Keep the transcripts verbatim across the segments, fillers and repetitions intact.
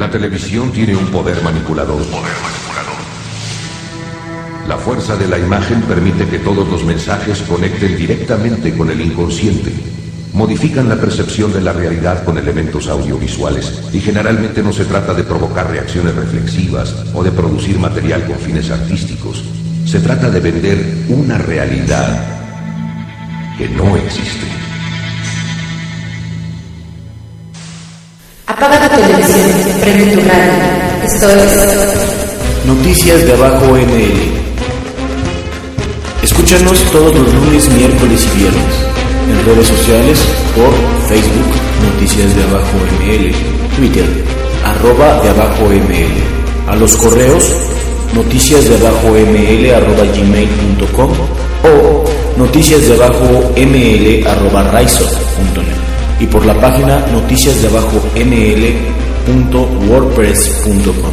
La televisión tiene un poder manipulador. Poder manipulador. La fuerza de la imagen permite que todos los mensajes conecten directamente con el inconsciente. Modifican la percepción de la realidad con elementos audiovisuales y generalmente no se trata de provocar reacciones reflexivas o de producir material con fines artísticos. Se trata de vender una realidad que no existe. Apaga la televisión, prende tu radio. Esto es Noticias de Abajo M L. Escúchanos todos los lunes, miércoles y viernes en redes sociales por Facebook, Noticias de Abajo M L, Twitter, arroba de Abajo M L, a los correos noticias de abajo ml arroba gmail punto com o noticias de abajo ml arroba raizo punto net y por la página noticias de abajo ml punto wordpress punto com.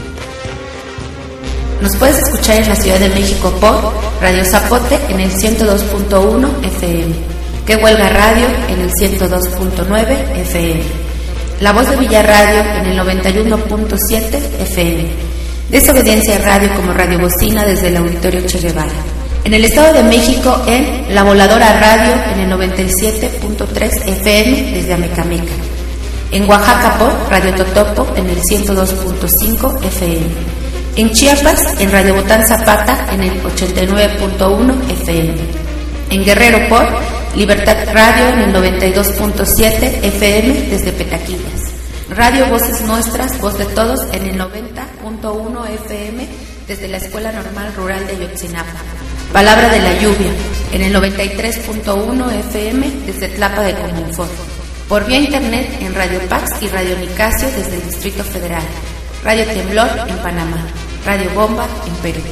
Nos puedes escuchar en la Ciudad de México por Radio Zapote en el ciento dos punto uno F M, Que Huelga Radio en el ciento dos punto nueve F M, La Voz de Villarradio en el noventa y uno punto siete F M, Desobediencia Radio como Radio Bocina desde el Auditorio Che Guevara. En el Estado de México en La Voladora Radio en el noventa y siete punto tres F M desde Amecameca. En Oaxaca por Radio Totopo en el ciento dos punto cinco F M. En Chiapas en Radio Botán Zapata en el ochenta y nueve punto uno F M. En Guerrero por Libertad Radio en el noventa y dos punto siete F M desde Petaquillas. Radio Voces Nuestras, Voz de Todos en el noventa punto uno F M desde la Escuela Normal Rural de Ayotzinapa. Palabra de la Lluvia en el noventa y tres punto uno F M desde Tlapa de Comunfort. Por vía internet en Radio Pax y Radio Nicasio desde el Distrito Federal. Radio Temblor en Panamá. Radio Bomba en Perú.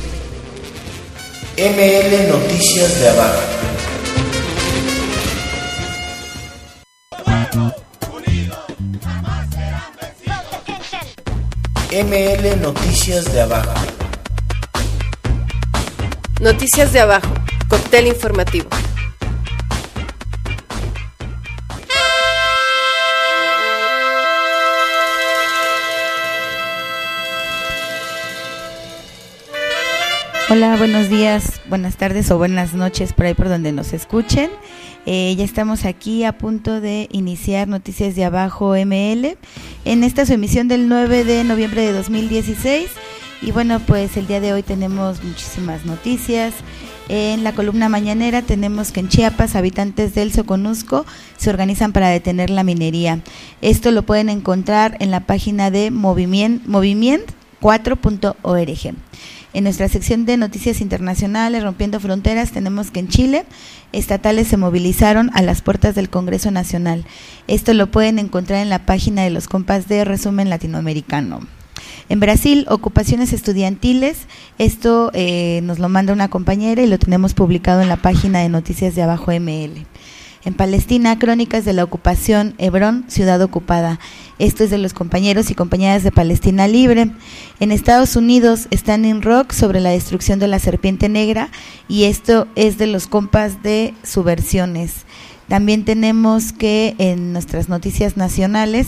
M L Noticias de Abajo. M L Noticias de Abajo. Noticias de Abajo, cóctel informativo. Hola, buenos días, buenas tardes o buenas noches por ahí por donde nos escuchen. Eh, ya estamos aquí a punto de iniciar Noticias de Abajo M L en esta su emisión del nueve de noviembre de dos mil dieciséis. Y bueno, pues el día de hoy tenemos muchísimas noticias. En la columna mañanera tenemos que en Chiapas habitantes del Soconusco se organizan para detener la minería. Esto lo pueden encontrar en la página de moviment cuatro punto org. En nuestra sección de noticias internacionales, Rompiendo Fronteras, tenemos que en Chile, estatales se movilizaron a las puertas del Congreso Nacional. Esto lo pueden encontrar en la página de los compas de Resumen Latinoamericano. En Brasil, ocupaciones estudiantiles, esto eh, nos lo manda una compañera y lo tenemos publicado en la página de Noticias de Abajo M L. En Palestina, crónicas de la ocupación, Hebrón, ciudad ocupada. Esto es de los compañeros y compañeras de Palestina Libre. En Estados Unidos, Standing Rock sobre la destrucción de la serpiente negra, y esto es de los compas de Subversiones. También tenemos que en nuestras noticias nacionales...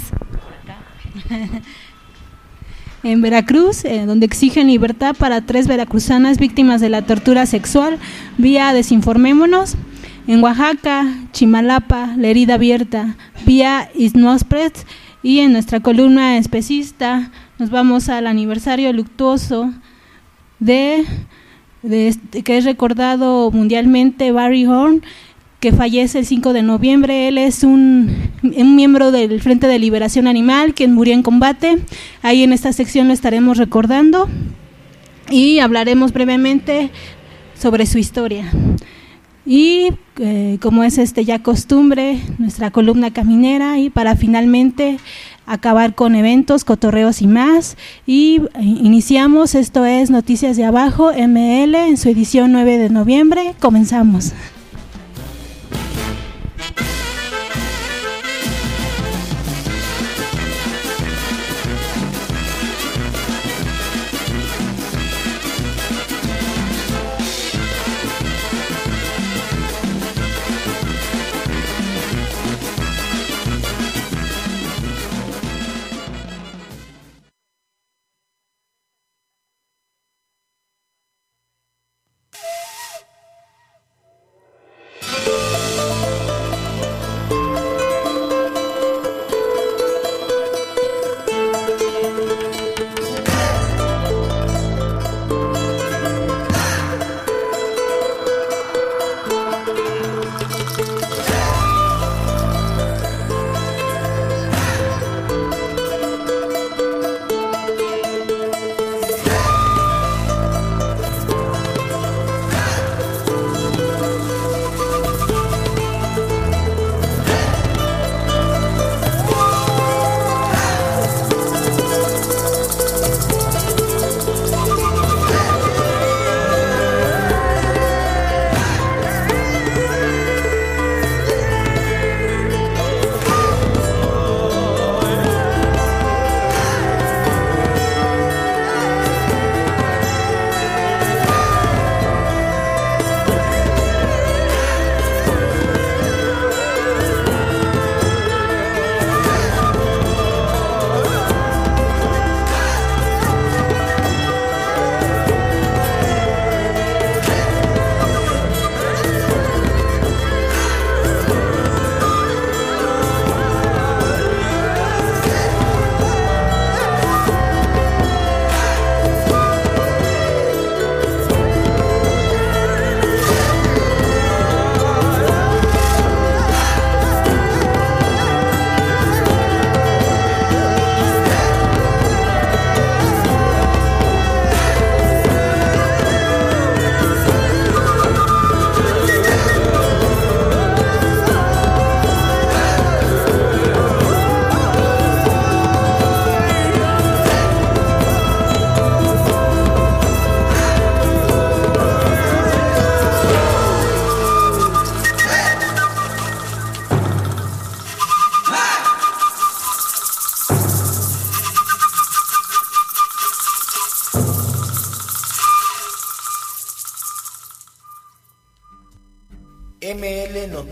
En Veracruz, eh, donde exigen libertad para tres veracruzanas víctimas de la tortura sexual vía Desinformémonos. En Oaxaca, Chimalapa, la herida abierta vía Isnospret. Y en nuestra columna especista nos vamos al aniversario luctuoso de, de que es recordado mundialmente Barry Horn, que fallece el cinco de noviembre. Él es un, un miembro del Frente de Liberación Animal, quien murió en combate. Ahí en esta sección lo estaremos recordando y hablaremos brevemente sobre su historia. Y eh, como es este ya costumbre, nuestra columna caminera, y para finalmente acabar con eventos, cotorreos y más. Y eh, iniciamos, esto es Noticias de Abajo M L en su edición nueve de noviembre. Comenzamos.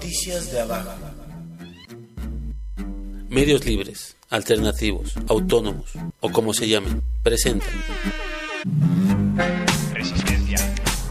Noticias de Abajo. Medios libres, alternativos, autónomos o como se llamen, presentan Resistencia.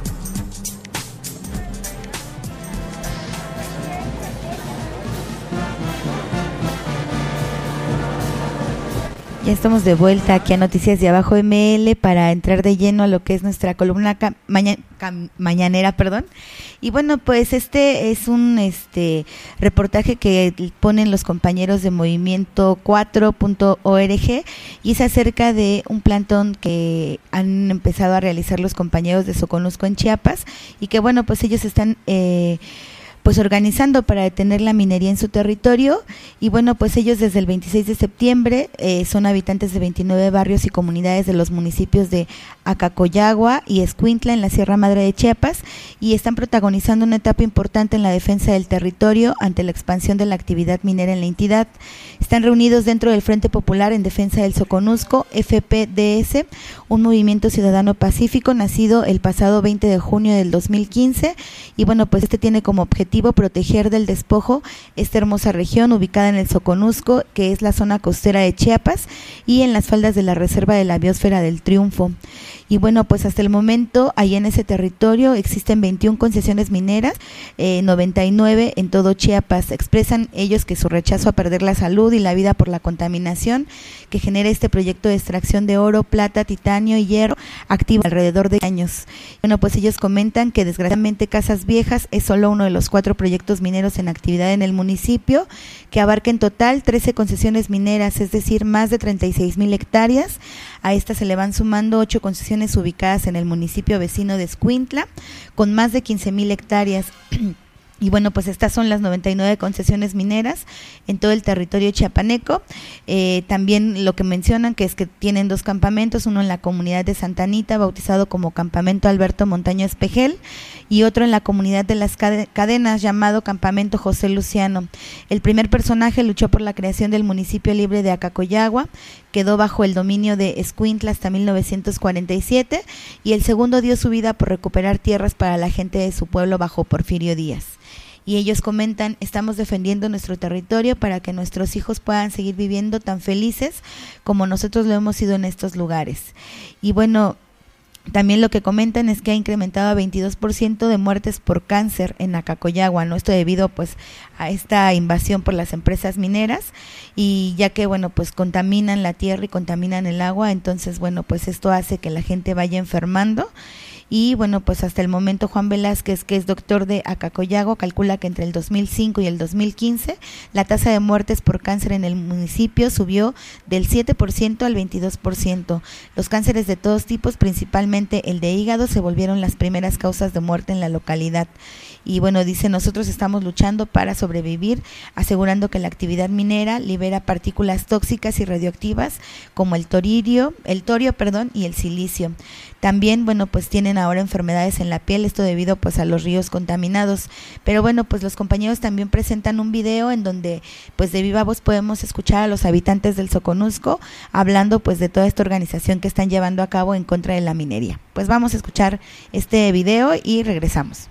Ya estamos de vuelta aquí a Noticias de Abajo M L para entrar de lleno a lo que es nuestra columna ca- maña- ca- mañanera, perdón. Y bueno, pues este es un este reportaje que ponen los compañeros de Movimiento cuatro punto org y es acerca de un plantón que han empezado a realizar los compañeros de Soconusco en Chiapas y que bueno, pues ellos están eh, pues organizando para detener la minería en su territorio y bueno, pues ellos desde el veintiséis de septiembre eh, son habitantes de veintinueve barrios y comunidades de los municipios de Acacoyagua y Escuintla en la Sierra Madre de Chiapas y están protagonizando una etapa importante en la defensa del territorio ante la expansión de la actividad minera en la entidad. Están reunidos dentro del Frente Popular en Defensa del Soconusco, F P D S, un movimiento ciudadano pacífico nacido el pasado veinte de junio del dos mil quince y bueno, pues este tiene como objetivo proteger del despojo esta hermosa región ubicada en el Soconusco, que es la zona costera de Chiapas y en las faldas de la Reserva de la Biosfera del Triunfo. Y bueno, pues hasta el momento, ahí en ese territorio existen veintiuna concesiones mineras, eh, noventa y nueve en todo Chiapas. Expresan ellos que su rechazo a perder la salud y la vida por la contaminación que genera este proyecto de extracción de oro, plata, titanio y hierro activo alrededor de años. Bueno, pues ellos comentan que desgraciadamente Casas Viejas es solo uno de los cuatro proyectos mineros en actividad en el municipio, que abarca en total trece concesiones mineras, es decir, más de treinta y seis mil hectáreas. A estas se le van sumando ocho concesiones ubicadas en el municipio vecino de Escuintla, con más de quince mil hectáreas. Y bueno, pues estas son las noventa y nueve concesiones mineras en todo el territorio chiapaneco. Eh, también lo que mencionan que es que tienen dos campamentos, uno en la comunidad de Santa Anita, bautizado como Campamento Alberto Montaño Espejel, y otro en la comunidad de las Cadenas, llamado Campamento José Luciano. El primer personaje luchó por la creación del municipio libre de Acacoyagua, quedó bajo el dominio de Escuintla hasta mil novecientos cuarenta y siete, y el segundo dio su vida por recuperar tierras para la gente de su pueblo bajo Porfirio Díaz. Y ellos comentan, estamos defendiendo nuestro territorio para que nuestros hijos puedan seguir viviendo tan felices como nosotros lo hemos sido en estos lugares. Y bueno, también lo que comentan es que ha incrementado a veintidós por ciento de muertes por cáncer en Acacoyagua, ¿no? Esto debido pues a esta invasión por las empresas mineras y ya que bueno, pues contaminan la tierra y contaminan el agua, entonces bueno, pues esto hace que la gente vaya enfermando. Y bueno, pues hasta el momento Juan Velázquez, que es doctor de Acacoyagua, calcula que entre el dos mil cinco y el dos mil quince la tasa de muertes por cáncer en el municipio subió del siete por ciento al veintidós por ciento. Los cánceres de todos tipos, principalmente el de hígado, se volvieron las primeras causas de muerte en la localidad. Y bueno, dice, nosotros estamos luchando para sobrevivir, asegurando que la actividad minera libera partículas tóxicas y radioactivas como el toririo, el torio, perdón, y el silicio. También, bueno, pues tienen ahora enfermedades en la piel, esto debido pues a los ríos contaminados. Pero bueno, pues los compañeros también presentan un video en donde pues de viva voz podemos escuchar a los habitantes del Soconusco hablando pues de toda esta organización que están llevando a cabo en contra de la minería. Pues vamos a escuchar este video y regresamos.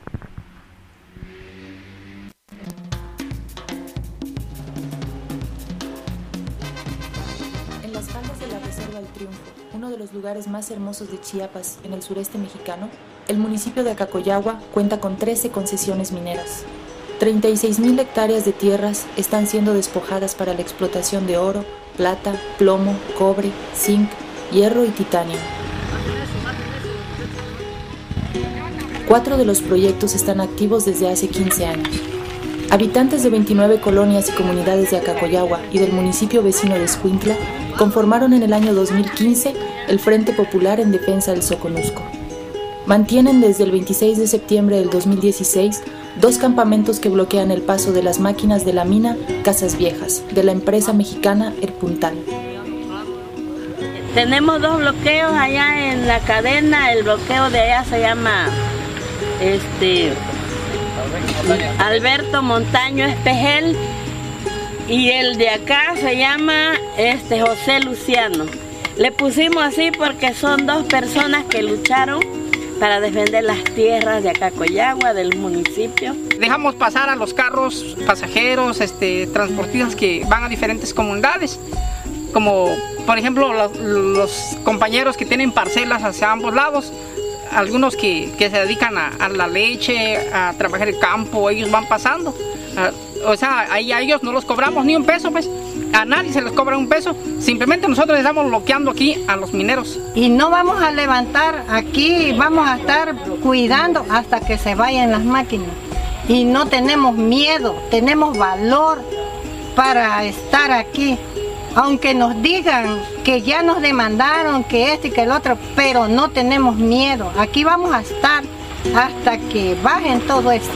En las faldas de la Reserva del Triunfo, uno de los lugares más hermosos de Chiapas, en el sureste mexicano, el municipio de Acacoyagua cuenta con trece concesiones mineras. treinta y seis mil hectáreas de tierras están siendo despojadas para la explotación de oro, plata, plomo, cobre, zinc, hierro y titanio. Cuatro de los proyectos están activos desde hace quince años. Habitantes de veintinueve colonias y comunidades de Acacoyagua y del municipio vecino de Escuintla conformaron en el año dos mil quince el Frente Popular en Defensa del Soconusco. Mantienen desde el veintiséis de septiembre del dos mil dieciséis dos campamentos que bloquean el paso de las máquinas de la mina Casas Viejas, de la empresa mexicana El Puntal. Tenemos dos bloqueos allá en la cadena, el bloqueo de allá se llama este Alberto Montaño Espejel y el de acá se llama este José Luciano. Le pusimos así porque son dos personas que lucharon para defender las tierras de Acacoyagua, del municipio. Dejamos pasar a los carros pasajeros, este, transportistas que van a diferentes comunidades, como por ejemplo los, los compañeros que tienen parcelas hacia ambos lados, algunos que, que se dedican a, a la leche, a trabajar el campo, ellos van pasando. Uh, o sea, ahí a ellos no los cobramos ni un peso, pues. A nadie se les cobra un peso, simplemente nosotros estamos bloqueando aquí a los mineros. Y no vamos a levantar aquí, vamos a estar cuidando hasta que se vayan las máquinas. Y no tenemos miedo, tenemos valor para estar aquí. Aunque nos digan que ya nos demandaron, que este y que el otro, pero no tenemos miedo. Aquí vamos a estar hasta que bajen todo esto.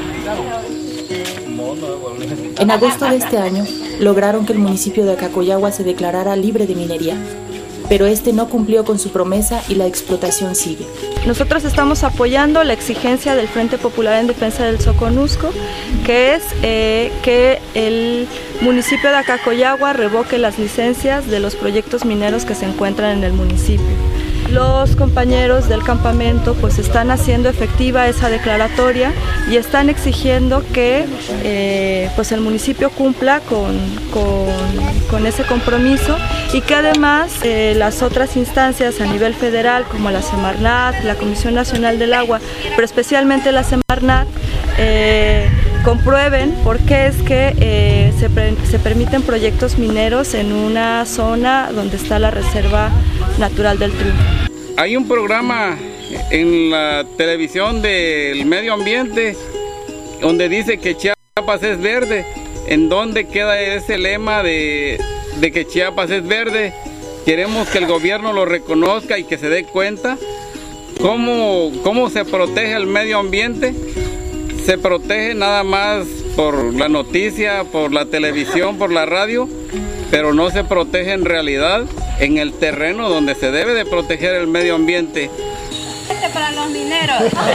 En agosto de este año, lograron que el municipio de Acacoyagua se declarara libre de minería, pero este no cumplió con su promesa y la explotación sigue. Nosotros estamos apoyando la exigencia del Frente Popular en Defensa del Soconusco, que es eh, que el municipio de Acacoyagua revoque las licencias de los proyectos mineros que se encuentran en el municipio. Los compañeros del campamento pues están haciendo efectiva esa declaratoria y están exigiendo que eh, pues el municipio cumpla con, con, con ese compromiso y que además eh, las otras instancias a nivel federal como la Semarnat, la Comisión Nacional del Agua, pero especialmente la Semarnat, eh, comprueben por qué es que eh, se, se permiten proyectos mineros en una zona donde está la Reserva Natural del Triunfo. Hay un programa en la televisión del medio ambiente donde dice que Chiapas es verde. ¿En dónde queda ese lema de, de que Chiapas es verde? Queremos que el gobierno lo reconozca y que se dé cuenta cómo, cómo se protege el medio ambiente. Se protege nada más por la noticia, por la televisión, por la radio, pero no se protege en realidad en el terreno donde se debe de proteger el medio ambiente. Este para los mineros.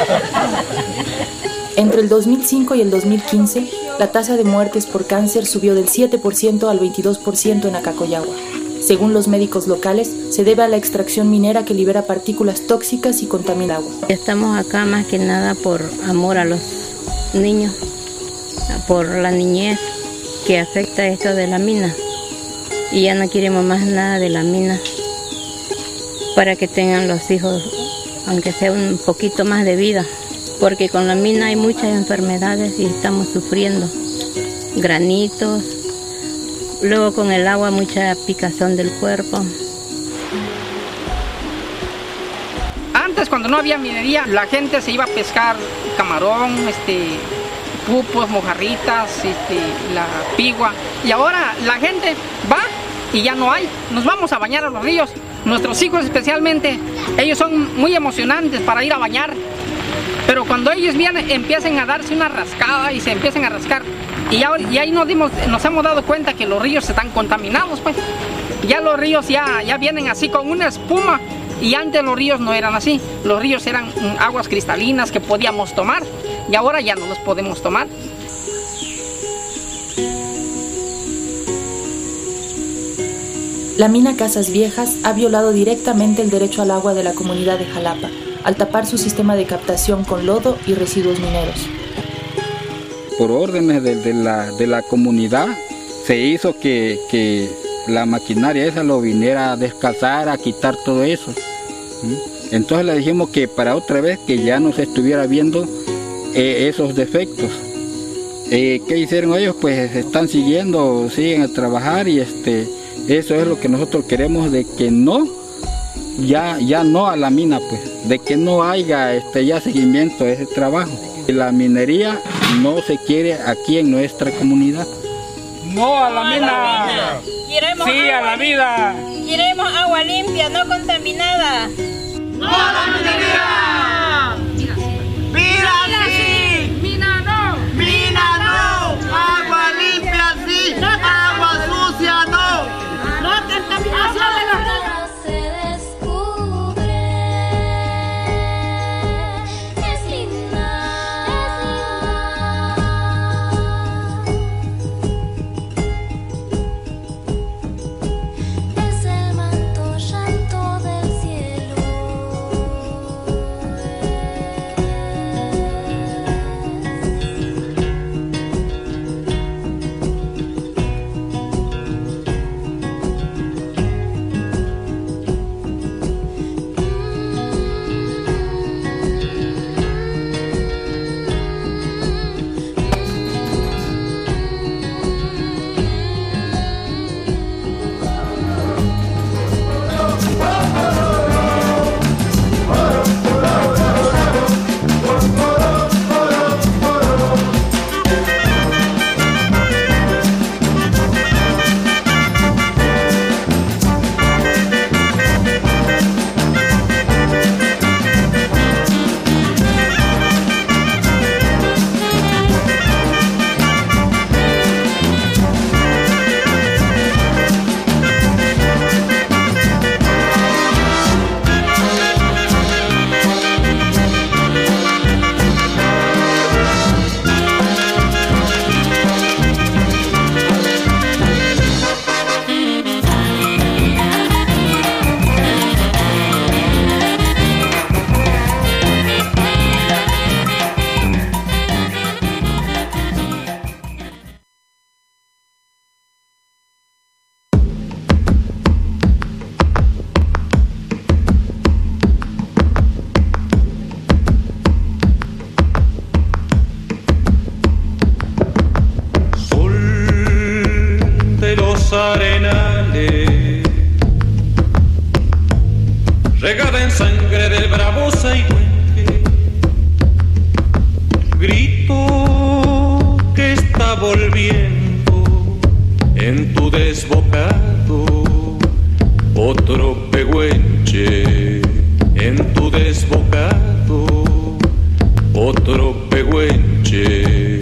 Entre el dos mil cinco y el dos mil quince, la tasa de muertes por cáncer subió del siete por ciento al veintidós por ciento en Acacoyagua. Según los médicos locales, se debe a la extracción minera que libera partículas tóxicas y contamina agua. Estamos acá más que nada por amor a los niños, por la niñez que afecta esto de la mina. Y ya no queremos más nada de la mina para que tengan los hijos, aunque sea un poquito más de vida, porque con la mina hay muchas enfermedades y estamos sufriendo granitos, luego con el agua mucha picazón del cuerpo. Antes, cuando no había minería, la gente se iba a pescar camarón, este, pupos, mojarritas, este, la pigua, y ahora la gente va y ya no hay. Nos vamos a bañar a los ríos. Nuestros hijos especialmente, ellos son muy emocionantes para ir a bañar, pero cuando ellos vienen empiezan a darse una rascada y se empiezan a rascar, y, ya, y ahí nos, dimos, nos hemos dado cuenta que los ríos están contaminados, pues. Ya los ríos ya, ya vienen así con una espuma, y antes los ríos no eran así. Los ríos eran mm, aguas cristalinas que podíamos tomar, y ahora ya no los podemos tomar. La mina Casas Viejas ha violado directamente el derecho al agua de la comunidad de Jalapa, al tapar su sistema de captación con lodo y residuos mineros. Por órdenes de, de, la, de la comunidad se hizo que, que la maquinaria esa lo viniera a descalzar, a quitar todo eso. Entonces le dijimos que para otra vez que ya no se estuviera viendo eh, esos defectos. Eh, ¿Qué hicieron ellos? Pues están siguiendo, siguen a trabajar y este... Eso es lo que nosotros queremos, de que no, ya, ya no a la mina, pues, de que no haya este, ya seguimiento de ese trabajo. La minería no se quiere aquí en nuestra comunidad. No a la mina. Queremos sí a la vida. Queremos agua limpia, no contaminada. ¡No a la minería! ¡Mina sí! ¡Mina no! ¡Mina no! ¡Agua limpia sí! ¡Agua sucia no! ¡No contaminación de los ríos! los arenales, regada en sangre del bravo Saigüenque, grito que está volviendo en tu desbocado, otro pehuenche en tu desbocado, otro pehuenche.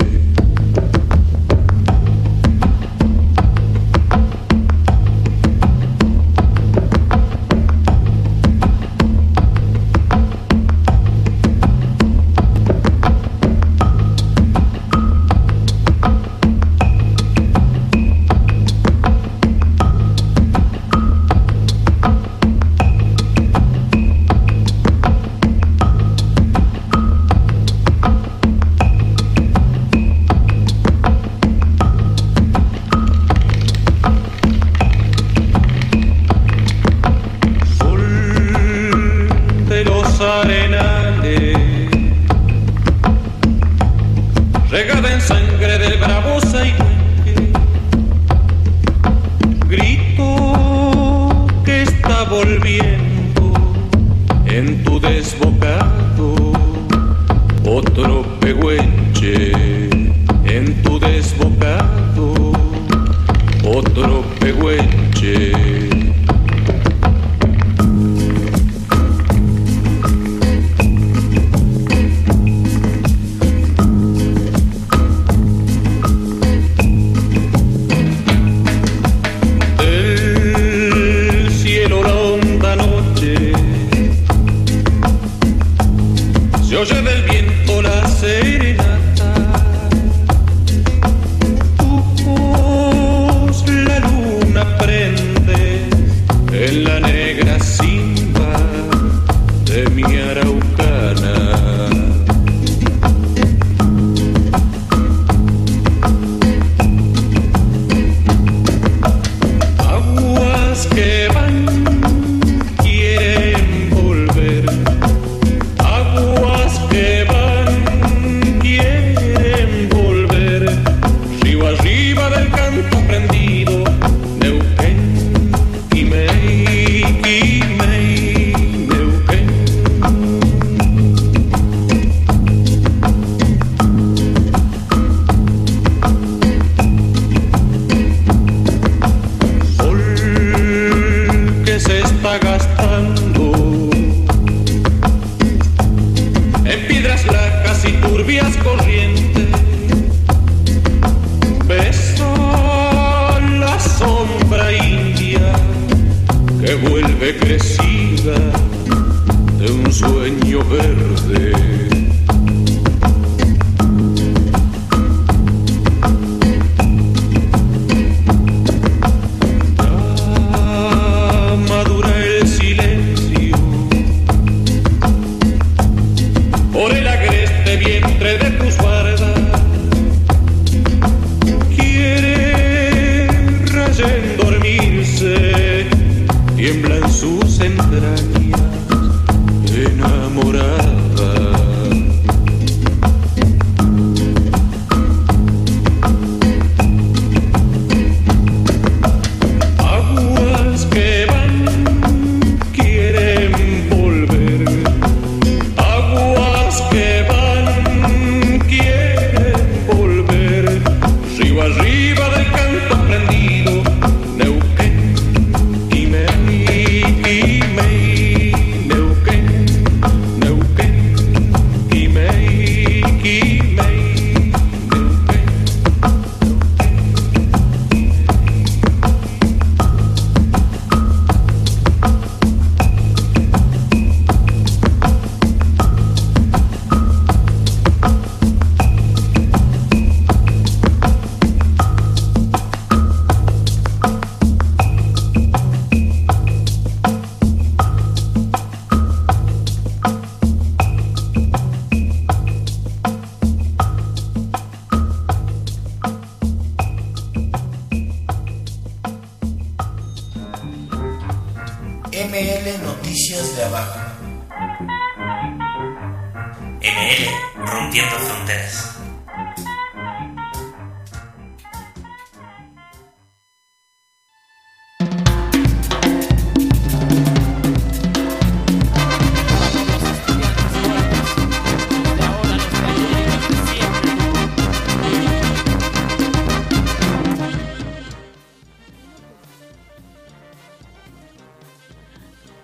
M L Noticias de Abajo. M L Rompiendo Fronteras.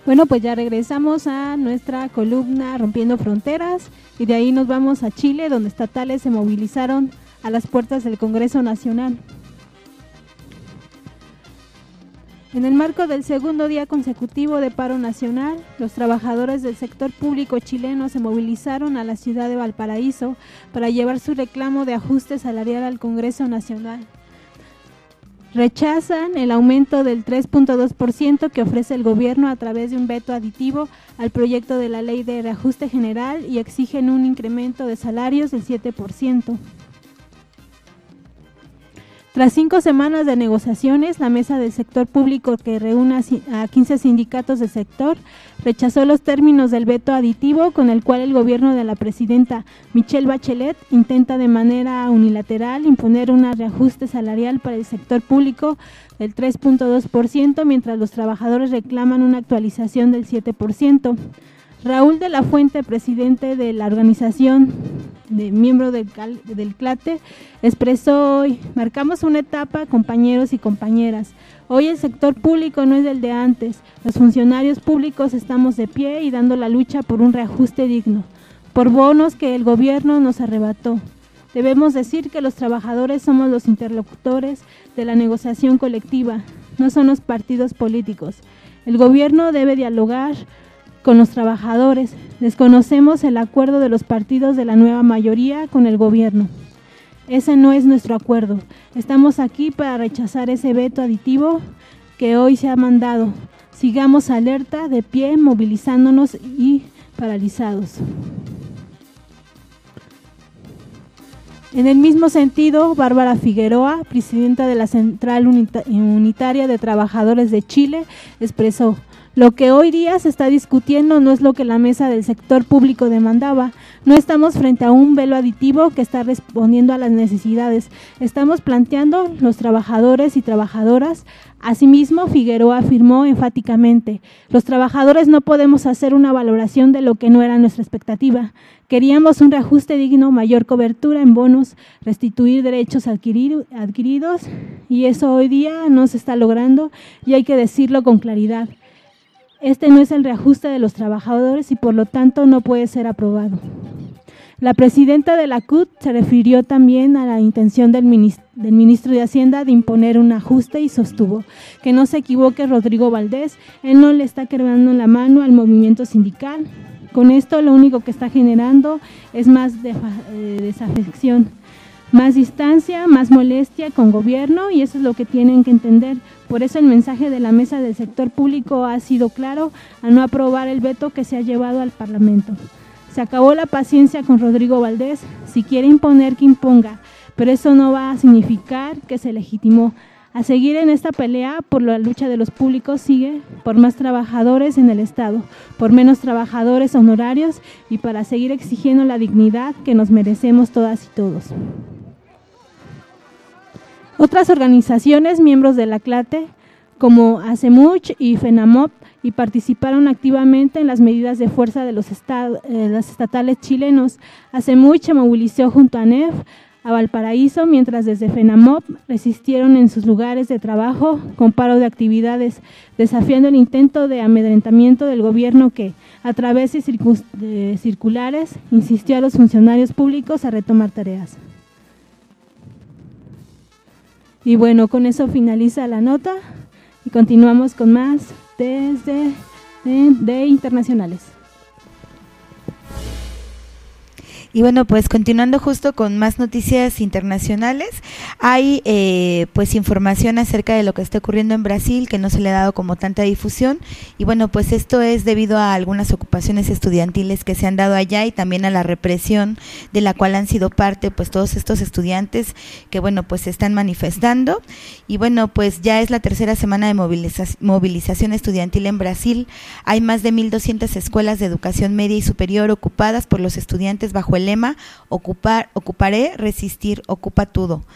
Bueno, pues ya regresamos a nuestra columna Rompiendo Fronteras y de ahí nos vamos a Chile, donde estatales se movilizaron a las puertas del Congreso Nacional. En el marco del segundo día consecutivo de paro nacional, los trabajadores del sector público chileno se movilizaron a la ciudad de Valparaíso para llevar su reclamo de ajuste salarial al Congreso Nacional. Rechazan el aumento del tres punto dos por ciento que ofrece el gobierno a través de un veto aditivo al proyecto de la Ley de Reajuste General y exigen un incremento de salarios del siete por ciento. Tras cinco semanas de negociaciones, la mesa del sector público, que reúne a quince sindicatos del sector, rechazó los términos del veto aditivo con el cual el gobierno de la presidenta Michelle Bachelet intenta de manera unilateral imponer un reajuste salarial para el sector público del tres punto dos por ciento, mientras los trabajadores reclaman una actualización del siete por ciento. Raúl de la Fuente, presidente de la organización, de miembro del, del CLATE, expresó hoy: marcamos una etapa, compañeros y compañeras. Hoy el sector público no es el de antes. Los funcionarios públicos estamos de pie y dando la lucha por un reajuste digno, por bonos que el gobierno nos arrebató. Debemos decir que los trabajadores somos los interlocutores de la negociación colectiva, no son los partidos políticos. El gobierno debe dialogar con los trabajadores. Desconocemos el acuerdo de los partidos de la nueva mayoría con el gobierno. Ese no es nuestro acuerdo. Estamos aquí para rechazar ese veto aditivo que hoy se ha mandado. Sigamos alerta, de pie, movilizándonos y paralizados. En el mismo sentido, Bárbara Figueroa, presidenta de la Central Unita- Unitaria de Trabajadores de Chile, expresó: lo que hoy día se está discutiendo no es lo que la mesa del sector público demandaba. No estamos frente a un velo aditivo que está respondiendo a las necesidades. Estamos planteando los trabajadores y trabajadoras. Asimismo, Figueroa afirmó enfáticamente: los trabajadores no podemos hacer una valoración de lo que no era nuestra expectativa. Queríamos un reajuste digno, mayor cobertura en bonos, restituir derechos adquirido, adquiridos, y eso hoy día no se está logrando, y hay que decirlo con claridad. Este no es el reajuste de los trabajadores y por lo tanto no puede ser aprobado. La presidenta de la C U T se refirió también a la intención del ministro, del ministro de Hacienda de imponer un ajuste y sostuvo que no se equivoque Rodrigo Valdés, él no le está quebrando la mano al movimiento sindical. Con esto lo único que está generando es más de, eh, desafección, más distancia, más molestia con gobierno, y eso es lo que tienen que entender. Por eso el mensaje de la mesa del sector público ha sido claro a no aprobar el veto que se ha llevado al Parlamento. Se acabó la paciencia con Rodrigo Valdés. Si quiere imponer, que imponga, pero eso no va a significar que se legitimó. A seguir en esta pelea por la lucha de los públicos sigue por más trabajadores en el Estado, por menos trabajadores honorarios y para seguir exigiendo la dignidad que nos merecemos todas y todos. Otras organizaciones, miembros de la CLATE, como ACEMUCH y FENAMOP, y participaron activamente en las medidas de fuerza de los, estad- eh, los estatales chilenos. ACEMUCH se movilizó junto a ANEF a Valparaíso, mientras desde FENAMOP resistieron en sus lugares de trabajo con paro de actividades, desafiando el intento de amedrentamiento del gobierno que, a través de, circun- de circulares, insistió a los funcionarios públicos a retomar tareas. Y bueno, con eso finaliza la nota y continuamos con más desde de, de internacionales. Y bueno, pues continuando justo con más noticias internacionales, hay eh, pues información acerca de lo que está ocurriendo en Brasil, que no se le ha dado como tanta difusión, y bueno, pues esto es debido a algunas ocupaciones estudiantiles que se han dado allá y también a la represión de la cual han sido parte pues todos estos estudiantes que bueno, pues se están manifestando. Y bueno, pues ya es la tercera semana de moviliza- movilización estudiantil en Brasil. Hay más de mil doscientas escuelas de educación media y superior ocupadas por los estudiantes bajo el lema Ocupar, ocuparé, resistir, ocupa todo.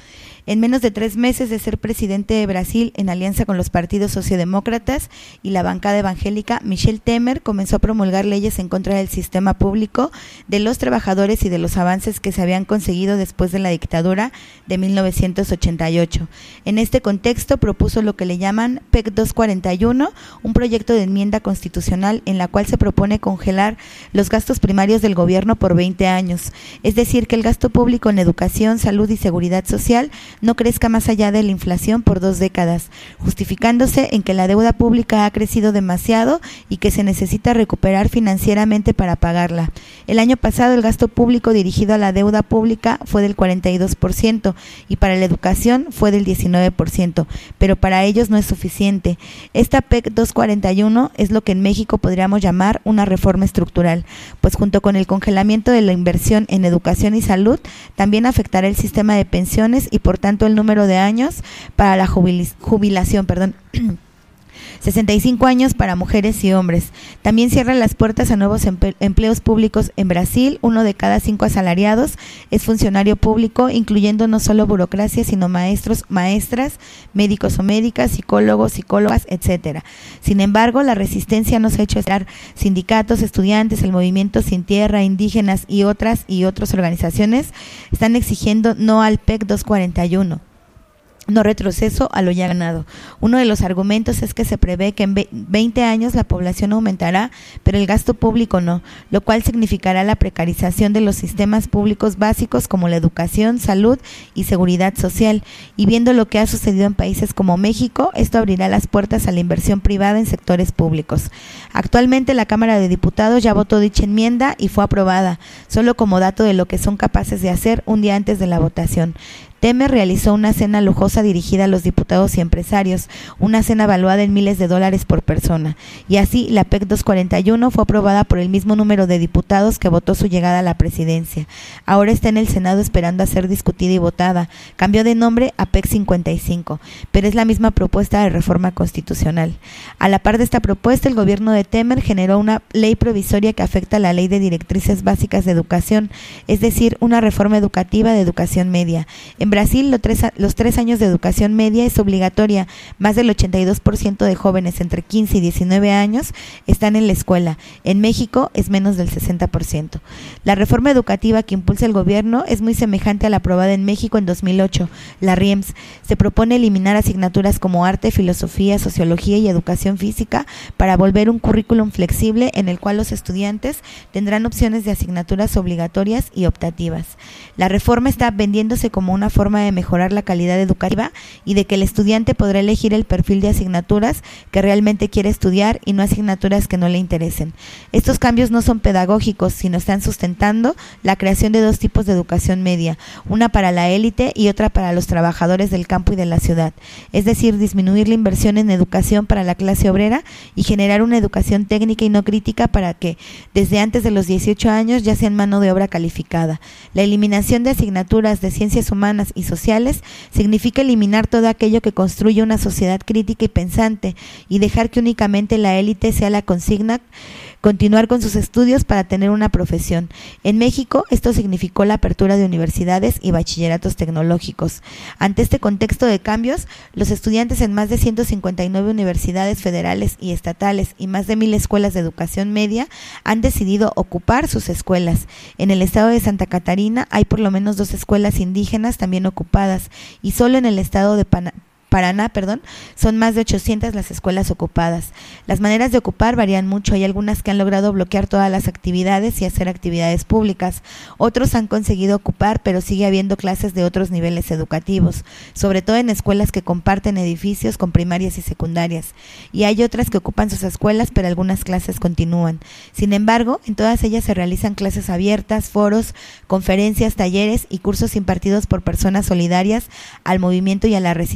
En menos de tres meses de ser presidente de Brasil en alianza con los partidos sociodemócratas y la bancada evangélica, Michel Temer comenzó a promulgar leyes en contra del sistema público, de los trabajadores y de los avances que se habían conseguido después de la dictadura de mil novecientos ochenta y ocho. En este contexto propuso lo que le llaman P E C doscientos cuarenta y uno, un proyecto de enmienda constitucional en la cual se propone congelar los gastos primarios del gobierno por veinte años, es decir, que el gasto público en educación, salud y seguridad social no crezca más allá de la inflación por dos décadas, justificándose en que la deuda pública ha crecido demasiado y que se necesita recuperar financieramente para pagarla. El año pasado el gasto público dirigido a la deuda pública fue del cuarenta y dos por ciento y para la educación fue del diecinueve por ciento, pero para ellos no es suficiente. Esta P E C doscientos cuarenta y uno es lo que en México podríamos llamar una reforma estructural, pues junto con el congelamiento de la inversión en educación y salud, también afectará el sistema de pensiones y por tanto el número de años para la jubil- jubilación, perdón. sesenta y cinco años para mujeres y hombres. También cierra las puertas a nuevos emple- empleos públicos en Brasil. Uno de cada cinco asalariados es funcionario público, incluyendo no solo burocracia, sino maestros, maestras, médicos o médicas, psicólogos, psicólogas, etcétera. Sin embargo, la resistencia no se ha hecho esperar. Sindicatos, estudiantes, el movimiento Sin Tierra, indígenas y otras y otras organizaciones están exigiendo no al P E C doscientos cuarenta y uno. No retroceso a lo ya ganado. Uno de los argumentos es que se prevé que en veinte años la población aumentará, pero el gasto público no, lo cual significará la precarización de los sistemas públicos básicos como la educación, salud y seguridad social. Y viendo lo que ha sucedido en países como México, esto abrirá las puertas a la inversión privada en sectores públicos. Actualmente la Cámara de Diputados ya votó dicha enmienda y fue aprobada, solo como dato de lo que son capaces de hacer un día antes de la votación. Temer realizó una cena lujosa dirigida a los diputados y empresarios, una cena valuada en miles de dólares por persona. Y así, la P E C doscientos cuarenta y uno fue aprobada por el mismo número de diputados que votó su llegada a la presidencia. Ahora está en el Senado esperando a ser discutida y votada. Cambió de nombre a P E C cincuenta y cinco, pero es la misma propuesta de reforma constitucional. A la par de esta propuesta, el gobierno de Temer generó una ley provisoria que afecta a la Ley de Directrices Básicas de Educación, es decir, una reforma educativa de educación media. En Brasil, los tres, los tres años de educación media es obligatoria. Más del ochenta y dos por ciento de jóvenes entre quince y diecinueve años están en la escuela. En México es menos del sesenta por ciento. La reforma educativa que impulsa el gobierno es muy semejante a la aprobada en México en dos mil ocho, la R I E M S. Se propone eliminar asignaturas como arte, filosofía, sociología y educación física para volver un currículum flexible en el cual los estudiantes tendrán opciones de asignaturas obligatorias y optativas. La reforma está vendiéndose como una forma de mejorar la calidad educativa y de que el estudiante podrá elegir el perfil de asignaturas que realmente quiere estudiar y no asignaturas que no le interesen. Estos cambios no son pedagógicos, sino están sustentando la creación de dos tipos de educación media, una para la élite y otra para los trabajadores del campo y de la ciudad, es decir, disminuir la inversión en educación para la clase obrera y generar una educación técnica y no crítica para que desde antes de los dieciocho años ya sean mano de obra calificada. La eliminación de asignaturas de ciencias humanas y sociales significa eliminar todo aquello que construye una sociedad crítica y pensante y dejar que únicamente la élite sea la consigna continuar con sus estudios para tener una profesión. En México, esto significó la apertura de universidades y bachilleratos tecnológicos. Ante este contexto de cambios, los estudiantes en más de ciento cincuenta y nueve universidades federales y estatales y más de mil escuelas de educación media han decidido ocupar sus escuelas. En el estado de Santa Catarina hay por lo menos dos escuelas indígenas también ocupadas y solo en el estado de Panamá Paraná, perdón, son más de ochocientas las escuelas ocupadas. Las maneras de ocupar varían mucho. Hay algunas que han logrado bloquear todas las actividades y hacer actividades públicas. Otros han conseguido ocupar, pero sigue habiendo clases de otros niveles educativos, sobre todo en escuelas que comparten edificios con primarias y secundarias. Y hay otras que ocupan sus escuelas, pero algunas clases continúan. Sin embargo, en todas ellas se realizan clases abiertas, foros, conferencias, talleres y cursos impartidos por personas solidarias al movimiento y a la resistencia.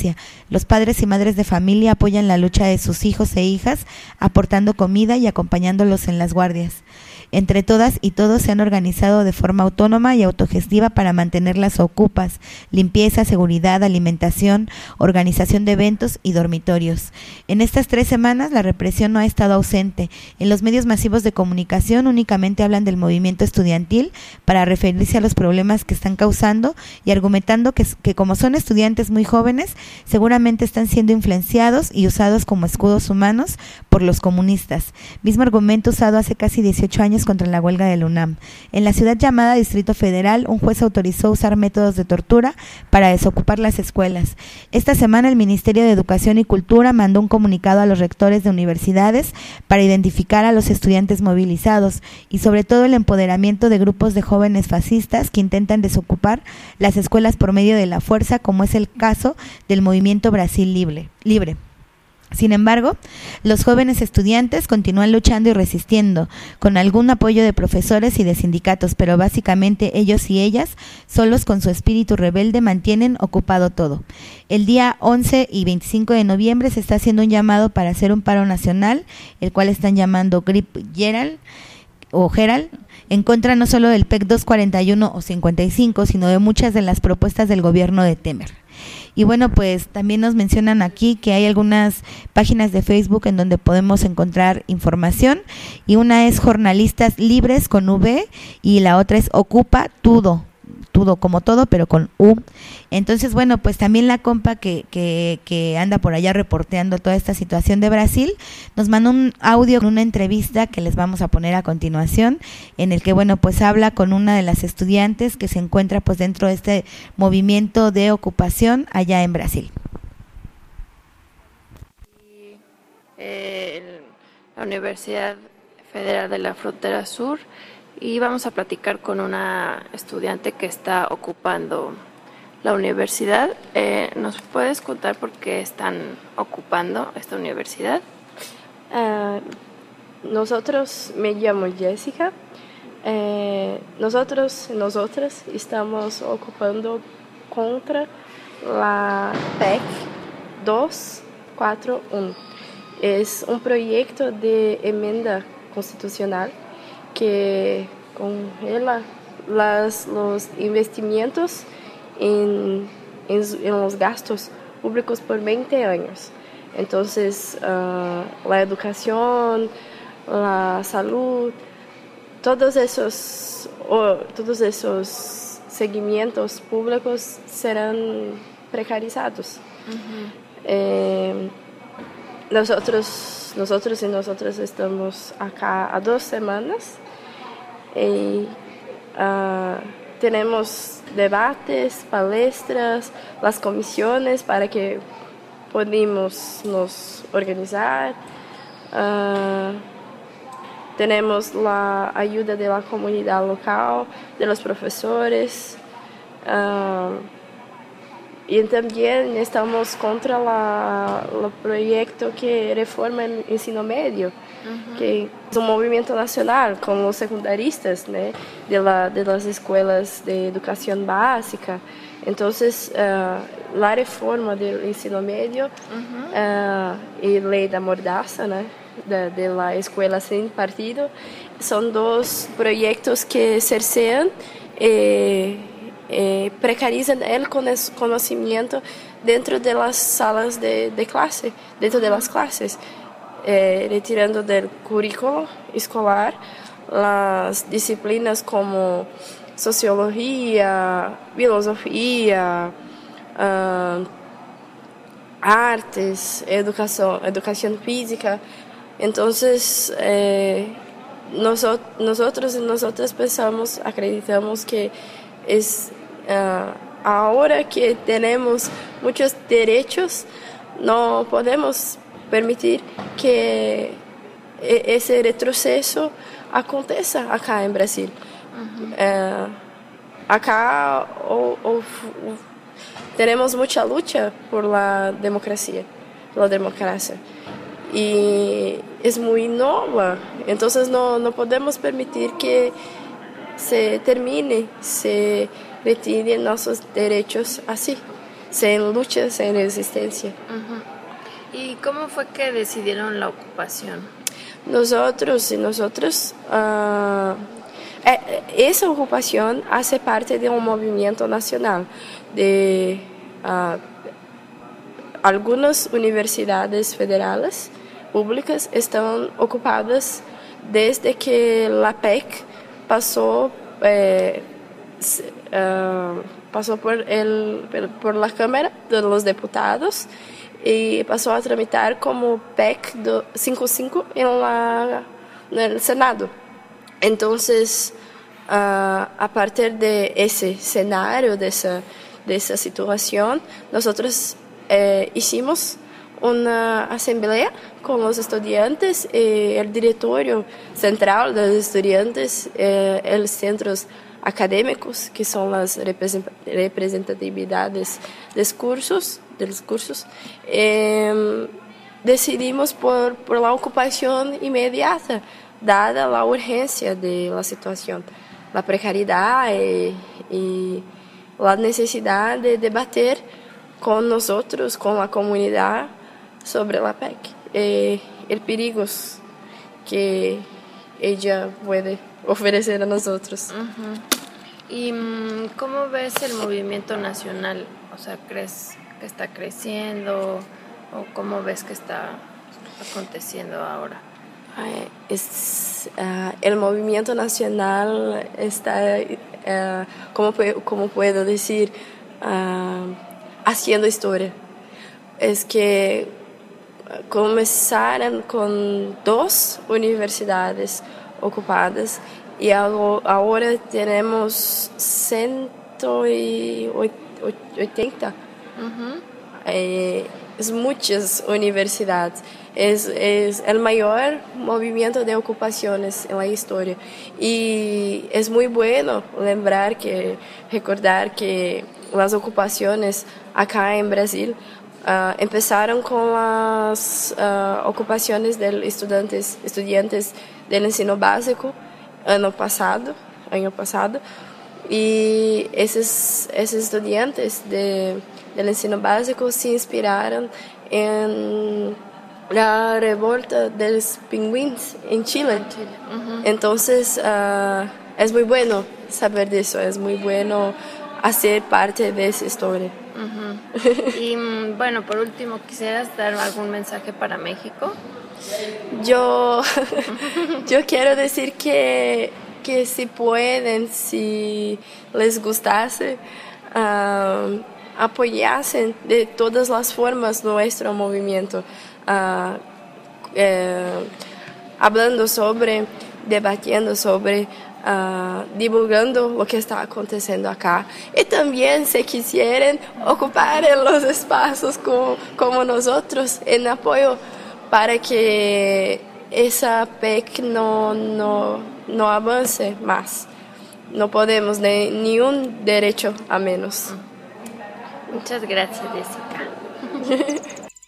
violencia. Los padres y madres de familia apoyan la lucha de sus hijos e hijas, aportando comida y acompañándolos en las guardias. Entre todas y todos se han organizado de forma autónoma y autogestiva para mantener las ocupas, limpieza, seguridad, alimentación, organización de eventos y dormitorios. En estas tres semanas la represión no ha estado ausente. En los medios masivos de comunicación únicamente hablan del movimiento estudiantil para referirse a los problemas que están causando y argumentando que, que como son estudiantes muy jóvenes, seguramente están siendo influenciados y usados como escudos humanos por los comunistas. Mismo argumento usado hace casi dieciocho años contra la huelga del UNAM. En la ciudad llamada Distrito Federal, un juez autorizó usar métodos de tortura para desocupar las escuelas. Esta semana el Ministerio de Educación y Cultura mandó un comunicado a los rectores de universidades para identificar a los estudiantes movilizados y sobre todo el empoderamiento de grupos de jóvenes fascistas que intentan desocupar las escuelas por medio de la fuerza, como es el caso del movimiento Brasil Libre. Libre. Sin embargo, los jóvenes estudiantes continúan luchando y resistiendo, con algún apoyo de profesores y de sindicatos, pero básicamente ellos y ellas, solos con su espíritu rebelde, mantienen ocupado todo. El día once y veinticinco de noviembre se está haciendo un llamado para hacer un paro nacional, el cual están llamando Grip Geral o Geral, en contra no solo del P E C doscientos cuarenta y uno o cincuenta y cinco, sino de muchas de las propuestas del gobierno de Temer. Y bueno, pues también nos mencionan aquí que hay algunas páginas de Facebook en donde podemos encontrar información, y una es Jornalistas Libres con V y la otra es Ocupa Tudo, Tudo como todo pero con U. Entonces bueno, pues también la compa que, que, que anda por allá reporteando toda esta situación de Brasil nos mandó un audio, una entrevista que les vamos a poner a continuación, en el que bueno, pues habla con una de las estudiantes que se encuentra pues dentro de este movimiento de ocupación allá en Brasil. Eh, la Universidad Federal de la Frontera Sur, y vamos a platicar con una estudiante que está ocupando la universidad. Eh, ¿Nos puedes contar por qué están ocupando esta universidad? Uh, nosotros, me llamo Jessica, eh, nosotros, nosotras estamos ocupando contra la P E C doscientos cuarenta y uno. Es un proyecto de enmienda constitucional que congela las, los investimentos en, en, en los gastos públicos por veinte años. Entonces, uh, la educación, la salud, todos esos, oh, todos esos seguimientos públicos serán precarizados. Uh-huh. eh, nosotros, nosotros y nosotras estamos acá a dos semanas y uh, tenemos debates, palestras, las comisiones para que podamos nos organizar. Uh, tenemos la ayuda de la comunidad local, de los profesores. Uh, y también estamos contra la, el proyecto que reforma el ensino medio, uh-huh. que es un movimiento nacional con los secundaristas, ¿no? de, la, de las escuelas de educación básica. Entonces, uh, la reforma del ensino medio uh-huh. uh, y ley de mordaza, ¿no? de, de la escuela sin partido, son dos proyectos que cercean eh, Eh, precarizan el conocimiento dentro de las salas de, de clase, dentro de las clases, eh, retirando del currículo escolar las disciplinas como sociología, filosofía, uh, artes, educación, educación física. Entonces, eh, nosotros, nosotros y nosotras pensamos, acreditamos que es Uh, ahora que tenemos muchos derechos, no podemos permitir que ese retroceso aconteça acá en Brasil. Uh-huh. Uh, acá o, o, o, tenemos mucha lucha por la democracia, por la democracia, y es muy nueva, entonces no, no podemos permitir que se termine, se retiren nuestros derechos así. sin lucha, sin resistencia. Uh-huh. ¿Y cómo fue que decidieron la ocupación? Nosotros, nosotros, uh, esa ocupación hace parte de un movimiento nacional de uh, algunas universidades federales públicas están ocupadas desde que la P E C pasó eh, uh, pasó por el por la Cámara de los Diputados y pasó a tramitar como P E C cincuenta y cinco en la en el Senado. Entonces, uh, a partir de ese escenario, de esa de esa situación, nosotros eh, hicimos una asamblea con los estudiantes, eh, el directorio central de los estudiantes, eh, los centros académicos, que son las representatividades de los cursos, de los cursos eh, decidimos por, por la ocupación inmediata, dada la urgencia de la situación, la precariedad y, y la necesidad de debatir con nosotros, con la comunidad, sobre la P E C, eh, el perigos que ella puede ofrecer a nosotros. Uh-huh. ¿Y cómo ves el movimiento nacional? O sea, ¿crees que está creciendo o cómo ves que está aconteciendo ahora? Es, uh, el movimiento nacional está, uh, ¿cómo, cómo puedo decir? Uh, haciendo historia. Es que comenzaron con dos universidades ocupadas y ahora tenemos ciento ochenta. Uh-huh. Eh, es muchas universidades. Es, es el mayor movimiento de ocupaciones en la historia. Y es muy bueno lembrar que, recordar que las ocupaciones acá en Brasil Uh, empezaron con las uh, ocupaciones de estudiantes, estudiantes del ensino básico año pasado, año pasado y esos, esos estudiantes de, del ensino básico se inspiraron en la revolta de los pingüinos en Chile. Uh-huh. Entonces uh, es muy bueno saber de eso, es muy bueno hacer parte de esa historia. Uh-huh. Y bueno, por último, ¿quisieras dar algún mensaje para México? Yo, yo quiero decir que, que si pueden, si les gustase, uh, apoyasen de todas las formas nuestro movimiento, uh, eh, hablando sobre, debatiendo sobre, Uh, divulgando lo que está aconteciendo acá y también si quisieran ocupar los espacios como, como nosotros en apoyo para que esa P E C no, no, no avance más. No podemos ni, ni un derecho a menos. Muchas gracias, Jessica.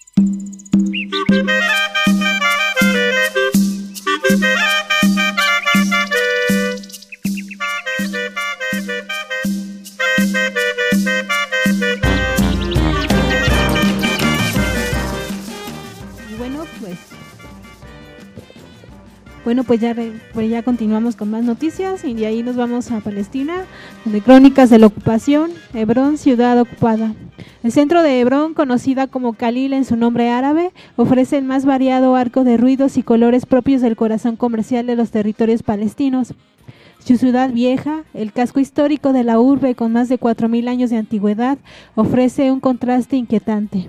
Bueno, pues ya, pues ya continuamos con más noticias y de ahí nos vamos a Palestina, donde crónicas de la ocupación, Hebrón, ciudad ocupada. El centro de Hebrón, conocida como Khalil en su nombre árabe, ofrece el más variado arco de ruidos y colores propios del corazón comercial de los territorios palestinos. Su ciudad vieja, el casco histórico de la urbe con más de cuatro mil años de antigüedad, ofrece un contraste inquietante.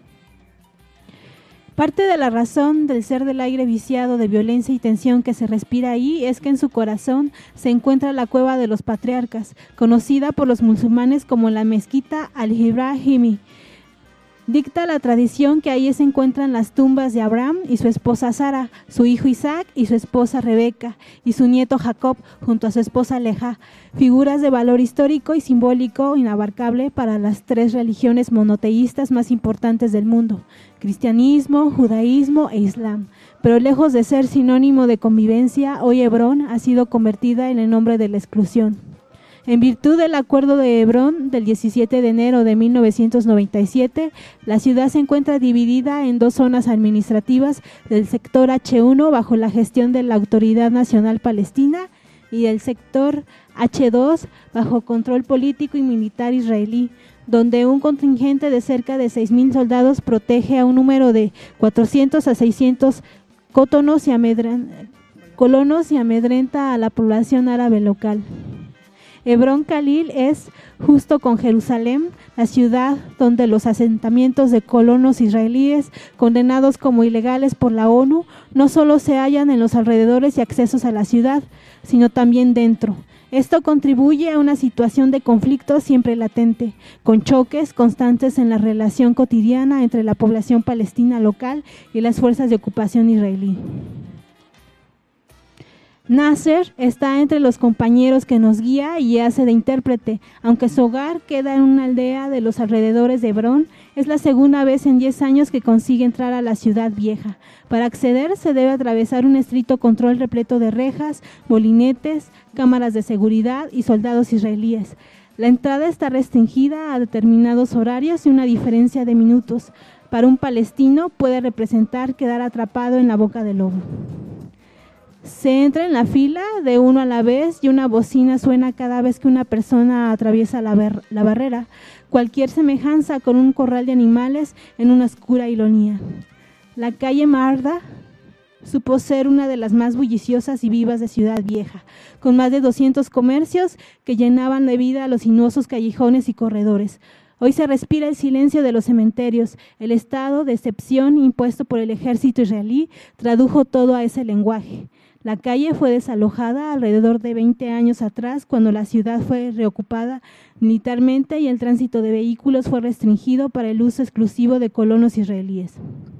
Parte de la razón del ser del aire viciado de violencia y tensión que se respira ahí es que en su corazón se encuentra la cueva de los patriarcas, conocida por los musulmanes como la mezquita al-Ibrahimi. Dicta la tradición que ahí se encuentran las tumbas de Abraham y su esposa Sara, su hijo Isaac y su esposa Rebeca, y su nieto Jacob junto a su esposa Leja, figuras de valor histórico y simbólico inabarcable para las tres religiones monoteístas más importantes del mundo, cristianismo, judaísmo e islam. Pero lejos de ser sinónimo de convivencia, hoy Hebrón ha sido convertida en el nombre de la exclusión. En virtud del Acuerdo de Hebrón del diecisiete de enero de mil novecientos noventa y siete, la ciudad se encuentra dividida en dos zonas administrativas del sector hache uno bajo la gestión de la Autoridad Nacional Palestina y el sector hache dos bajo control político y militar israelí, donde un contingente de cerca de seis mil soldados protege a un número de cuatrocientos a seiscientos colonos y, amedren, colonos y amedrenta a la población árabe local. Hebrón Khalil es, justo con Jerusalén, la ciudad donde los asentamientos de colonos israelíes condenados como ilegales por la ONU no solo se hallan en los alrededores y accesos a la ciudad, sino también dentro. Esto contribuye a una situación de conflicto siempre latente, con choques constantes en la relación cotidiana entre la población palestina local y las fuerzas de ocupación israelí. Nasser está entre los compañeros que nos guía y hace de intérprete. Aunque su hogar queda en una aldea de los alrededores de Hebrón, es la segunda vez en diez años que consigue entrar a la ciudad vieja. Para acceder se debe atravesar un estricto control repleto de rejas, molinetes, cámaras de seguridad y soldados israelíes. La entrada está restringida a determinados horarios y una diferencia de minutos. Para un palestino puede representar quedar atrapado en la boca del lobo. Se entra en la fila de uno a la vez y una bocina suena cada vez que una persona atraviesa la, bar- la barrera. Cualquier semejanza con un corral de animales en una oscura ironía. La calle Marda supo ser una de las más bulliciosas y vivas de Ciudad Vieja, con más de doscientos comercios que llenaban de vida los sinuosos callejones y corredores. Hoy se respira el silencio de los cementerios. El estado de excepción impuesto por el ejército israelí tradujo todo a ese lenguaje. La calle fue desalojada alrededor de veinte años atrás, cuando la ciudad fue reocupada militarmente y el tránsito de vehículos fue restringido para el uso exclusivo de colonos israelíes.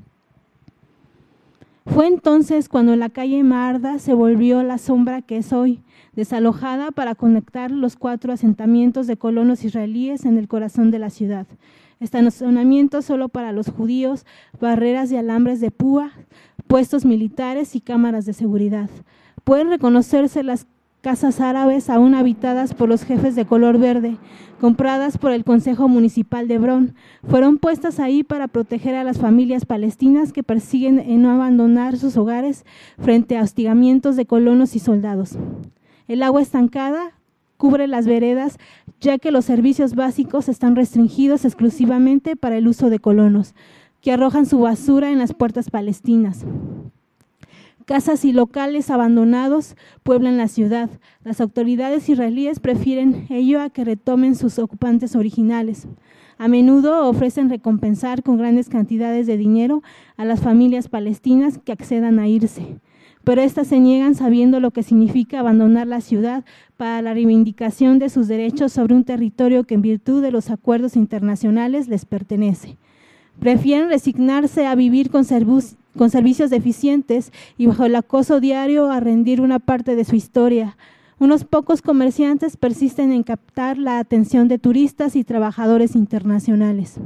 Fue entonces cuando la calle Marda se volvió la sombra que es hoy, desalojada para conectar los cuatro asentamientos de colonos israelíes en el corazón de la ciudad. Estacionamientos solo para los judíos, barreras de alambres de púa, puestos militares y cámaras de seguridad. Pueden reconocerse las casas árabes aún habitadas por los jefes de color verde, compradas por el Consejo Municipal de Hebrón. Fueron puestas ahí para proteger a las familias palestinas que persiguen en no abandonar sus hogares frente a hostigamientos de colonos y soldados. El agua estancada cubre las veredas, ya que los servicios básicos están restringidos exclusivamente para el uso de colonos, que arrojan su basura en las puertas palestinas. Casas y locales abandonados pueblan la ciudad. Las autoridades israelíes prefieren ello a que retomen sus ocupantes originales. A menudo ofrecen recompensar con grandes cantidades de dinero a las familias palestinas que accedan a irse, pero éstas se niegan sabiendo lo que significa abandonar la ciudad para la reivindicación de sus derechos sobre un territorio que en virtud de los acuerdos internacionales les pertenece. Prefieren resignarse a vivir con, servus, con servicios deficientes y bajo el acoso diario a rendir una parte de su historia. Unos pocos comerciantes persisten en captar la atención de turistas y trabajadores internacionales.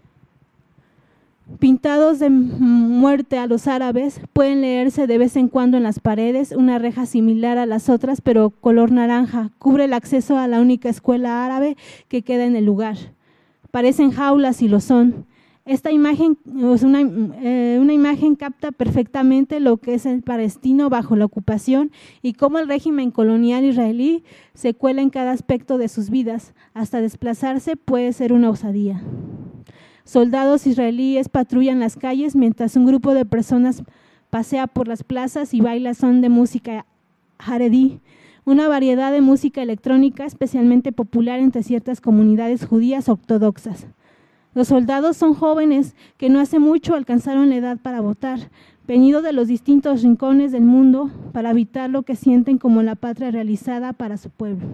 Pintados de muerte a los árabes, pueden leerse de vez en cuando en las paredes. Una reja similar a las otras, pero color naranja, cubre el acceso a la única escuela árabe que queda en el lugar. Parecen jaulas y lo son. Esta imagen, es una, eh, una imagen capta perfectamente lo que es el palestino bajo la ocupación y cómo el régimen colonial israelí se cuela en cada aspecto de sus vidas. Hasta desplazarse puede ser una osadía. Soldados israelíes patrullan las calles mientras un grupo de personas pasea por las plazas y baila son de música jaredí, una variedad de música electrónica especialmente popular entre ciertas comunidades judías ortodoxas. Los soldados son jóvenes que no hace mucho alcanzaron la edad para votar, venidos de los distintos rincones del mundo para habitar lo que sienten como la patria realizada para su pueblo.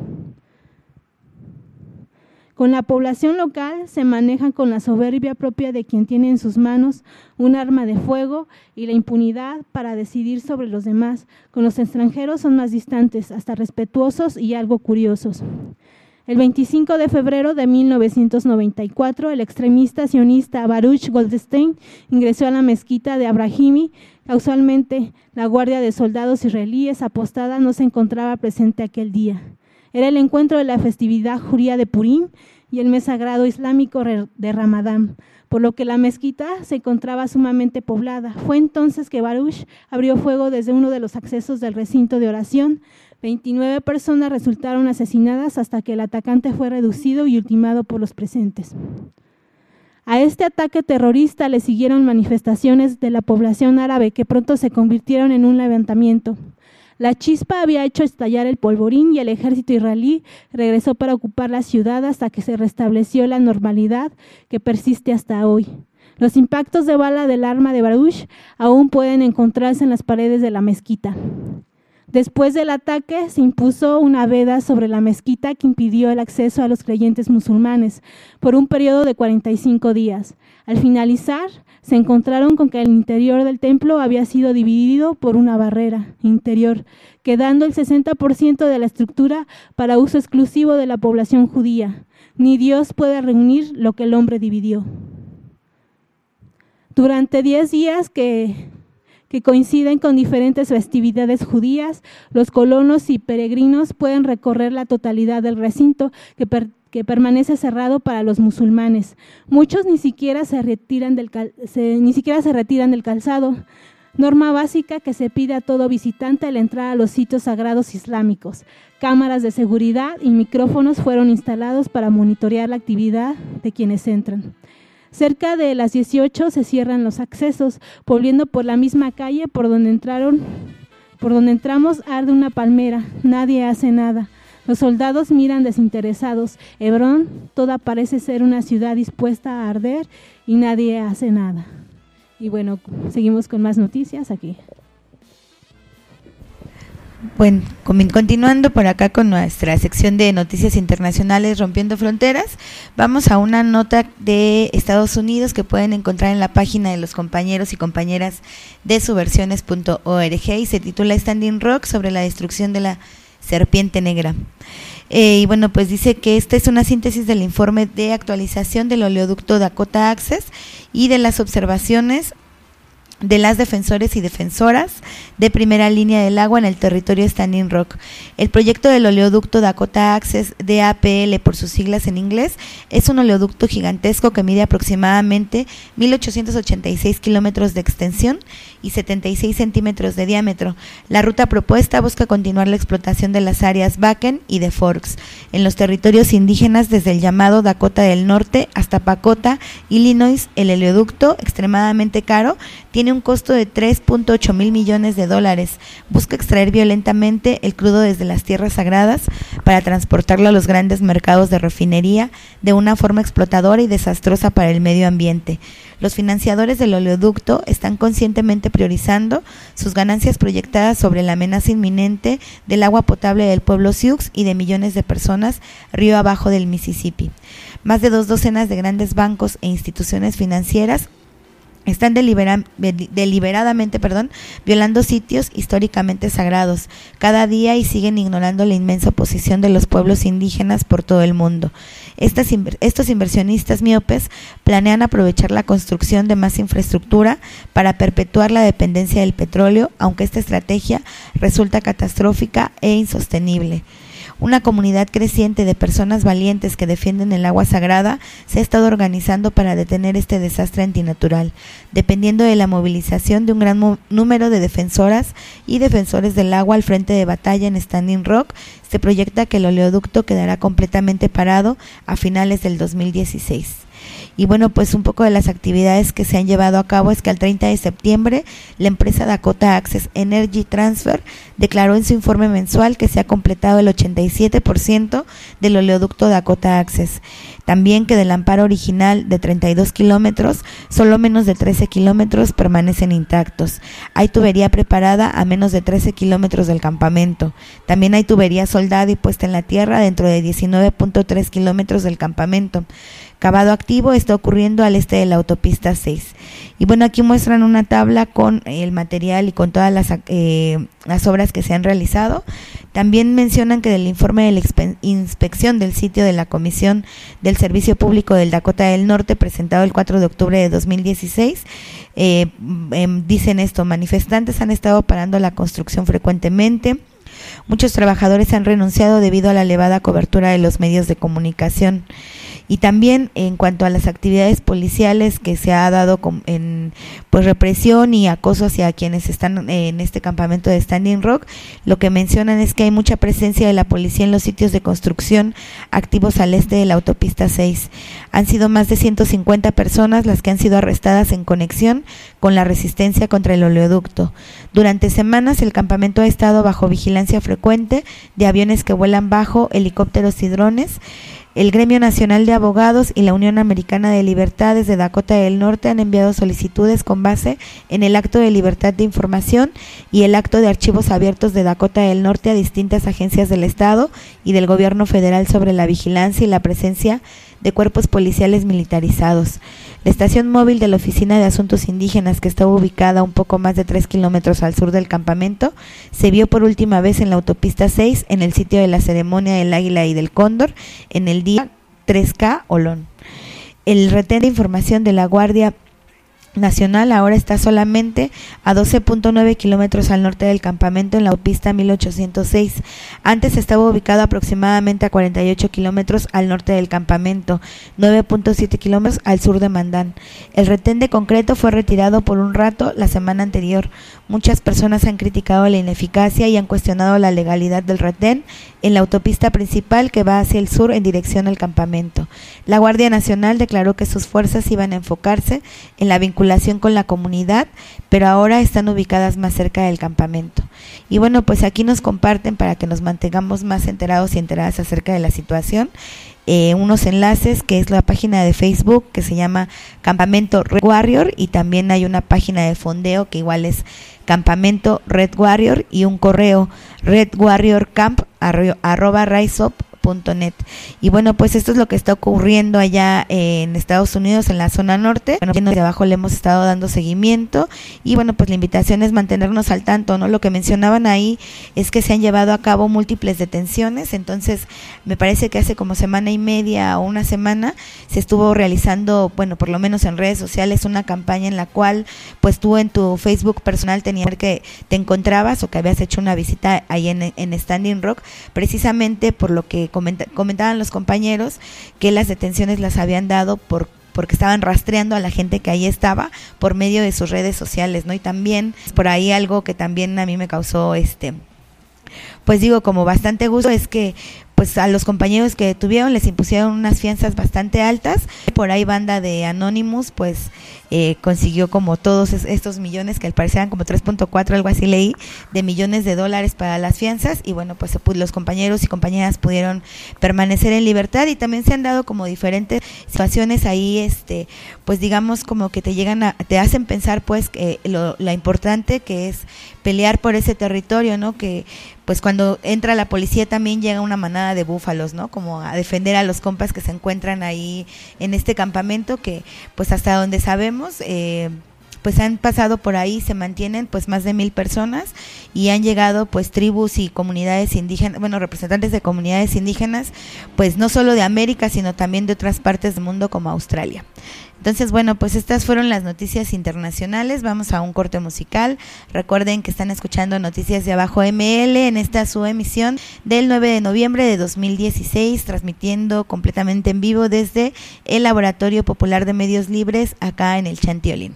Con la población local se manejan con la soberbia propia de quien tiene en sus manos un arma de fuego y la impunidad para decidir sobre los demás. Con los extranjeros son más distantes, hasta respetuosos y algo curiosos. El veinticinco de febrero de mil novecientos noventa y cuatro, el extremista sionista Baruch Goldstein ingresó a la mezquita de Abrahimi. Casualmente, la guardia de soldados israelíes apostada no se encontraba presente aquel día. Era el encuentro de la festividad judía de Purim y el mes sagrado islámico de Ramadán, por lo que la mezquita se encontraba sumamente poblada. Fue entonces que Baruch abrió fuego desde uno de los accesos del recinto de oración. veintinueve personas resultaron asesinadas hasta que el atacante fue reducido y ultimado por los presentes. A este ataque terrorista le siguieron manifestaciones de la población árabe que pronto se convirtieron en un levantamiento. La chispa había hecho estallar el polvorín y el ejército israelí regresó para ocupar la ciudad hasta que se restableció la normalidad que persiste hasta hoy. Los impactos de bala del arma de Baruch aún pueden encontrarse en las paredes de la mezquita. Después del ataque se impuso una veda sobre la mezquita que impidió el acceso a los creyentes musulmanes por un periodo de cuarenta y cinco días. Al finalizar, se encontraron con que el interior del templo había sido dividido por una barrera interior, quedando el sesenta por ciento de la estructura para uso exclusivo de la población judía. Ni Dios puede reunir lo que el hombre dividió. Durante diez días que... que coinciden con diferentes festividades judías, los colonos y peregrinos pueden recorrer la totalidad del recinto que, per, que permanece cerrado para los musulmanes. Muchos ni siquiera se retiran del, se, ni siquiera se retiran del calzado, norma básica que se pide a todo visitante al entrar a los sitios sagrados islámicos. Cámaras de seguridad y micrófonos fueron instalados para monitorear la actividad de quienes entran. Cerca de las dieciocho se cierran los accesos, volviendo por la misma calle por donde entraron, por donde entramos arde una palmera, nadie hace nada. Los soldados miran desinteresados. Hebrón, toda parece ser una ciudad dispuesta a arder y nadie hace nada. Y bueno, seguimos con más noticias aquí. Bueno, continuando por acá con nuestra sección de noticias internacionales Rompiendo Fronteras, vamos a una nota de Estados Unidos que pueden encontrar en la página de los compañeros y compañeras de subversiones punto org y se titula Standing Rock sobre la destrucción de la serpiente negra. Eh, y bueno, pues dice que esta es una síntesis del informe de actualización del oleoducto Dakota Access y de las observaciones de las defensores y defensoras de primera línea del agua en el territorio Standing Rock. El proyecto del oleoducto Dakota Access, D A P L por sus siglas en inglés, es un oleoducto gigantesco que mide aproximadamente mil ochocientos ochenta y seis kilómetros de extensión y setenta y seis centímetros de diámetro. La ruta propuesta busca continuar la explotación de las áreas Bakken y de Forks en los territorios indígenas desde el llamado Dakota del Norte hasta Pakota, Illinois. El oleoducto, extremadamente caro, tiene un costo de tres punto ocho mil millones de dólares. Busca extraer violentamente el crudo desde las tierras sagradas para transportarlo a los grandes mercados de refinería de una forma explotadora y desastrosa para el medio ambiente. Los financiadores del oleoducto están conscientemente priorizando sus ganancias proyectadas sobre la amenaza inminente del agua potable del pueblo Sioux y de millones de personas río abajo del Mississippi. Más de dos docenas de grandes bancos e instituciones financieras están delibera, deliberadamente perdón, violando sitios históricamente sagrados cada día y siguen ignorando la inmensa oposición de los pueblos indígenas por todo el mundo. Estas, estos inversionistas miopes planean aprovechar la construcción de más infraestructura para perpetuar la dependencia del petróleo, aunque esta estrategia resulta catastrófica e insostenible. Una comunidad creciente de personas valientes que defienden el agua sagrada se ha estado organizando para detener este desastre antinatural, dependiendo de la movilización de un gran número de defensoras y defensores del agua al frente de batalla en Standing Rock. Se proyecta que el oleoducto quedará completamente parado a finales del dos mil dieciséis. Y bueno, pues un poco de las actividades que se han llevado a cabo es que el treinta de septiembre la empresa Dakota Access Energy Transfer declaró en su informe mensual que se ha completado el ochenta y siete por ciento del oleoducto Dakota Access. También que del amparo original de treinta y dos kilómetros, solo menos de trece kilómetros permanecen intactos. Hay tubería preparada a menos de trece kilómetros del campamento. También hay tubería soldada y puesta en la tierra dentro de diecinueve punto tres kilómetros del campamento. Cavado activo está ocurriendo al este de la autopista seis. Y bueno, aquí muestran una tabla con el material y con todas las, eh, las obras que se han realizado. También mencionan que del informe de la inspección del sitio de la Comisión del Servicio Público del Dakota del Norte, presentado el cuatro de octubre de dos mil dieciséis, eh, eh, dicen esto: manifestantes han estado parando la construcción frecuentemente, muchos trabajadores han renunciado debido a la elevada cobertura de los medios de comunicación. Y también en cuanto a las actividades policiales que se ha dado con, en pues represión y acoso hacia quienes están en este campamento de Standing Rock, lo que mencionan es que hay mucha presencia de la policía en los sitios de construcción activos al este de la autopista seis. Han sido más de ciento cincuenta personas las que han sido arrestadas en conexión con la resistencia contra el oleoducto. Durante semanas el campamento ha estado bajo vigilancia frecuente de aviones que vuelan bajo, helicópteros y drones. El Gremio Nacional de Abogados y la Unión Americana de Libertades de Dakota del Norte han enviado solicitudes con base en el Acto de Libertad de Información y el Acto de Archivos Abiertos de Dakota del Norte a distintas agencias del Estado y del Gobierno Federal sobre la vigilancia y la presencia de cuerpos policiales militarizados. La estación móvil de la Oficina de Asuntos Indígenas, que estaba ubicada un poco más de tres kilómetros al sur del campamento, se vio por última vez en la autopista seis, en el sitio de la ceremonia del Águila y del Cóndor, en el día tres K Olón. El retén de información de la Guardia Nacional ahora está solamente a doce punto nueve kilómetros al norte del campamento en la autopista mil ochocientos seis. Antes estaba ubicado aproximadamente a cuarenta y ocho kilómetros al norte del campamento, nueve punto siete kilómetros al sur de Mandán. El retén de concreto fue retirado por un rato la semana anterior. Muchas personas han criticado la ineficacia y han cuestionado la legalidad del retén en la autopista principal que va hacia el sur en dirección al campamento. La Guardia Nacional declaró que sus fuerzas iban a enfocarse en la vinculación con la comunidad, pero ahora están ubicadas más cerca del campamento. Y bueno, pues aquí nos comparten para que nos mantengamos más enterados y enteradas acerca de la situación. Eh, unos enlaces, que es la página de Facebook que se llama Campamento Red Warrior, y también hay una página de fondeo que igual es Campamento Red Warrior, y un correo redwarriorcamp arroba riseup punto net. Y bueno, pues esto es lo que está ocurriendo allá en Estados Unidos, en la zona norte. Bueno, de abajo le hemos estado dando seguimiento, y bueno, pues la invitación es mantenernos al tanto, ¿no? Lo que mencionaban ahí es que se han llevado a cabo múltiples detenciones. Entonces me parece que hace como semana y media o una semana se estuvo realizando, bueno, por lo menos en redes sociales, una campaña en la cual pues tú en tu Facebook personal tenías que te encontrabas o que habías hecho una visita ahí en, en Standing Rock, precisamente por lo que comentaban los compañeros, que las detenciones las habían dado por porque estaban rastreando a la gente que ahí estaba por medio de sus redes sociales, ¿no? Y también por ahí algo que también a mí me causó este pues digo como bastante gusto es que pues a los compañeros que detuvieron les impusieron unas fianzas bastante altas. Por ahí banda de Anonymous pues eh, consiguió como todos estos millones, que al parecer eran como tres punto cuatro, algo así leí, de millones de dólares para las fianzas. Y bueno, pues los compañeros y compañeras pudieron permanecer en libertad, y también se han dado como diferentes situaciones ahí, este pues digamos como que te llegan a, te hacen pensar pues que lo, lo importante que es pelear por ese territorio, ¿no? Que pues cuando entra la policía también llega una manada de búfalos, ¿no? Como a defender a los compas que se encuentran ahí en este campamento, que pues hasta donde sabemos eh, pues han pasado por ahí, se mantienen pues más de mil personas, y han llegado pues tribus y comunidades indígenas, bueno, representantes de comunidades indígenas, pues no solo de América, sino también de otras partes del mundo como Australia. Entonces, bueno, pues estas fueron las noticias internacionales. Vamos a un corte musical. Recuerden que están escuchando Noticias de Abajo M L en esta su emisión del nueve de noviembre de dos mil dieciséis, transmitiendo completamente en vivo desde el Laboratorio Popular de Medios Libres acá en el Chantiolín.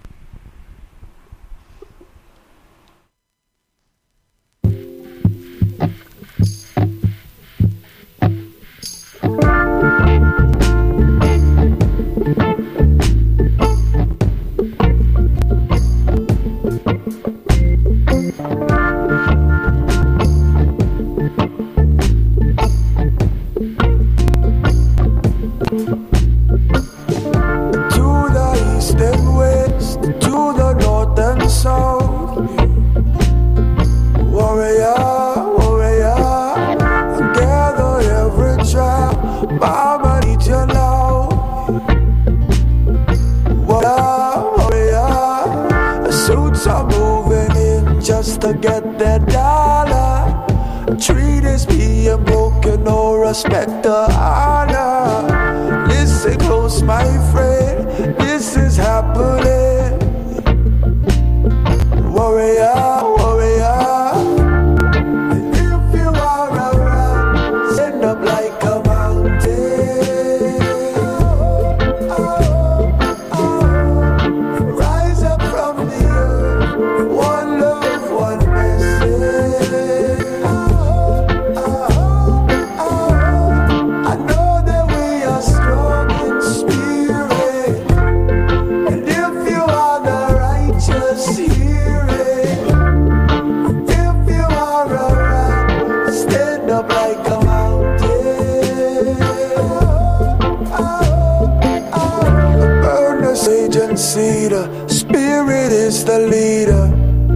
To get that dollar, treat is being broken, no respect or honor. Listen close, my friend, this is happening. Warrior, warrior. is the leader.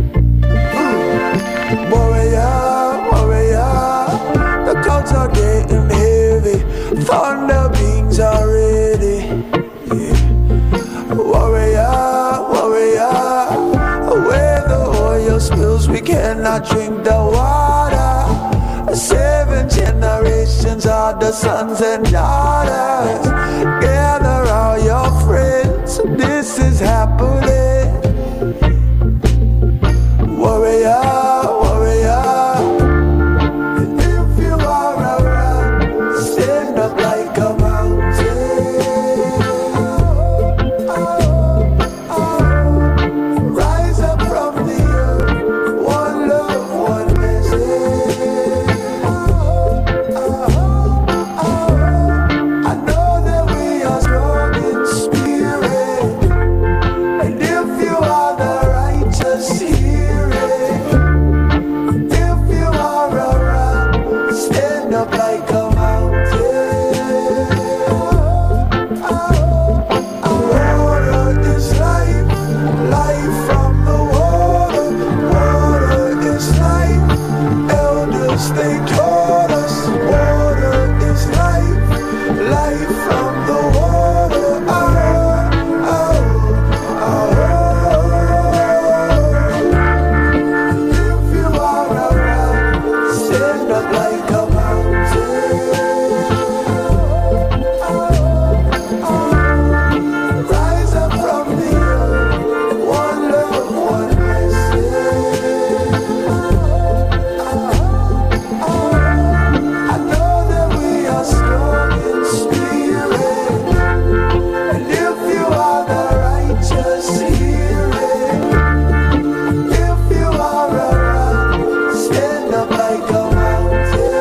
Warrior, warrior, the clouds are getting heavy. Thunder beams are ready. Yeah. Warrior, warrior, where the oil spills, we cannot drink the water. Seven generations are the sons and daughters. Gather all your friends, this is happening. Warrior, warrior, if you are around, stand up like a mountain. Rise up from the earth, one love, one message. I know that we are strong in spirit, and if you are the righteous, hear it. If you are around, stand up like a mountain. Water is life, life from the water. Water is life, elders they taught us. Water is life, life from the water. Ah, ah, ah. If you are around, stand up like a mountain. Rise up from the earth, one love, one message. I know that we are strong in spirit, and if you are the righteous, hear it. If you are around, stand up like a mountain.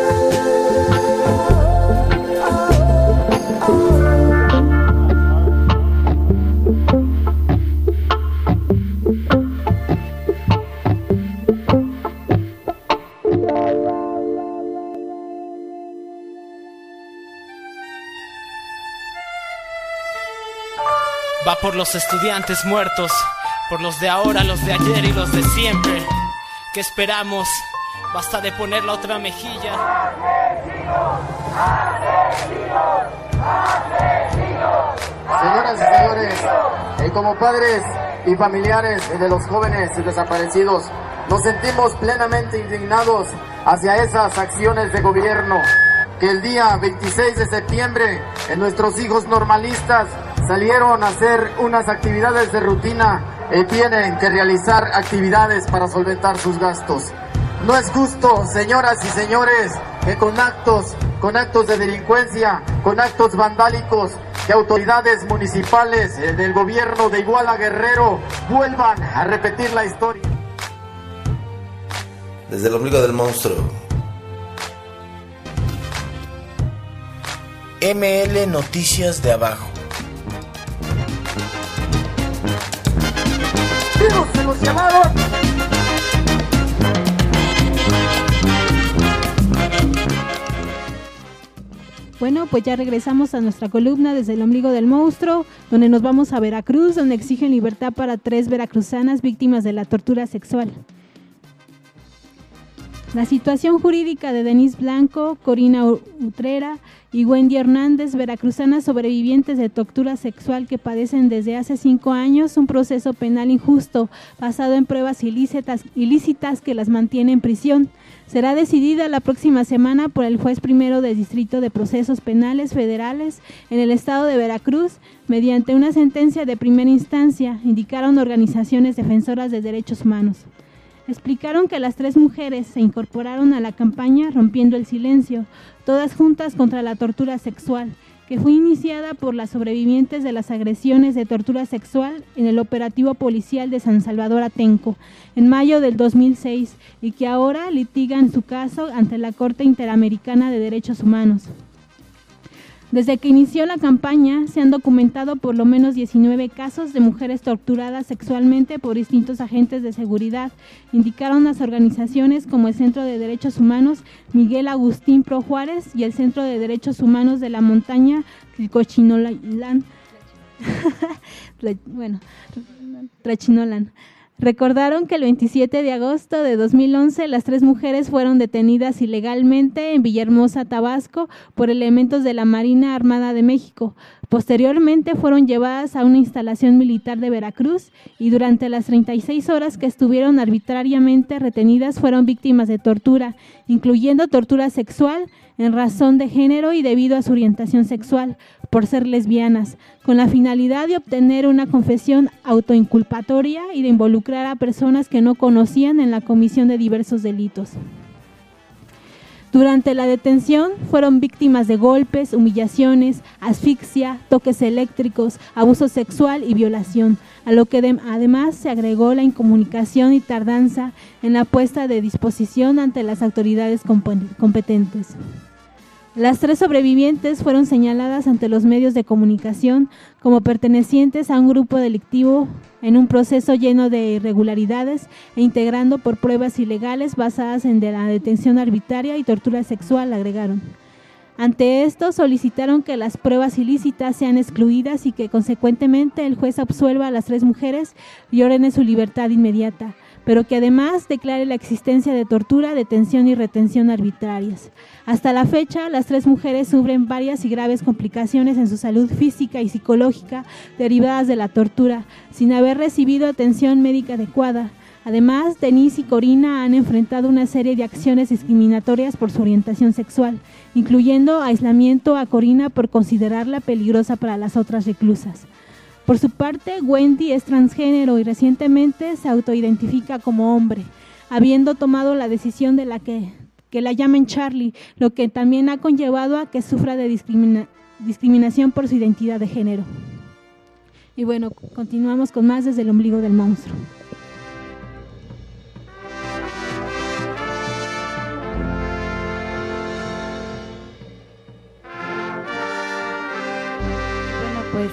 Va por los estudiantes muertos, por los de ahora, los de ayer y los de siempre. ¿Qué esperamos? Basta de poner la otra mejilla. Señoras y señores, eh, como padres y familiares de los jóvenes desaparecidos, nos sentimos plenamente indignados hacia esas acciones de gobierno que el día veintiséis de septiembre en nuestros hijos normalistas salieron a hacer unas actividades de rutina y tienen que realizar actividades para solventar sus gastos. No es justo, señoras y señores, que con actos, con actos de delincuencia, con actos vandálicos, que autoridades municipales eh, del gobierno de Iguala Guerrero vuelvan a repetir la historia. Desde el ombligo del monstruo. M L Noticias de Abajo. ¡Se los llamaron! Bueno, pues ya regresamos a nuestra columna desde el ombligo del monstruo, donde nos vamos a Veracruz, donde exigen libertad para tres veracruzanas víctimas de la tortura sexual. La situación jurídica de Denise Blanco, Corina Utrera y Wendy Hernández, veracruzanas sobrevivientes de tortura sexual que padecen desde hace cinco años un proceso penal injusto basado en pruebas ilícitas, ilícitas que las mantiene en prisión, será decidida la próxima semana por el juez primero del Distrito de Procesos Penales Federales en el estado de Veracruz mediante una sentencia de primera instancia, indicaron organizaciones defensoras de derechos humanos. Explicaron que las tres mujeres se incorporaron a la campaña Rompiendo el Silencio, todas juntas contra la tortura sexual, que fue iniciada por las sobrevivientes de las agresiones de tortura sexual en el operativo policial de San Salvador Atenco, en mayo del dos mil seis, y que ahora litigan su caso ante la Corte Interamericana de Derechos Humanos. Desde que inició la campaña, se han documentado por lo menos diecinueve casos de mujeres torturadas sexualmente por distintos agentes de seguridad, indicaron las organizaciones como el Centro de Derechos Humanos Miguel Agustín Pro Juárez y el Centro de Derechos Humanos de la Montaña Tlacochinolan. bueno, Tlachinolan. Recordaron que el veintisiete de agosto de dos mil once las tres mujeres fueron detenidas ilegalmente en Villahermosa, Tabasco, por elementos de la Marina Armada de México. Posteriormente fueron llevadas a una instalación militar de Veracruz y durante las treinta y seis horas que estuvieron arbitrariamente retenidas fueron víctimas de tortura, incluyendo tortura sexual en razón de género y debido a su orientación sexual, por ser lesbianas, con la finalidad de obtener una confesión autoinculpatoria y de involucrar a personas que no conocían en la comisión de diversos delitos. Durante la detención fueron víctimas de golpes, humillaciones, asfixia, toques eléctricos, abuso sexual y violación, a lo que de, además se agregó la incomunicación y tardanza en la puesta de disposición ante las autoridades competentes. Las tres sobrevivientes fueron señaladas ante los medios de comunicación como pertenecientes a un grupo delictivo en un proceso lleno de irregularidades e integrando por pruebas ilegales basadas en de la detención arbitraria y tortura sexual, agregaron. Ante esto, solicitaron que las pruebas ilícitas sean excluidas y que consecuentemente el juez absuelva a las tres mujeres y ordene su libertad inmediata, pero que además declare la existencia de tortura, detención y retención arbitrarias. Hasta la fecha, las tres mujeres sufren varias y graves complicaciones en su salud física y psicológica derivadas de la tortura, sin haber recibido atención médica adecuada. Además, Denise y Corina han enfrentado una serie de acciones discriminatorias por su orientación sexual, incluyendo aislamiento a Corina por considerarla peligrosa para las otras reclusas. Por su parte, Wendy es transgénero y recientemente se autoidentifica como hombre, habiendo tomado la decisión de la que, que la llamen Charlie, lo que también ha conllevado a que sufra de discrimina, discriminación por su identidad de género. Y bueno, continuamos con más desde el ombligo del monstruo. Bueno, pues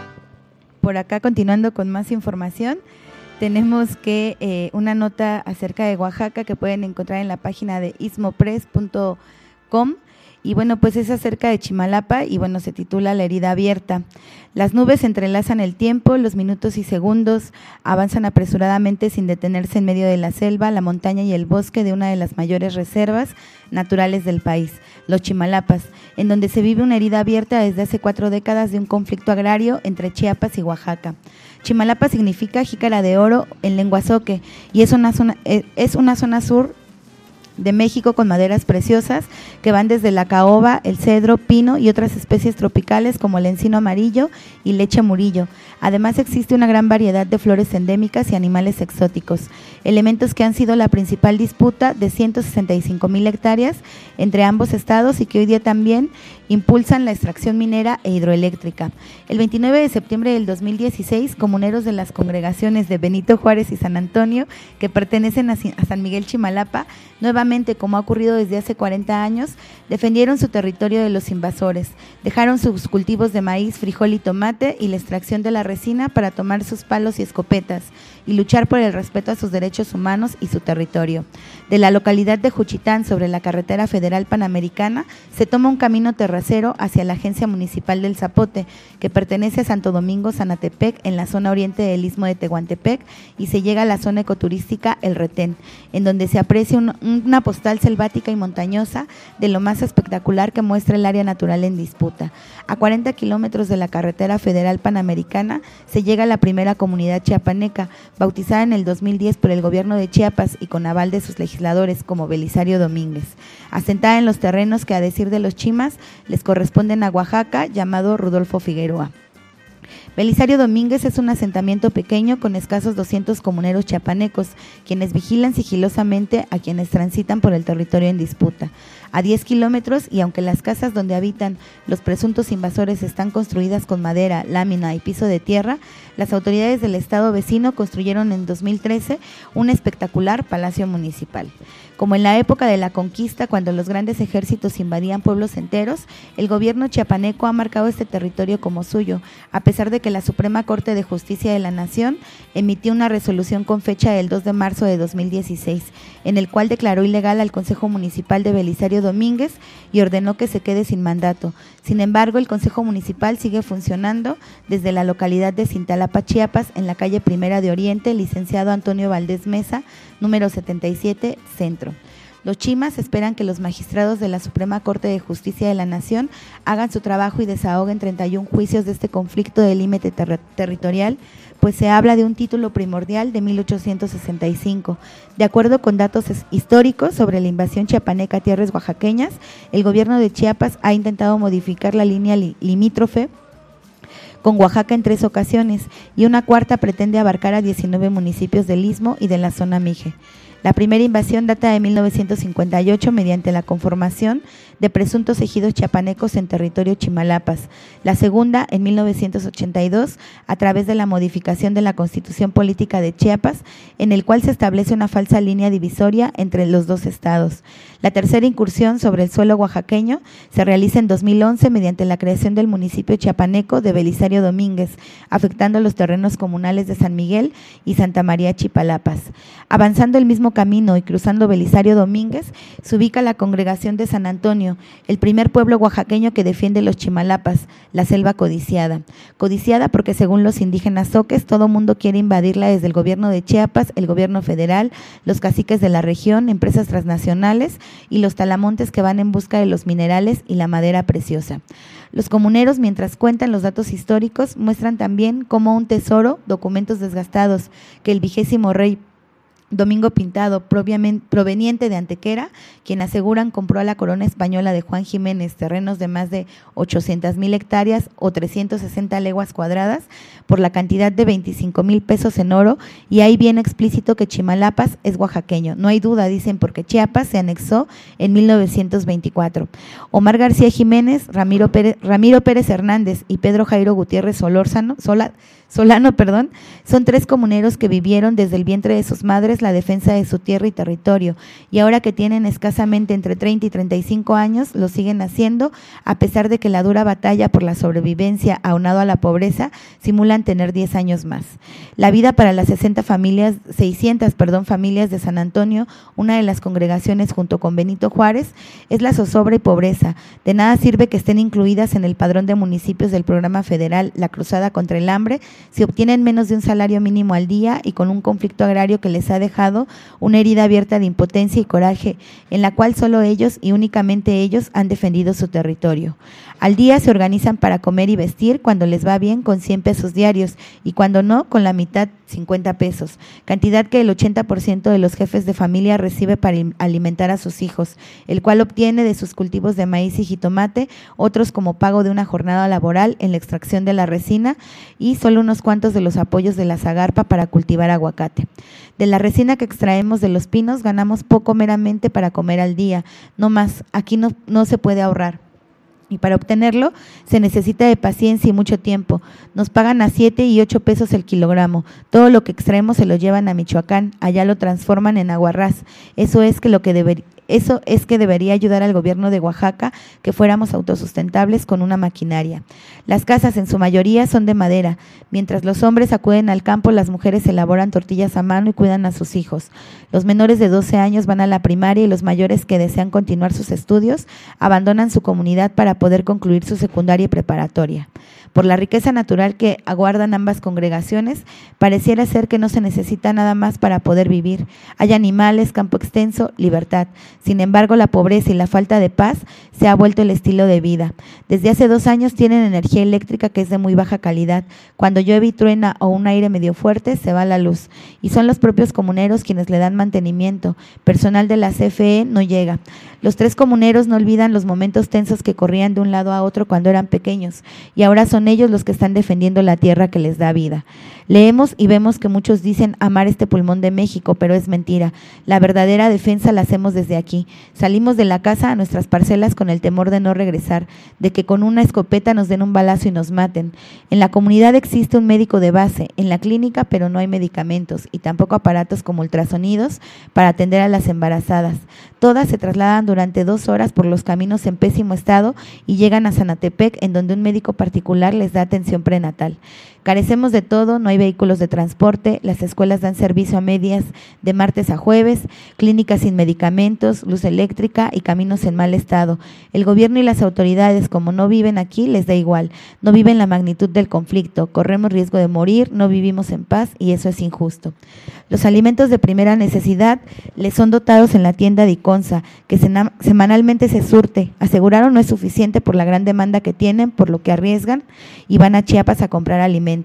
por acá, continuando con más información, tenemos que eh, una nota acerca de Oaxaca que pueden encontrar en la página de istmopress punto com y bueno, pues es acerca de Chimalapa y bueno, se titula La herida abierta. Las nubes entrelazan el tiempo, los minutos y segundos avanzan apresuradamente sin detenerse en medio de la selva, la montaña y el bosque de una de las mayores reservas naturales del país, los Chimalapas, en donde se vive una herida abierta desde hace cuatro décadas de un conflicto agrario entre Chiapas y Oaxaca. Chimalapa significa jícara de oro en lengua zoque y es una zona, es una zona sur de México con maderas preciosas que van desde la caoba, el cedro, pino y otras especies tropicales como el encino amarillo y leche murillo. Además existe una gran variedad de flores endémicas y animales exóticos, elementos que han sido la principal disputa de ciento sesenta y cinco mil hectáreas entre ambos estados y que hoy día también impulsan la extracción minera e hidroeléctrica. El veintinueve de septiembre del dos mil dieciséis, comuneros de las congregaciones de Benito Juárez y San Antonio, que pertenecen a San Miguel Chimalapa, nuevamente, como ha ocurrido desde hace cuarenta años, defendieron su territorio de los invasores, dejaron sus cultivos de maíz, frijol y tomate y la extracción de la resina para tomar sus palos y escopetas y luchar por el respeto a sus derechos humanos y su territorio. De la localidad de Juchitán, sobre la carretera federal panamericana, se toma un camino terracero hacia la agencia municipal del Zapote, que pertenece a Santo Domingo Zanatepec, en la zona oriente del istmo de Tehuantepec, y se llega a la zona ecoturística El Retén, en donde se aprecia un, una postal selvática y montañosa de lo más espectacular que muestra el área natural en disputa. A cuarenta kilómetros de la carretera federal panamericana se llega a la primera comunidad chiapaneca, bautizada en el dos mil diez por el gobierno de Chiapas y con aval de sus legisladores como Belisario Domínguez, asentada en los terrenos que, a decir de los chimas, les corresponden a Oaxaca, llamado Rudolfo Figueroa. Belisario Domínguez es un asentamiento pequeño con escasos doscientos comuneros chiapanecos, quienes vigilan sigilosamente a quienes transitan por el territorio en disputa. A diez kilómetros, y aunque las casas donde habitan los presuntos invasores están construidas con madera, lámina y piso de tierra, las autoridades del estado vecino construyeron en dos mil trece un espectacular palacio municipal. Como en la época de la conquista, cuando los grandes ejércitos invadían pueblos enteros, el gobierno chiapaneco ha marcado este territorio como suyo, a pesar de que la Suprema Corte de Justicia de la Nación emitió una resolución con fecha del dos de marzo de dos mil dieciséis, en el cual declaró ilegal al Consejo Municipal de Belisario Domínguez y ordenó que se quede sin mandato. Sin embargo, el Consejo Municipal sigue funcionando desde la localidad de Cintalapa, Chiapas, en la calle Primera de Oriente, licenciado Antonio Valdés Mesa, número setenta y siete, Centro. Los chimas esperan que los magistrados de la Suprema Corte de Justicia de la Nación hagan su trabajo y desahoguen treinta y un juicios de este conflicto de límite ter- territorial, pues se habla de un título primordial de mil ochocientos sesenta y cinco. De acuerdo con datos históricos sobre la invasión chiapaneca a tierras oaxaqueñas, el gobierno de Chiapas ha intentado modificar la línea li- limítrofe con Oaxaca en tres ocasiones, y una cuarta pretende abarcar a diecinueve municipios del Istmo y de la zona Mije. La primera invasión data de mil novecientos cincuenta y ocho mediante la conformación de presuntos ejidos chiapanecos en territorio Chimalapas. La segunda en mil novecientos ochenta y dos a través de la modificación de la Constitución Política de Chiapas, en el cual se establece una falsa línea divisoria entre los dos estados. La tercera incursión sobre el suelo oaxaqueño se realiza en dos mil once mediante la creación del municipio chiapaneco de Belisario Domínguez, afectando los terrenos comunales de San Miguel y Santa María Chipalapas. Avanzando el mismo camino y cruzando Belisario Domínguez, se ubica la congregación de San Antonio, el primer pueblo oaxaqueño que defiende los Chimalapas, la selva codiciada. Codiciada porque, según los indígenas zoques, todo mundo quiere invadirla, desde el gobierno de Chiapas, el gobierno federal, los caciques de la región, empresas transnacionales y los talamontes que van en busca de los minerales y la madera preciosa. Los comuneros, mientras cuentan los datos históricos, muestran también como un tesoro documentos desgastados que el vigésimo rey Domingo Pintado, proveniente de Antequera, quien aseguran compró a la corona española de Juan Jiménez terrenos de más de ochocientas mil hectáreas o trescientas sesenta leguas cuadradas por la cantidad de veinticinco mil pesos en oro, y ahí viene explícito que Chimalapas es oaxaqueño. No hay duda, dicen, porque Chiapas se anexó en mil novecientos veinticuatro. Omar García Jiménez, Ramiro Pérez, Ramiro Pérez Hernández y Pedro Jairo Gutiérrez Solórzano, Sola, Solano, perdón, son tres comuneros que vivieron desde el vientre de sus madres la defensa de su tierra y territorio, y ahora que tienen escasamente entre treinta y treinta y cinco años, lo siguen haciendo, a pesar de que la dura batalla por la sobrevivencia, aunado a la pobreza, simulan tener diez años más. La vida para las sesenta familias, seiscientas, perdón, familias de San Antonio, una de las congregaciones junto con Benito Juárez, es la zozobra y pobreza. De nada sirve que estén incluidas en el padrón de municipios del programa federal La Cruzada contra el Hambre, si obtienen menos de un salario mínimo al día y con un conflicto agrario que les ha dejado una herida abierta de impotencia y coraje, en la cual solo ellos y únicamente ellos han defendido su territorio. Al día se organizan para comer y vestir, cuando les va bien con cien pesos diarios y cuando no con la mitad, cincuenta pesos, cantidad que el ochenta por ciento de los jefes de familia recibe para alimentar a sus hijos, el cual obtiene de sus cultivos de maíz y jitomate, otros como pago de una jornada laboral en la extracción de la resina y solo unos cuantos de los apoyos de la Zagarpa para cultivar aguacate. De la resina que extraemos de los pinos ganamos poco meramente para comer al día, no más, aquí no, no se puede ahorrar. Y para obtenerlo se necesita de paciencia y mucho tiempo. Nos pagan a siete y ocho pesos el kilogramo. Todo lo que extraemos se lo llevan a Michoacán, allá lo transforman en aguarrás. Eso es que lo que debería Eso es que debería ayudar al gobierno de Oaxaca que fuéramos autosustentables con una maquinaria. Las casas en su mayoría son de madera. Mientras los hombres acuden al campo, las mujeres elaboran tortillas a mano y cuidan a sus hijos. Los menores de doce años van a la primaria y los mayores que desean continuar sus estudios abandonan su comunidad para poder concluir su secundaria y preparatoria. Por la riqueza natural que aguardan ambas congregaciones, pareciera ser que no se necesita nada más para poder vivir. Hay animales, campo extenso, libertad. Sin embargo, la pobreza y la falta de paz se ha vuelto el estilo de vida. Desde hace dos años tienen energía eléctrica que es de muy baja calidad. Cuando llueve y truena o un aire medio fuerte, se va la luz. Y son los propios comuneros quienes le dan mantenimiento. Personal de la C F E no llega. Los tres comuneros no olvidan los momentos tensos que corrían de un lado a otro cuando eran pequeños, y ahora son ellos los que están defendiendo la tierra que les da vida. Leemos y vemos que muchos dicen amar este pulmón de México, pero es mentira. La verdadera defensa la hacemos desde aquí. Salimos de la casa a nuestras parcelas con el temor de no regresar, de que con una escopeta nos den un balazo y nos maten. En la comunidad existe un médico de base, en la clínica, pero no hay medicamentos y tampoco aparatos como ultrasonidos para atender a las embarazadas. Todas se trasladan durante dos horas por los caminos en pésimo estado y llegan a Zanatepec, en donde un médico particular les da atención prenatal. Carecemos de todo, no hay vehículos de transporte, las escuelas dan servicio a medias de martes a jueves, clínicas sin medicamentos, luz eléctrica y caminos en mal estado. El gobierno y las autoridades, como no viven aquí, les da igual, no viven la magnitud del conflicto, corremos riesgo de morir, no vivimos en paz y eso es injusto. Los alimentos de primera necesidad les son dotados en la tienda de Iconza, que semanalmente se surte. Aseguraron no es suficiente por la gran demanda que tienen, por lo que arriesgan y van a Chiapas a comprar alimentos.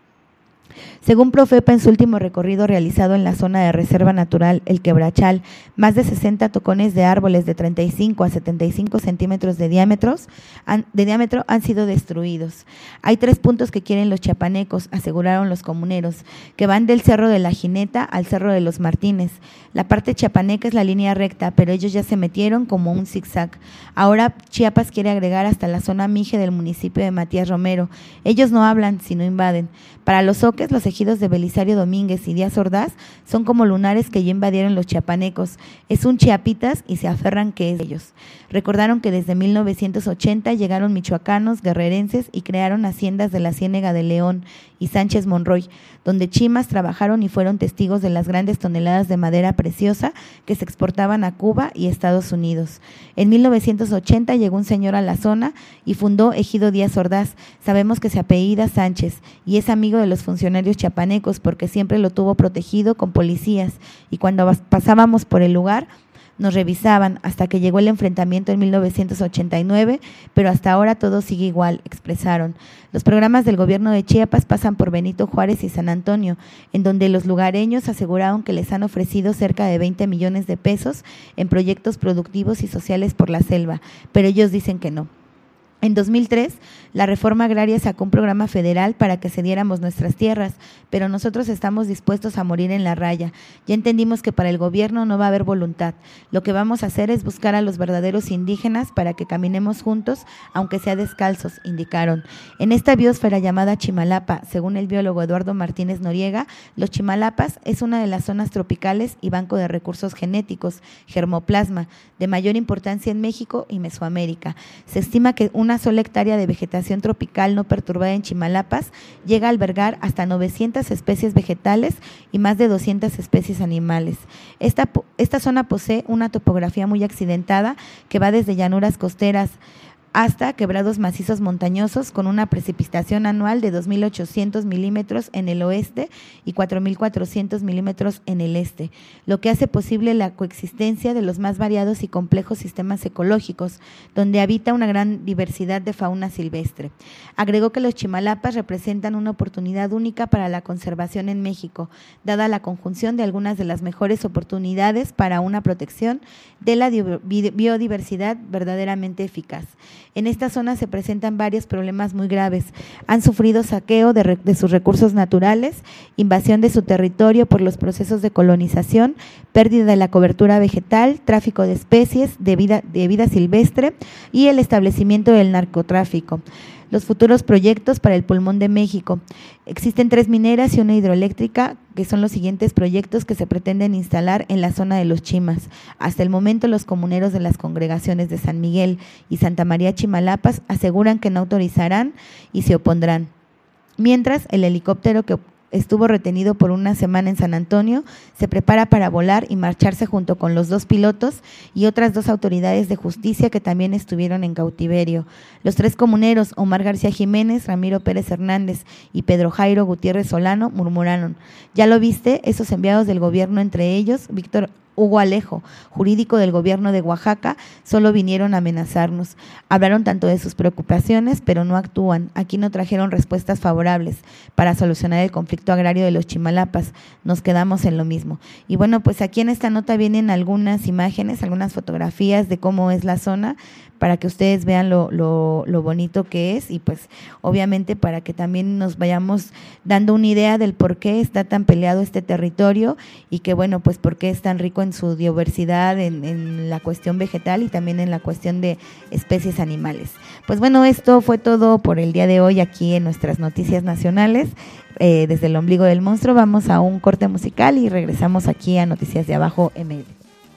Según Profepa, en su último recorrido realizado en la zona de reserva natural El Quebrachal, más de sesenta tocones de árboles de treinta y cinco a setenta y cinco centímetros de, diámetros, han, de diámetro han sido destruidos. Hay tres puntos que quieren los chiapanecos, aseguraron los comuneros, que van del Cerro de la Jineta al Cerro de los Martínez. La parte chiapaneca es la línea recta, pero ellos ya se metieron como un zigzag. Ahora Chiapas quiere agregar hasta la zona Mije del municipio de Matías Romero. Ellos no hablan, sino invaden. Para los oques, los ejidos de Belisario Domínguez y Díaz Ordaz son como lunares que ya invadieron los chiapanecos. Es un chiapitas y se aferran que es de ellos. Recordaron que desde mil novecientos ochenta llegaron michoacanos, guerrerenses y crearon haciendas de la Ciénega de León y Sánchez Monroy, donde chimas trabajaron y fueron testigos de las grandes toneladas de madera preciosa que se exportaban a Cuba y Estados Unidos. En mil novecientos ochenta llegó un señor a la zona y fundó Ejido Díaz Ordaz. Sabemos que se apellida Sánchez y es amigo de los funcionarios chiapanecos porque siempre lo tuvo protegido con policías y cuando pasábamos por el lugar nos revisaban hasta que llegó el enfrentamiento en mil novecientos ochenta y nueve, pero hasta ahora todo sigue igual, expresaron. Los programas del gobierno de Chiapas pasan por Benito Juárez y San Antonio, en donde los lugareños aseguraron que les han ofrecido cerca de veinte millones de pesos en proyectos productivos y sociales por la selva, pero ellos dicen que no. En dos mil tres, la reforma agraria sacó un programa federal para que cediéramos nuestras tierras, pero nosotros estamos dispuestos a morir en la raya. Ya entendimos que para el gobierno no va a haber voluntad. Lo que vamos a hacer es buscar a los verdaderos indígenas para que caminemos juntos, aunque sea descalzos, indicaron. En esta biosfera llamada Chimalapa, según el biólogo Eduardo Martínez Noriega, los Chimalapas es una de las zonas tropicales y banco de recursos genéticos, germoplasma, de mayor importancia en México y Mesoamérica. Se estima que una Una sola hectárea de vegetación tropical no perturbada en Chimalapas llega a albergar hasta novecientas especies vegetales y más de doscientas especies animales. Esta, esta zona posee una topografía muy accidentada que va desde llanuras costeras hasta quebrados macizos montañosos con una precipitación anual de dos mil ochocientos milímetros en el oeste y cuatro mil cuatrocientos milímetros en el este, lo que hace posible la coexistencia de los más variados y complejos sistemas ecológicos, donde habita una gran diversidad de fauna silvestre. Agregó que los Chimalapas representan una oportunidad única para la conservación en México, dada la conjunción de algunas de las mejores oportunidades para una protección de la biodiversidad verdaderamente eficaz. En esta zona se presentan varios problemas muy graves. Han sufrido saqueo de, de sus recursos naturales, invasión de su territorio por los procesos de colonización, pérdida de la cobertura vegetal, tráfico de especies, de vida, de vida silvestre y el establecimiento del narcotráfico. Los futuros proyectos para el pulmón de México. Existen tres mineras y una hidroeléctrica, que son los siguientes proyectos que se pretenden instalar en la zona de los Chimas. Hasta el momento, los comuneros de las congregaciones de San Miguel y Santa María Chimalapas aseguran que no autorizarán y se opondrán. Mientras, el helicóptero que estuvo retenido por una semana en San Antonio, se prepara para volar y marcharse junto con los dos pilotos y otras dos autoridades de justicia que también estuvieron en cautiverio. Los tres comuneros, Omar García Jiménez, Ramiro Pérez Hernández y Pedro Jairo Gutiérrez Solano, murmuraron: ¿ya lo viste? Esos enviados del gobierno, entre ellos Víctor Hugo Alejo, jurídico del gobierno de Oaxaca, solo vinieron a amenazarnos. Hablaron tanto de sus preocupaciones, pero no actúan. Aquí no trajeron respuestas favorables para solucionar el conflicto agrario de los Chimalapas. Nos quedamos en lo mismo. Y bueno, pues aquí en esta nota vienen algunas imágenes, algunas fotografías de cómo es la zona, para que ustedes vean lo, lo, lo bonito que es y pues obviamente para que también nos vayamos dando una idea del por qué está tan peleado este territorio y que bueno, pues por qué es tan rico en su diversidad, en, en la cuestión vegetal y también en la cuestión de especies animales. Pues bueno, esto fue todo por el día de hoy aquí en nuestras noticias nacionales. Eh, desde el ombligo del monstruo vamos a un corte musical y regresamos aquí a Noticias de Abajo M L.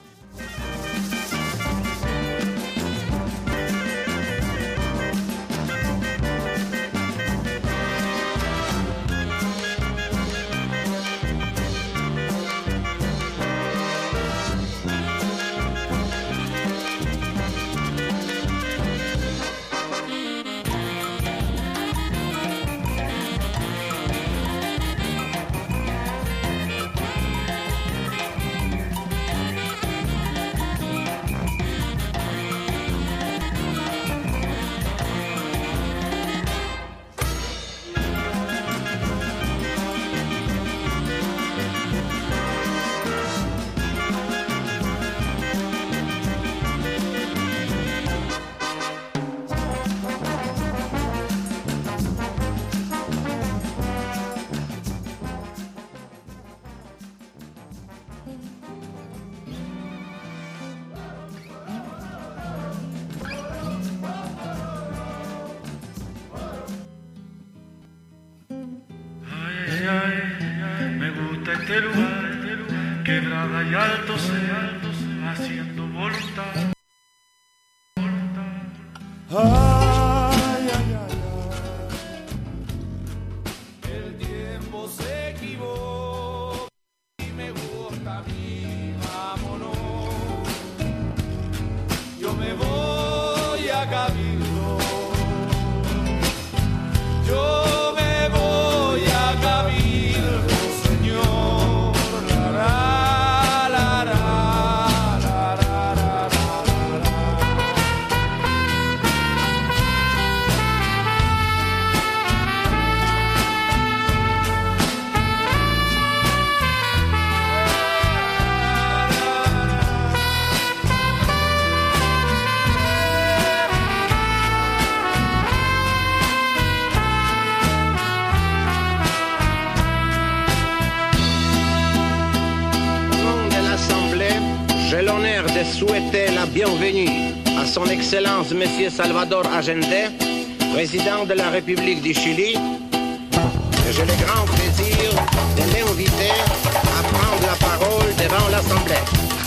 Me gusta este lugar, quebrada y alto sea, haciendo voluntad. Ay, ay, ay, ay. El tiempo se equivoca y me gusta a mí, vámonos. Yo me voy a Cabildo. Yo de souhaiter la bienvenue à son Excellence Monsieur Salvador Allende, président de la République du Chili. J'ai le grand plaisir de l'inviter à prendre la parole devant l'Assemblée.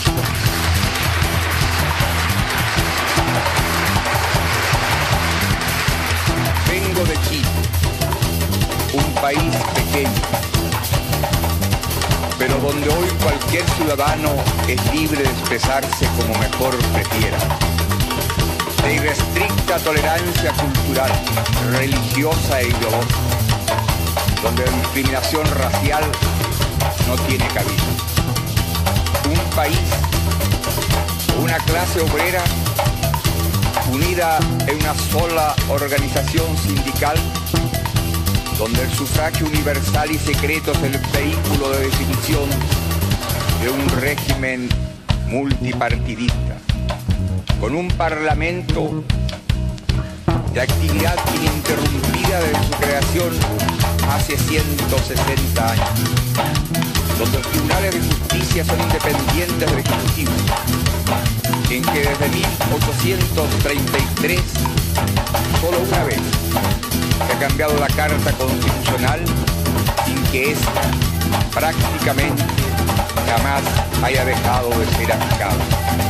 Vengo de Chile, un país pequeño, pero donde hoy cualquier ciudadano es libre de expresarse como mejor prefiera. De irrestricta tolerancia cultural, religiosa e ideológica, donde la discriminación racial no tiene cabida. Un país, una clase obrera unida en una sola organización sindical, donde el sufragio universal y secreto es el vehículo de definición de un régimen multipartidista, con un parlamento de actividad ininterrumpida desde su creación hace ciento sesenta años, donde los tribunales de justicia son independientes del Ejecutivo, en que desde mil ochocientos treinta y tres, solo una vez, se ha cambiado la Carta Constitucional sin que ésta prácticamente jamás haya dejado de ser aplicada.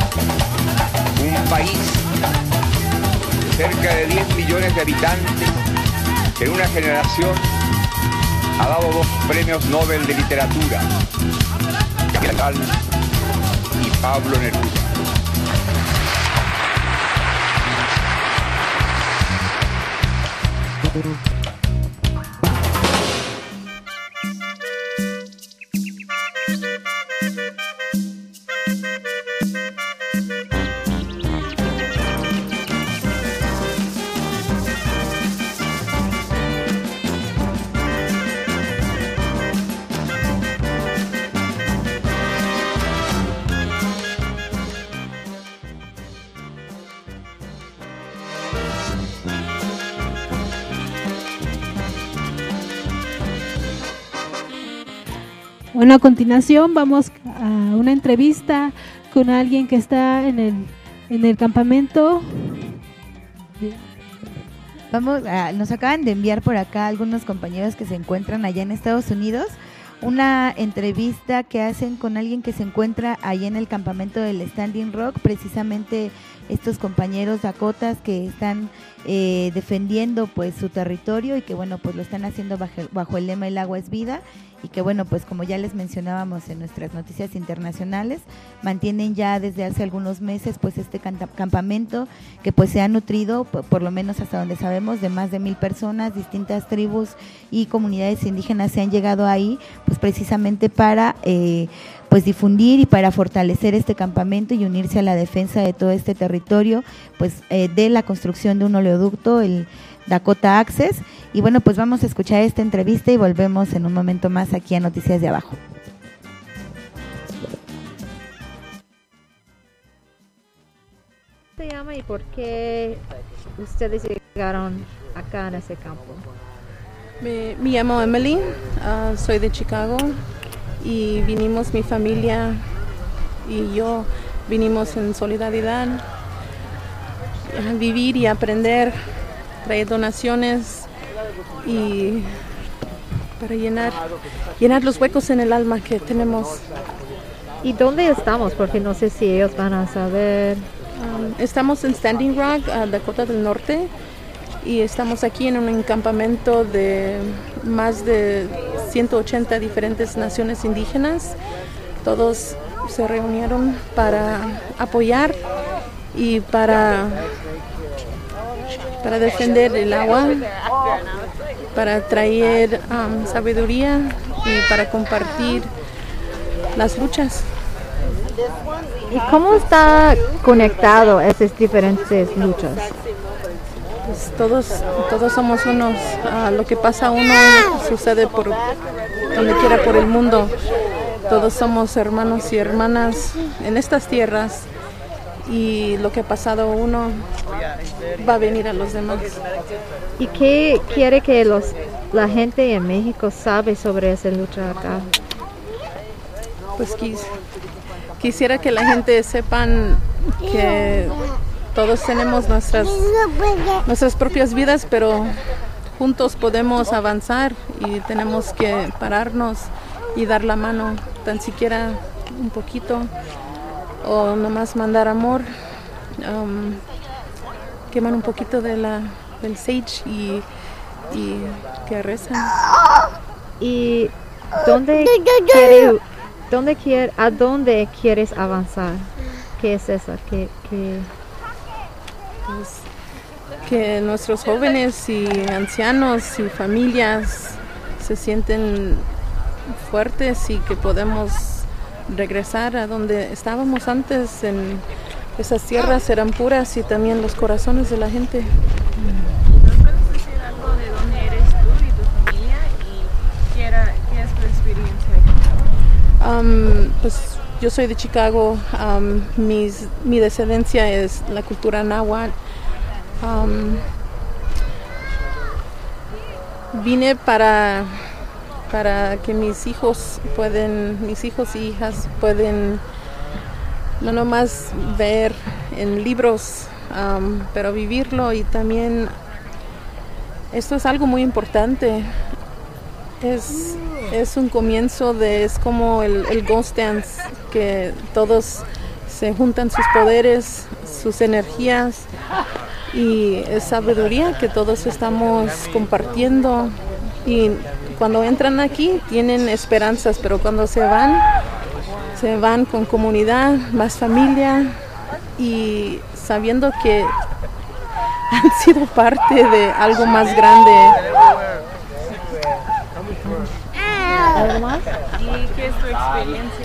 Un país de cerca de diez millones de habitantes que en una generación ha dado dos premios Nobel de Literatura, Gabriel y Pablo Neruda. Bueno, a continuación vamos a una entrevista con alguien que está en el, en el campamento. Vamos a, nos acaban de enviar por acá algunos compañeros que se encuentran allá en Estados Unidos, una entrevista que hacen con alguien que se encuentra allá en el campamento del Standing Rock, precisamente estos compañeros dakotas que están eh, defendiendo pues su territorio y que bueno pues lo están haciendo bajo, bajo el lema El agua es vida, y que bueno pues como ya les mencionábamos en nuestras noticias internacionales, mantienen ya desde hace algunos meses pues este campamento que pues se ha nutrido por, por lo menos hasta donde sabemos de más de mil personas, distintas tribus y comunidades indígenas se han llegado ahí pues precisamente para eh, pues difundir y para fortalecer este campamento y unirse a la defensa de todo este territorio, pues eh, de la construcción de un oleoducto, el Dakota Access. Y bueno, pues vamos a escuchar esta entrevista y volvemos en un momento más aquí a Noticias de Abajo. ¿Cómo se llama y por qué ustedes llegaron acá en ese campo? Me, me llamo Emily, uh, soy de Chicago y vinimos mi familia y yo vinimos en solidaridad a vivir y aprender, traer donaciones y para llenar llenar los huecos en el alma que tenemos. ¿Y dónde estamos? Porque no sé si ellos van a saber. Um, estamos en Standing Rock, uh, Dakota del Norte, y estamos aquí en un campamento de más de ciento ochenta diferentes naciones indígenas. Todos se reunieron para apoyar y para, para defender el agua, para traer um, sabiduría y para compartir las luchas. ¿Y cómo está conectado esas diferentes luchas? Pues todos, todos somos unos. Uh, lo que pasa a uno sucede por donde quiera por el mundo. Todos somos hermanos y hermanas en estas tierras y lo que ha pasado a uno va a venir a los demás. ¿Y qué quiere que los, la gente en México sabe sobre esa lucha acá? Pues quis, quisiera que la gente sepan que todos tenemos nuestras, nuestras propias vidas, pero juntos podemos avanzar y tenemos que pararnos y dar la mano, tan siquiera un poquito, o nomás mandar amor, um, queman un poquito de la, del sage y, y que rezan. ¿Y dónde quiere, dónde quiere, a dónde quieres avanzar? ¿Qué es eso? ¿Qué, qué? Pues, que nuestros jóvenes y ancianos y familias se sienten fuertes y que podemos regresar a donde estábamos antes. En esas tierras eran puras y también los corazones de la gente. ¿Nos puedes decir algo de dónde eres tú y tu familia y qué, era, qué es tu experiencia aquí? Um, pues yo soy de Chicago, um, mis, mi descendencia es la cultura náhuatl. Um, vine para para que mis hijos pueden, mis hijos y hijas pueden no nomás ver en libros, um, pero vivirlo. Y también esto es algo muy importante. Es, es un comienzo de, es como el, el Ghost Dance, que todos se juntan sus poderes, sus energías, y es sabiduría que todos estamos compartiendo. Y cuando entran aquí tienen esperanzas, pero cuando se van, se van con comunidad, más familia y sabiendo que han sido parte de algo más grande. ¿Algo más? ¿Y qué es tu experiencia?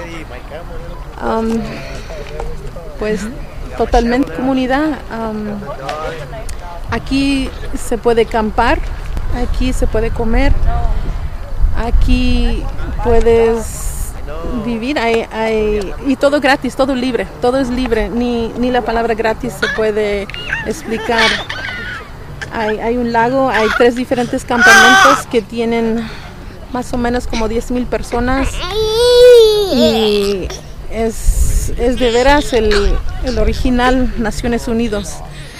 Um, pues totalmente comunidad. Um, aquí se puede acampar. Aquí se puede comer, aquí puedes vivir, hay, hay, y todo gratis, todo libre, todo es libre, ni, ni la palabra gratis se puede explicar. Hay, hay un lago, hay tres diferentes campamentos que tienen más o menos como diez mil personas y es, es de veras el, el original Naciones Unidos.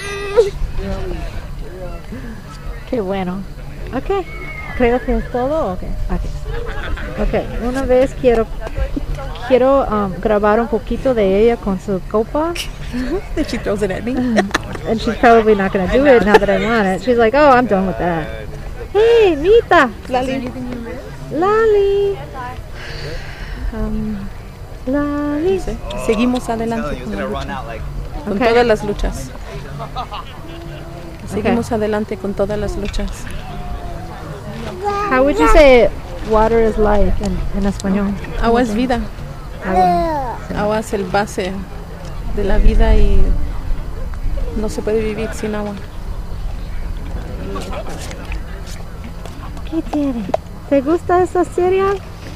Qué bueno. Ok, creo que es todo. Okay. Okay. Okay. Una vez quiero quiero um, grabar un poquito de ella con su copa. Then she throws it at me. And she's probably not going to do it now that I want it. She's like, oh, I'm done with that. Hey, Mita. Lali. Lali. Um, Lali. Sí. Seguimos adelante con, la lucha, con Okay. todas las luchas. Seguimos adelante con todas las luchas. How would you say water is life en, en español? Agua es vida. Agua. Agua es el base de la vida y no se puede vivir sin agua. ¿Qué tiene? ¿Te gusta esa cereal?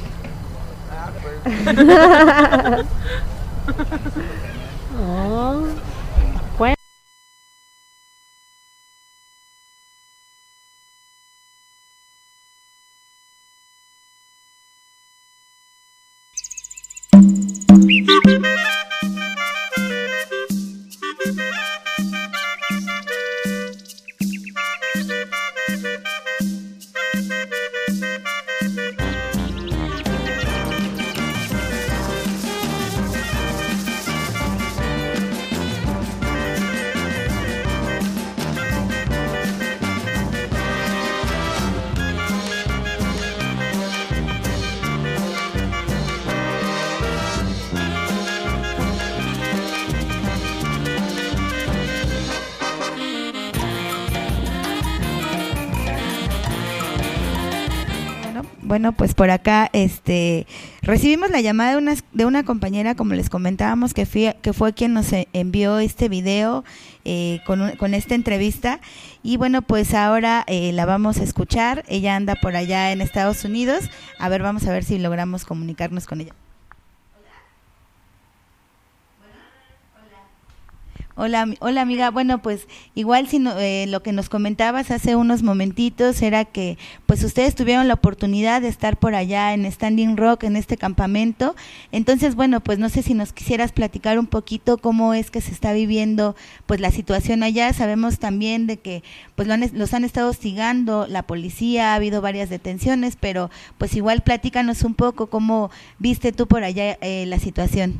Oh. Bueno. Bueno, pues por acá este recibimos la llamada de una, de una compañera, como les comentábamos, que, fui, que fue quien nos envió este video eh, con, un, con esta entrevista. Y bueno, pues ahora eh, la vamos a escuchar. Ella anda por allá en Estados Unidos. A ver, vamos a ver si logramos comunicarnos con ella. Hola, hola amiga. Bueno, pues igual si no, eh, lo que nos comentabas hace unos momentitos era que pues ustedes tuvieron la oportunidad de estar por allá en Standing Rock, en este campamento. Entonces, bueno, pues no sé si nos quisieras platicar un poquito cómo es que se está viviendo pues la situación allá. Sabemos también de que pues lo han, los han estado hostigando la policía, ha habido varias detenciones, pero pues igual platícanos un poco cómo viste tú por allá eh, la situación.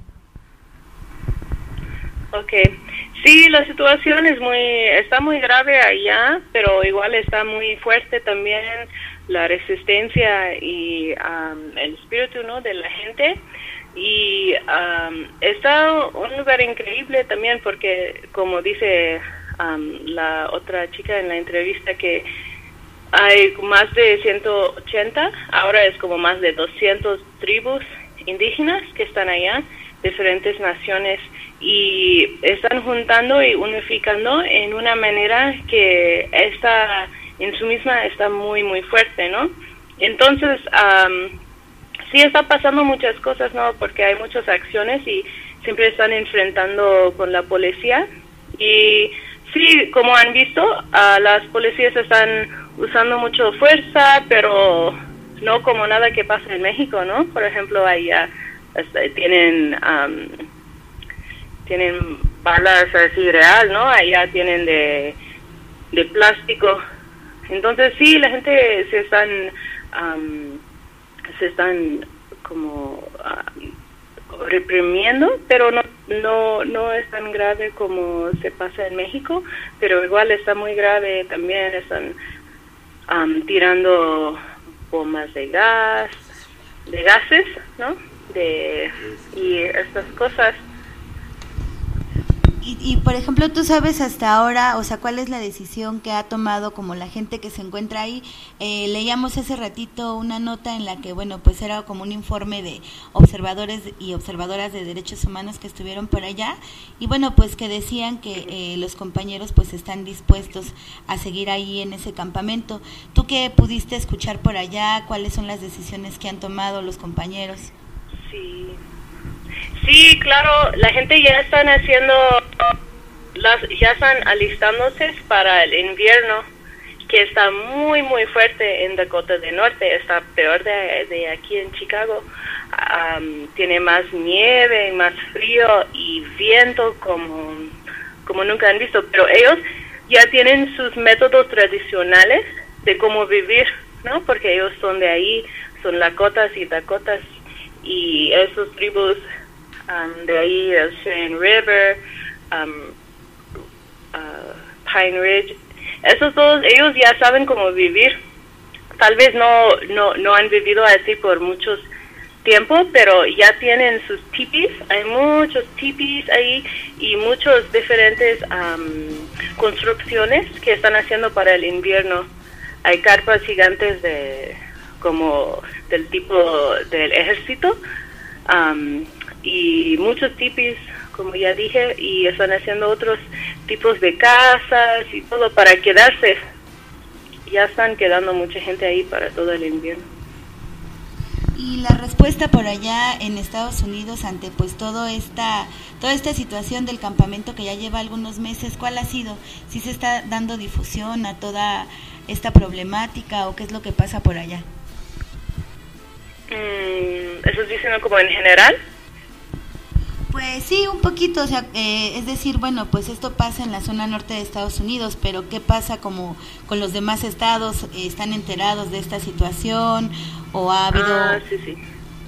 Okay. Sí, la situación es muy, está muy grave allá, pero igual está muy fuerte también la resistencia y um, el espíritu, ¿no?, de la gente. Y um, está un lugar increíble también porque, como dice um, la otra chica en la entrevista, que hay más de ciento ochenta, ahora es como más de doscientas tribus indígenas que están allá, diferentes naciones, y están juntando y unificando en una manera que está en su misma está muy muy fuerte, ¿no? Entonces um, sí está pasando muchas cosas, ¿no? Porque hay muchas acciones y siempre están enfrentando con la policía. Y sí, como han visto, uh, las policías están usando mucho fuerza, pero no como nada que pasa en México, ¿no? Por ejemplo, allá uh, tienen um, tienen balas así real, ¿no? Allá tienen de, de plástico. Entonces sí, la gente se están um, se están como uh, reprimiendo, pero no no no es tan grave como se pasa en México, pero igual está muy grave también. Están um, tirando bombas de gas, de gases, ¿no? De y estas cosas. Y, y, por ejemplo, tú sabes hasta ahora, o sea, ¿cuál es la decisión que ha tomado como la gente que se encuentra ahí? Eh, leíamos hace ratito una nota en la que, bueno, pues era como un informe de observadores y observadoras de derechos humanos que estuvieron por allá, y bueno, pues que decían que eh, los compañeros pues están dispuestos a seguir ahí en ese campamento. ¿Tú qué pudiste escuchar por allá? ¿Cuáles son las decisiones que han tomado los compañeros? Sí. Sí, claro, la gente ya están haciendo, las, ya están alistándose para el invierno que está muy, muy fuerte en Dakota del Norte, está peor de, de aquí en Chicago. Um, tiene más nieve, más frío y viento como, como nunca han visto, pero ellos ya tienen sus métodos tradicionales de cómo vivir, ¿no? Porque ellos son de ahí, son Lakotas y Dakotas, y esos tribus um, de ahí, el Cheyenne River, um, uh, Pine Ridge, esos todos, ellos ya saben cómo vivir. Tal vez no, no, no han vivido así por muchos tiempo, pero ya tienen sus tipis, hay muchos tipis ahí y muchos diferentes um, construcciones que están haciendo para el invierno. Hay carpas gigantes de como del tipo del ejército um, y muchos tipis, como ya dije, y están haciendo otros tipos de casas y todo para quedarse. Ya están quedando mucha gente ahí para todo el invierno. Y la respuesta por allá en Estados Unidos ante pues todo esta toda esta situación del campamento que ya lleva algunos meses, ¿cuál ha sido? ¿Sí se está dando difusión a toda esta problemática o qué es lo que pasa por allá? Mm, ¿eso es diciendo como en general? Pues sí, un poquito, o sea, eh, es decir, bueno, pues esto pasa en la zona norte de Estados Unidos, pero ¿qué pasa como con los demás estados? ¿Están enterados de esta situación o ha habido...? Ah, sí, sí.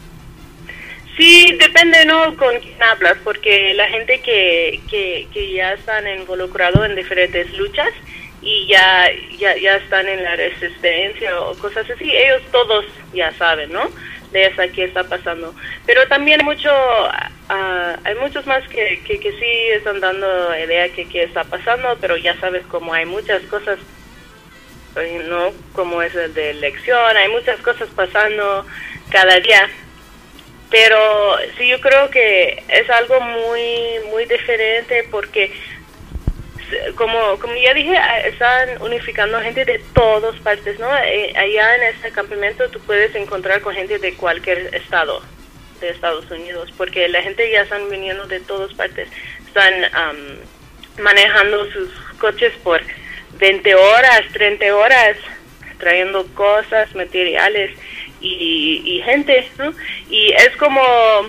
Sí, depende, ¿no?, con quién hablas, porque la gente que, que, que ya están involucrados en diferentes luchas y ya, ya, ya están en la resistencia o cosas así, ellos todos ya saben, ¿no?, de esa que está pasando. Pero también mucho, uh, hay muchos más que, que, que sí están dando idea que qué está pasando, pero ya sabes como hay muchas cosas, ¿no?, como es el de elección, hay muchas cosas pasando cada día. Pero sí, yo creo que es algo muy, muy diferente porque como como ya dije, están unificando gente de todas partes, ¿no? Eh, allá en este campamento tú puedes encontrar con gente de cualquier estado de Estados Unidos, porque la gente ya están viniendo de todas partes, están um, manejando sus coches por veinte horas, treinta horas, trayendo cosas, materiales y, y gente, ¿no? Y es como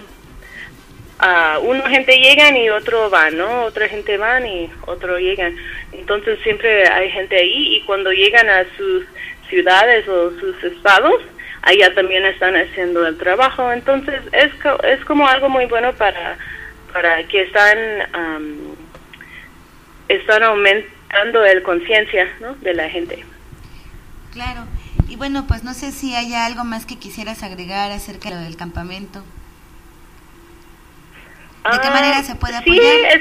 Uh, una gente llegan y otro van, ¿no? Otra gente van y otro llegan. Entonces siempre hay gente ahí y cuando llegan a sus ciudades o sus estados, allá también están haciendo el trabajo. Entonces es, es como algo muy bueno para para que están um, están aumentando el conciencia, ¿no?, de la gente. Claro. Y bueno, pues no sé si haya algo más que quisieras agregar acerca de lo del campamento. ¿De qué manera se puede apoyar? Sí, es...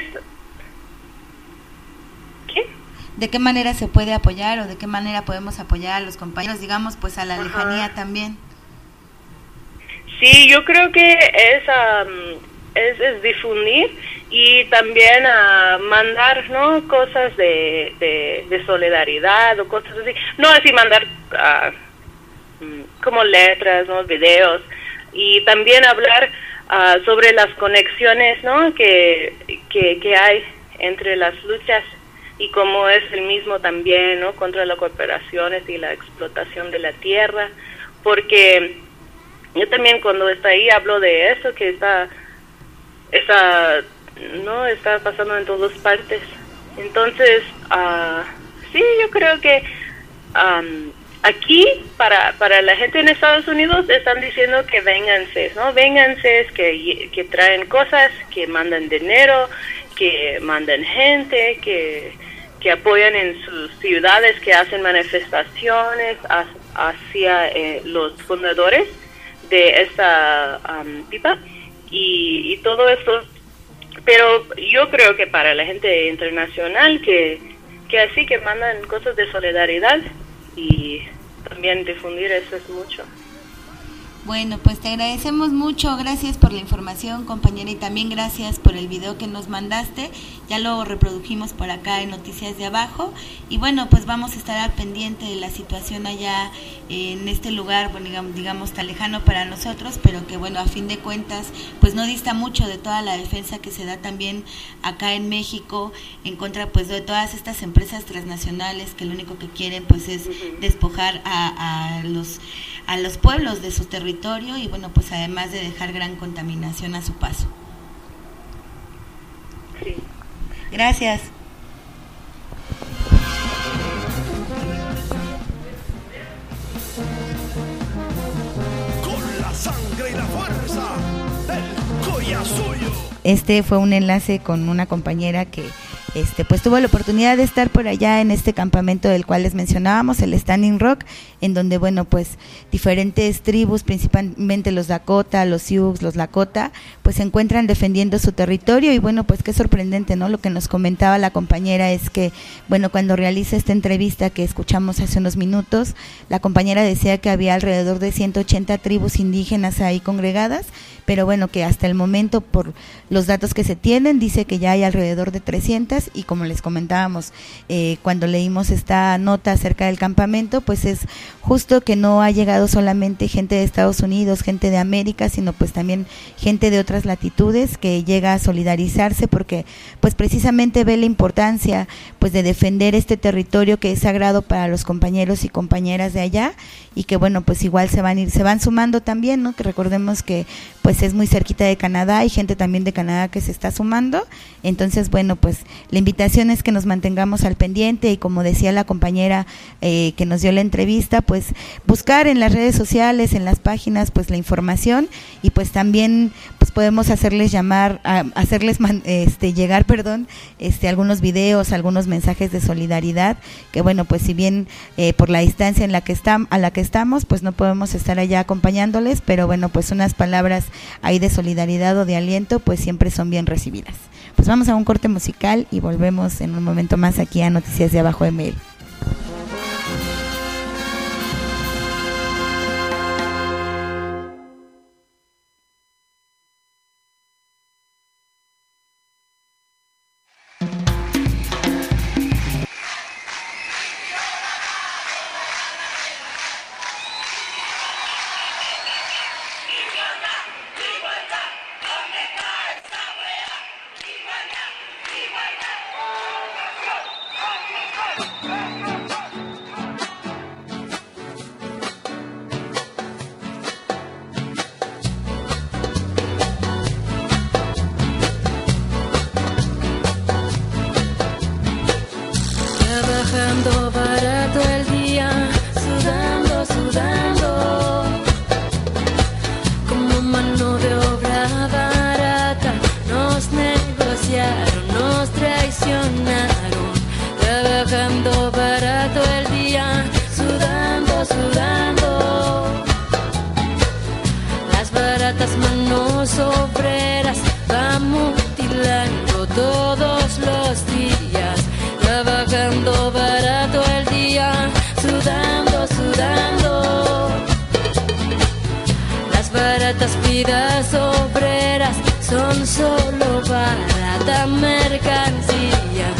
¿Qué? ¿De qué manera se puede apoyar o de qué manera podemos apoyar a los compañeros, digamos, pues a la Ajá. lejanía también? Sí, yo creo que es, um, es, es difundir y también uh, mandar, ¿no?, cosas de, de, de solidaridad o cosas así. No así mandar uh, como letras, ¿no?, videos, y también hablar Uh, sobre las conexiones, ¿no?, que, que que hay entre las luchas y cómo es el mismo también, ¿no?, contra las corporaciones y la explotación de la tierra, porque yo también cuando está ahí hablo de eso que está está no está pasando en todas partes. Entonces uh, sí, yo creo que um, aquí, para para la gente en Estados Unidos, están diciendo que vénganse, ¿no? Vénganse, que, que traen cosas, que mandan dinero, que mandan gente, que, que apoyan en sus ciudades, que hacen manifestaciones hacia eh, los fundadores de esta um, pipa y, y todo esto. Pero yo creo que para la gente internacional, que, que así que mandan cosas de solidaridad y también difundir eso es mucho. Bueno, pues te agradecemos mucho, gracias por la información, compañera, y también gracias por el video que nos mandaste. Ya lo reprodujimos por acá en Noticias de Abajo. Y bueno, pues vamos a estar al pendiente de la situación allá en este lugar, bueno, digamos, digamos tan lejano para nosotros, pero que bueno, a fin de cuentas, pues no dista mucho de toda la defensa que se da también acá en México en contra pues de todas estas empresas transnacionales que lo único que quieren pues es despojar a, a los a los pueblos de su territorio y bueno, pues además de dejar gran contaminación a su paso. Sí. Gracias. Con la sangre y la fuerza del Collasuyo. Este fue un enlace con una compañera que Este, pues tuvo la oportunidad de estar por allá en este campamento del cual les mencionábamos, el Standing Rock, en donde, bueno, pues diferentes tribus, principalmente los Dakota, los Sioux, los Lakota, pues se encuentran defendiendo su territorio y, bueno, pues qué sorprendente, ¿no? Lo que nos comentaba la compañera es que, bueno, cuando realiza esta entrevista que escuchamos hace unos minutos, la compañera decía que había alrededor de ciento ochenta tribus indígenas ahí congregadas, pero bueno, que hasta el momento, por los datos que se tienen, dice que ya hay alrededor de trescientas y como les comentábamos, eh, cuando leímos esta nota acerca del campamento, pues es justo que no ha llegado solamente gente de Estados Unidos, gente de América, sino pues también gente de otras latitudes que llega a solidarizarse porque pues precisamente ve la importancia pues de defender este territorio que es sagrado para los compañeros y compañeras de allá y que bueno, pues igual se van a ir, se van sumando también, ¿no? Que recordemos que pues es muy cerquita de Canadá, hay gente también de Canadá que se está sumando, entonces bueno, pues la invitación es que nos mantengamos al pendiente y como decía la compañera eh, que nos dio la entrevista, pues buscar en las redes sociales, en las páginas, pues la información y pues también pues podemos hacerles llamar, a, hacerles man, este llegar, perdón, este algunos videos, algunos mensajes de solidaridad, que bueno, pues si bien eh, por la distancia en la que estamos, a la que estamos, pues no podemos estar allá acompañándoles, pero bueno, pues unas palabras ahí de solidaridad o de aliento, pues siempre son bien recibidas. Pues vamos a un corte musical y volvemos en un momento más aquí a Noticias de Abajo M L. Trabajando barato el día, sudando, sudando, como mano de obra barata, nos negociaron, nos traicionaron. Trabajando barato el día, sudando, sudando, las baratas manos obreras van mutilando todos los días. Trabajando barato el día, sudando, sudando, las baratas vidas obreras son solo barata mercancía.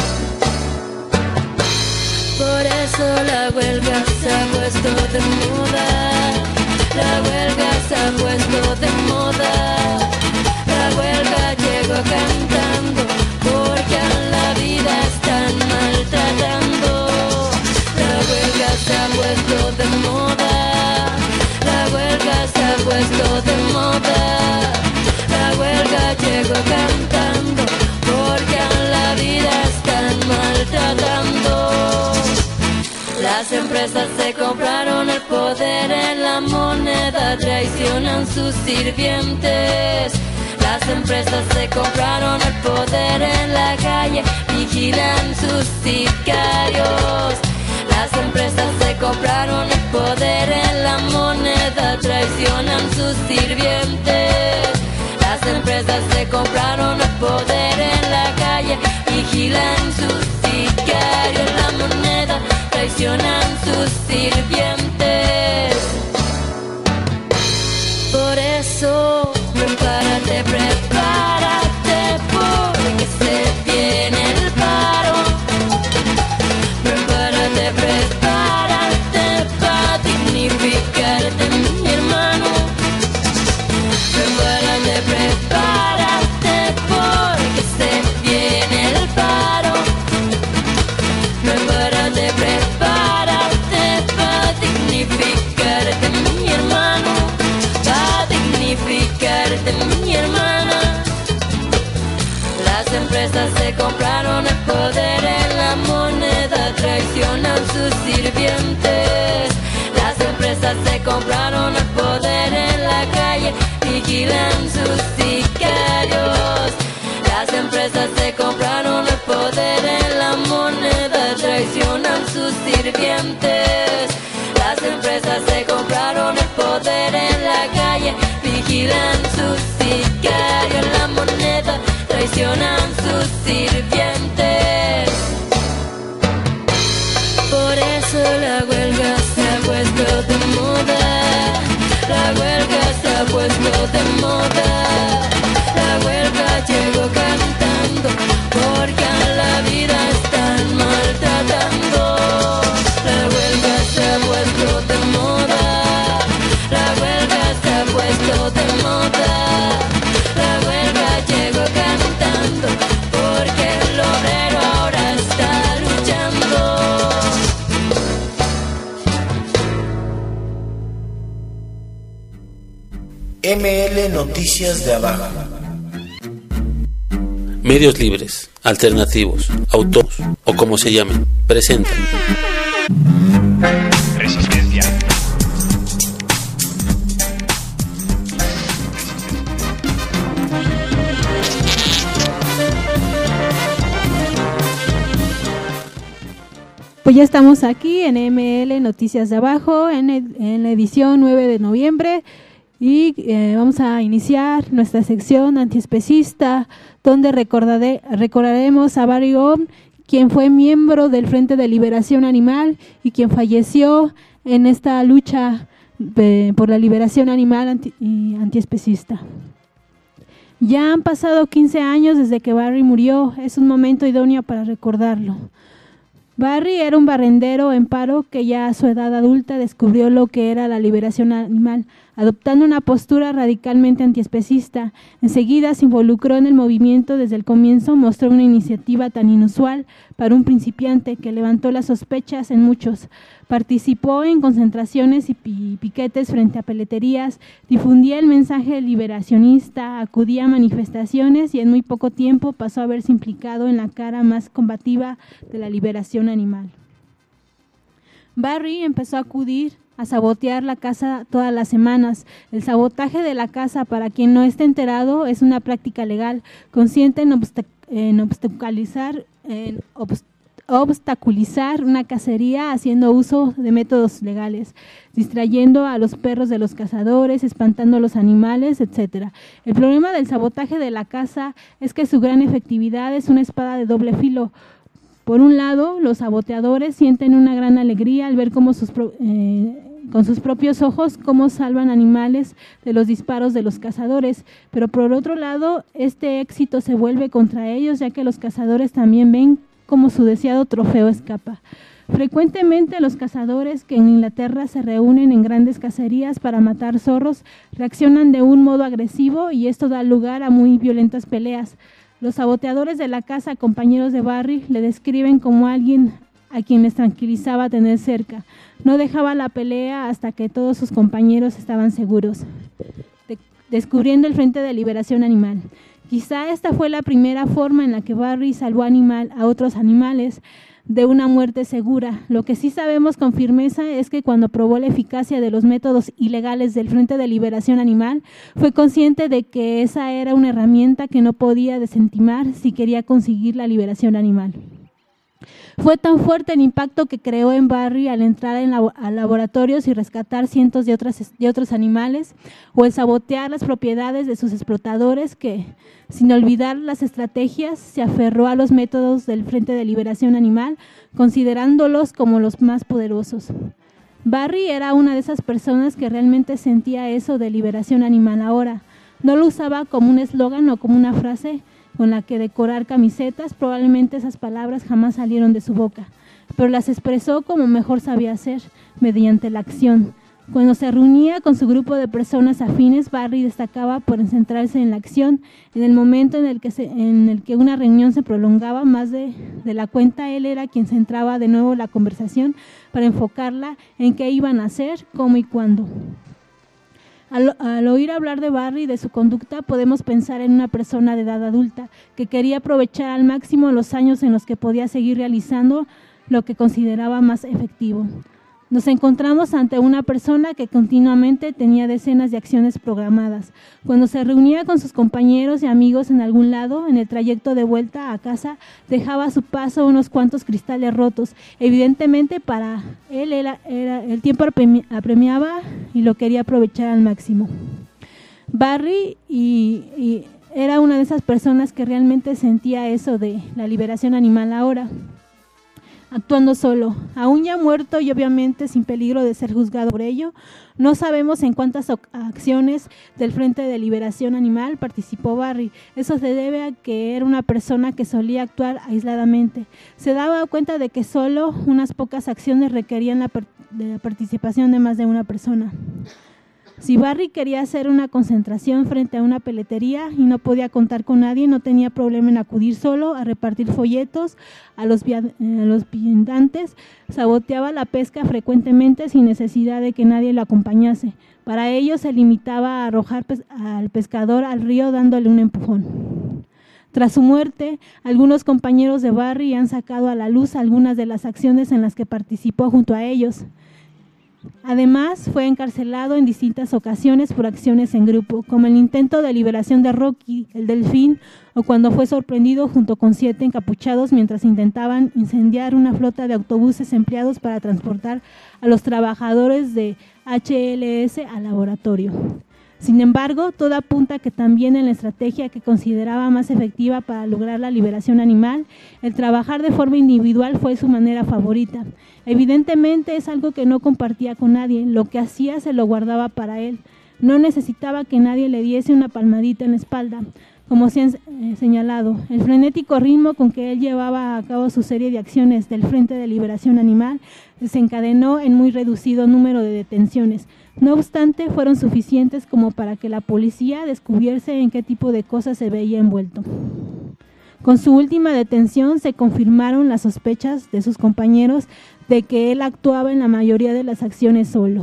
Por eso la huelga se ha puesto de moda, la huelga se ha puesto de moda, la huelga llegó cantando porque a la vida están maltratando. La huelga se ha puesto de moda, la huelga se ha puesto de moda, la huelga llegó cantando porque a la vida están maltratando. Las empresas se compraron el poder en la moneda, traicionan sus sirvientes. Las empresas se compraron el poder en la calle, vigilan sus sicarios. Las empresas se compraron el poder en la moneda, traicionan sus sirvientes. Las empresas se compraron el poder en la calle, vigilan sus sicarios. La moneda, traicionan sus sirvientes. empresas se compraron el poder en la moneda, traicionan sus sirvientes. Las empresas se compraron el poder en la calle, vigilan sus sicarios. Las empresas se compraron el poder en la moneda, traicionan sus sirvientes. Las empresas se compraron el poder en la calle, vigilan sus sicarios. La moneda, traicionan sus sirvientes. Por eso la huelga se ha puesto de moda. La huelga se ha puesto de moda. La huelga llegó cantando porque a la vida están maltratando. La huelga se ha puesto de moda. La huelga se ha puesto de moda. La huelga llegó cantando porque el obrero ahora está luchando. M L Noticias de Abajo. Medios libres, alternativos, autónomos o como se llamen, presentan Resistencia. Pues ya estamos aquí en M L Noticias de Abajo, en, ed- en la edición nueve de noviembre, y eh, vamos a iniciar nuestra sección antiespecista, donde recordade- recordaremos a Barry Ohm, quien fue miembro del Frente de Liberación Animal y quien falleció en esta lucha de, por la liberación animal anti- y antiespecista. Ya han pasado quince años desde que Barry murió, es un momento idóneo para recordarlo. Barry era un barrendero en paro que ya a su edad adulta descubrió lo que era la liberación animal, adoptando una postura radicalmente antiespecista. Enseguida se involucró en el movimiento desde el comienzo, mostró una iniciativa tan inusual para un principiante que levantó las sospechas en muchos. Participó en concentraciones y pi- piquetes frente a peleterías, difundía el mensaje liberacionista, acudía a manifestaciones y en muy poco tiempo pasó a verse implicado en la cara más combativa de la liberación animal. Barry empezó a acudir a sabotear la casa todas las semanas. El sabotaje de la casa, para quien no esté enterado, es una práctica legal, consciente en, obstac- en obstaculizar, en obst- obstaculizar una cacería haciendo uso de métodos legales, distrayendo a los perros de los cazadores, espantando a los animales, etcétera. El problema del sabotaje de la caza es que su gran efectividad es una espada de doble filo. Por un lado, los saboteadores sienten una gran alegría al ver cómo sus pro, eh, con sus propios ojos cómo salvan animales de los disparos de los cazadores, pero por otro lado, este éxito se vuelve contra ellos, ya que los cazadores también ven cómo su deseado trofeo escapa. Frecuentemente los cazadores que en Inglaterra se reúnen en grandes cacerías para matar zorros reaccionan de un modo agresivo y esto da lugar a muy violentas peleas. Los saboteadores de la caza, compañeros de Barry, le describen como alguien a quien les tranquilizaba tener cerca. No dejaba la pelea hasta que todos sus compañeros estaban seguros. De- descubriendo el Frente de Liberación Animal. Quizá esta fue la primera forma en la que Barry salvó animal a otros animales de una muerte segura. Lo que sí sabemos con firmeza es que cuando probó la eficacia de los métodos ilegales del Frente de Liberación Animal, fue consciente de que esa era una herramienta que no podía desentimar si quería conseguir la liberación animal. Fue tan fuerte el impacto que creó en Barry al entrar en labo- a laboratorios y rescatar cientos de, otras, de otros animales, o el sabotear las propiedades de sus explotadores que, sin olvidar las estrategias, se aferró a los métodos del Frente de Liberación Animal, considerándolos como los más poderosos. Barry era una de esas personas que realmente sentía eso de liberación animal ahora. No lo usaba como un eslogan o como una frase con la que decorar camisetas, probablemente esas palabras jamás salieron de su boca, pero las expresó como mejor sabía hacer, mediante la acción. Cuando se reunía con su grupo de personas afines, Barry destacaba por centrarse en la acción. En el momento en el que, se, en el que una reunión se prolongaba más de, de la cuenta, él era quien centraba de nuevo la conversación para enfocarla en qué iban a hacer, cómo y cuándo. Al, al oír hablar de Barry y de su conducta, podemos pensar en una persona de edad adulta que quería aprovechar al máximo los años en los que podía seguir realizando lo que consideraba más efectivo. Nos encontramos ante una persona que continuamente tenía decenas de acciones programadas. Cuando se reunía con sus compañeros y amigos en algún lado, en el trayecto de vuelta a casa, dejaba a su paso unos cuantos cristales rotos. Evidentemente para él era, era, el tiempo apremiaba y lo quería aprovechar al máximo. Barry y, y era una de esas personas que realmente sentía eso de la liberación animal ahora, actuando solo, aún ya muerto y obviamente sin peligro de ser juzgado por ello. No sabemos en cuántas acciones del Frente de Liberación Animal participó Barry. Eso se debe a que era una persona que solía actuar aisladamente. Se daba cuenta de que solo unas pocas acciones requerían la, de la participación de más de una persona. Si Barry quería hacer una concentración frente a una peletería y no podía contar con nadie, no tenía problema en acudir solo a repartir folletos a los, via- a los viandantes. Saboteaba la pesca frecuentemente sin necesidad de que nadie lo acompañase. Para ello se limitaba a arrojar pes- al pescador al río dándole un empujón. Tras su muerte, algunos compañeros de Barry han sacado a la luz algunas de las acciones en las que participó junto a ellos. Además, fue encarcelado en distintas ocasiones por acciones en grupo, como el intento de liberación de Rocky, el delfín, o cuando fue sorprendido junto con siete encapuchados mientras intentaban incendiar una flota de autobuses empleados para transportar a los trabajadores de H L S al laboratorio. Sin embargo, todo apunta que también en la estrategia que consideraba más efectiva para lograr la liberación animal, el trabajar de forma individual fue su manera favorita. Evidentemente es algo que no compartía con nadie, lo que hacía se lo guardaba para él. No necesitaba que nadie le diese una palmadita en la espalda, como se han eh, señalado. El frenético ritmo con que él llevaba a cabo su serie de acciones del Frente de Liberación Animal desencadenó en muy reducido número de detenciones. No obstante, fueron suficientes como para que la policía descubriese en qué tipo de cosas se veía envuelto. Con su última detención se confirmaron las sospechas de sus compañeros de que él actuaba en la mayoría de las acciones solos.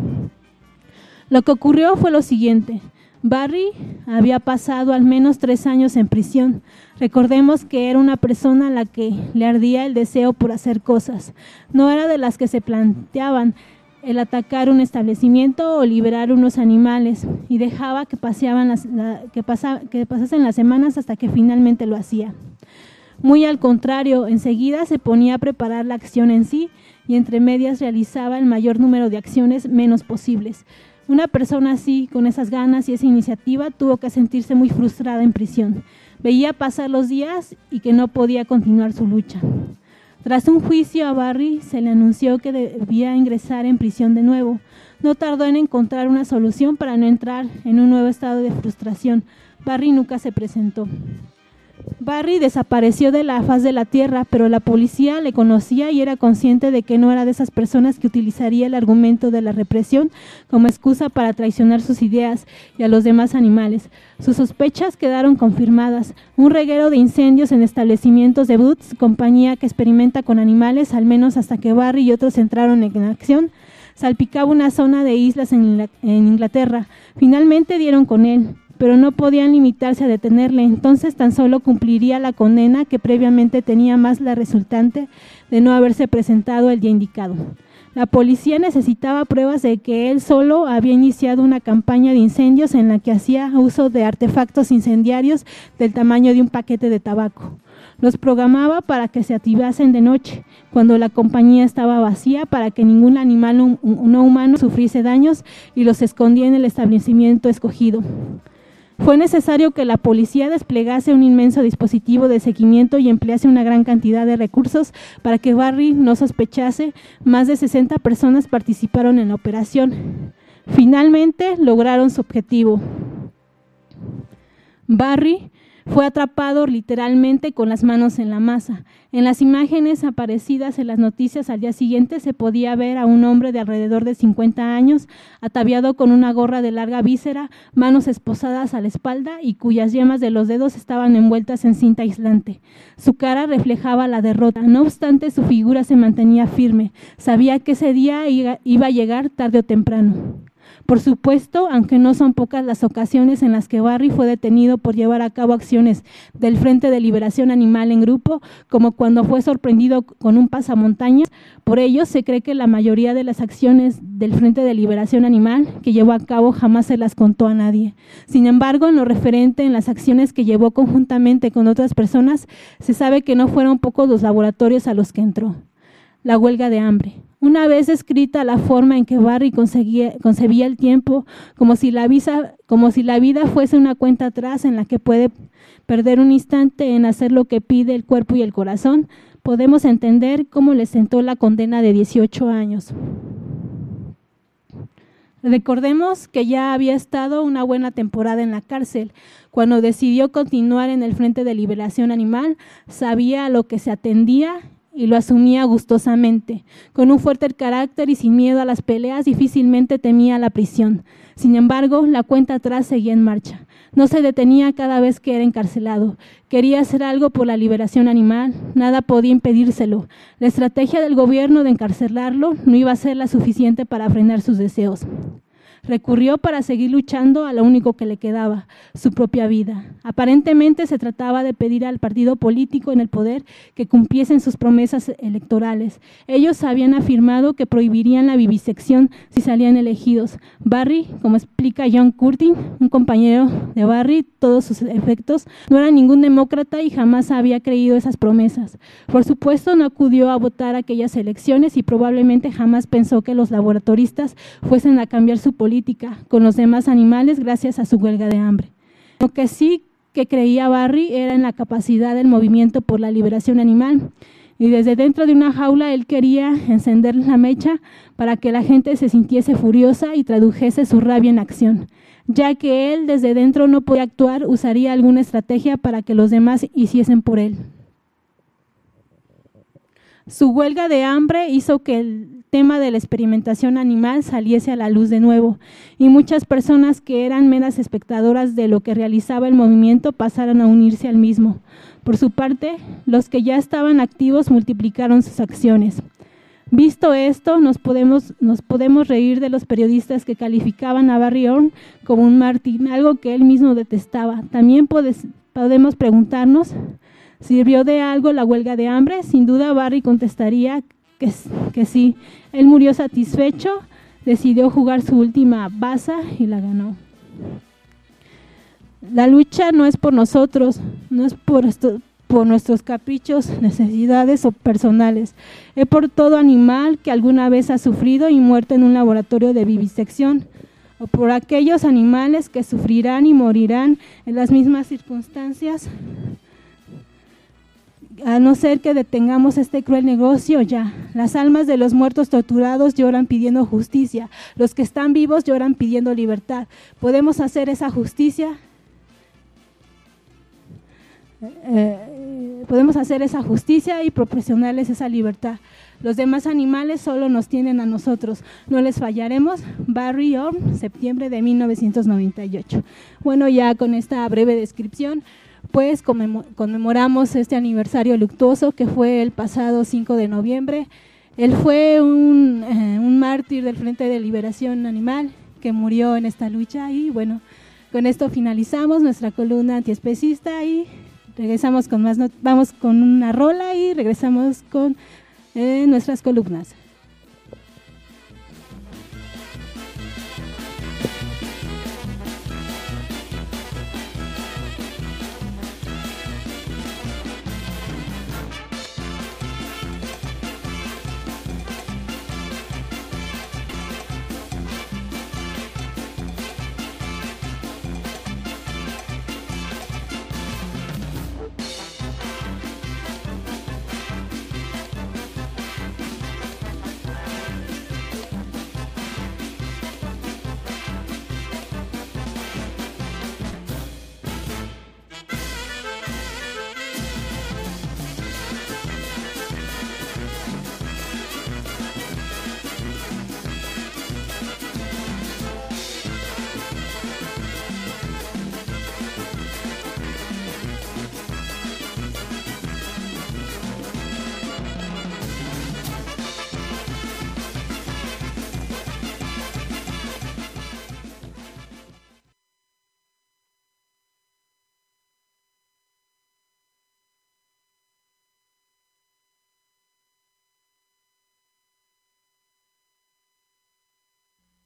Lo que ocurrió fue lo siguiente. Barry había pasado al menos tres años en prisión. Recordemos que era una persona a la que le ardía el deseo por hacer cosas. No era de las que se planteaban el atacar un establecimiento o liberar unos animales y dejaba que, paseaban las, la, que, pasa, que pasasen las semanas hasta que finalmente lo hacía. Muy al contrario, enseguida se ponía a preparar la acción en sí y entre medias realizaba el mayor número de acciones menos posibles. Una persona así, con esas ganas y esa iniciativa, tuvo que sentirse muy frustrada en prisión. Veía pasar los días y que no podía continuar su lucha. Tras un juicio a Barry, se le anunció que debía ingresar en prisión de nuevo. No tardó en encontrar una solución para no entrar en un nuevo estado de frustración. Barry nunca se presentó. Barry desapareció de la faz de la tierra, pero la policía le conocía y era consciente de que no era de esas personas que utilizaría el argumento de la represión como excusa para traicionar sus ideas y a los demás animales. Sus sospechas quedaron confirmadas. Un reguero de incendios en establecimientos de Boots, compañía que experimenta con animales, al menos hasta que Barry y otros entraron en acción, salpicaba una zona de islas en Inglaterra. Finalmente dieron con él, pero no podían limitarse a detenerle, entonces tan solo cumpliría la condena que previamente tenía más la resultante de no haberse presentado el día indicado. La policía necesitaba pruebas de que él solo había iniciado una campaña de incendios en la que hacía uso de artefactos incendiarios del tamaño de un paquete de tabaco. Los programaba para que se activasen de noche, cuando la compañía estaba vacía, para que ningún animal no humano sufriese daños, y los escondía en el establecimiento escogido. Fue necesario que la policía desplegase un inmenso dispositivo de seguimiento y emplease una gran cantidad de recursos para que Barry no sospechase. Más de sesenta personas participaron en la operación. Finalmente lograron su objetivo. Barry fue atrapado literalmente con las manos en la masa. En las imágenes aparecidas en las noticias al día siguiente se podía ver a un hombre de alrededor de cincuenta años, ataviado con una gorra de larga víscera, manos esposadas a la espalda y cuyas yemas de los dedos estaban envueltas en cinta aislante. Su cara reflejaba la derrota, no obstante su figura se mantenía firme. Sabía que ese día iba a llegar tarde o temprano. Por supuesto, aunque no son pocas las ocasiones en las que Barry fue detenido por llevar a cabo acciones del Frente de Liberación Animal en grupo, como cuando fue sorprendido con un pasamontañas. Por ello, se cree que la mayoría de las acciones del Frente de Liberación Animal que llevó a cabo jamás se las contó a nadie. Sin embargo, en lo referente en las acciones que llevó conjuntamente con otras personas, se sabe que no fueron pocos los laboratorios a los que entró. La huelga de hambre. Una vez escrita la forma en que Barry conseguía, concebía el tiempo, como si, la visa, como si la vida fuese una cuenta atrás en la que puede perder un instante en hacer lo que pide el cuerpo y el corazón, podemos entender cómo le sentó la condena de dieciocho años. Recordemos que ya había estado una buena temporada en la cárcel. Cuando decidió continuar en el Frente de Liberación Animal, sabía a lo que se atendía y lo asumía gustosamente. Con un fuerte carácter y sin miedo a las peleas, difícilmente temía la prisión. Sin embargo, la cuenta atrás seguía en marcha. No se detenía cada vez que era encarcelado. Quería hacer algo por la liberación animal, nada podía impedírselo. La estrategia del gobierno de encarcelarlo no iba a ser la suficiente para frenar sus deseos. Recurrió para seguir luchando a lo único que le quedaba, su propia vida. Aparentemente se trataba de pedir al partido político en el poder que cumpliesen sus promesas electorales. Ellos habían afirmado que prohibirían la vivisección si salían elegidos. Barry, como explica John Curtin, un compañero de Barry, todos sus efectos, no era ningún demócrata y jamás había creído esas promesas. Por supuesto, no acudió a votar aquellas elecciones y probablemente jamás pensó que los laboratoristas fuesen a cambiar su política con los demás animales gracias a su huelga de hambre. Lo que sí que creía Barry era en la capacidad del movimiento por la liberación animal, y desde dentro de una jaula él quería encender la mecha para que la gente se sintiese furiosa y tradujese su rabia en acción. Ya que él desde dentro no podía actuar, usaría alguna estrategia para que los demás hiciesen por él. Su huelga de hambre hizo que el tema de la experimentación animal saliese a la luz de nuevo y muchas personas que eran meras espectadoras de lo que realizaba el movimiento pasaron a unirse al mismo. Por su parte, los que ya estaban activos multiplicaron sus acciones. Visto esto, nos podemos, nos podemos reír de los periodistas que calificaban a Barry Orne como un mártir, algo que él mismo detestaba. También podes, podemos preguntarnos, ¿sirvió de algo la huelga de hambre? Sin duda Barry contestaría que, que sí. Él murió satisfecho, decidió jugar su última baza y la ganó. La lucha no es por nosotros, no es por, esto, por nuestros caprichos, necesidades o personales. Es por todo animal que alguna vez ha sufrido y muerto en un laboratorio de vivisección, o por aquellos animales que sufrirán y morirán en las mismas circunstancias, a no ser que detengamos este cruel negocio ya. Las almas de los muertos torturados lloran pidiendo justicia, los que están vivos lloran pidiendo libertad. ¿Podemos hacer esa justicia? Eh, podemos hacer esa justicia y proporcionarles esa libertad. Los demás animales solo nos tienen a nosotros, no les fallaremos. Barry Orne, septiembre de mil novecientos noventa y ocho. Bueno, ya con esta breve descripción, pues conmemoramos este aniversario luctuoso que fue el pasado cinco de noviembre. Él fue un, eh, un mártir del Frente de Liberación Animal que murió en esta lucha y bueno, con esto finalizamos nuestra columna antiespecista y regresamos con más, not- vamos con una rola y regresamos con eh, nuestras columnas.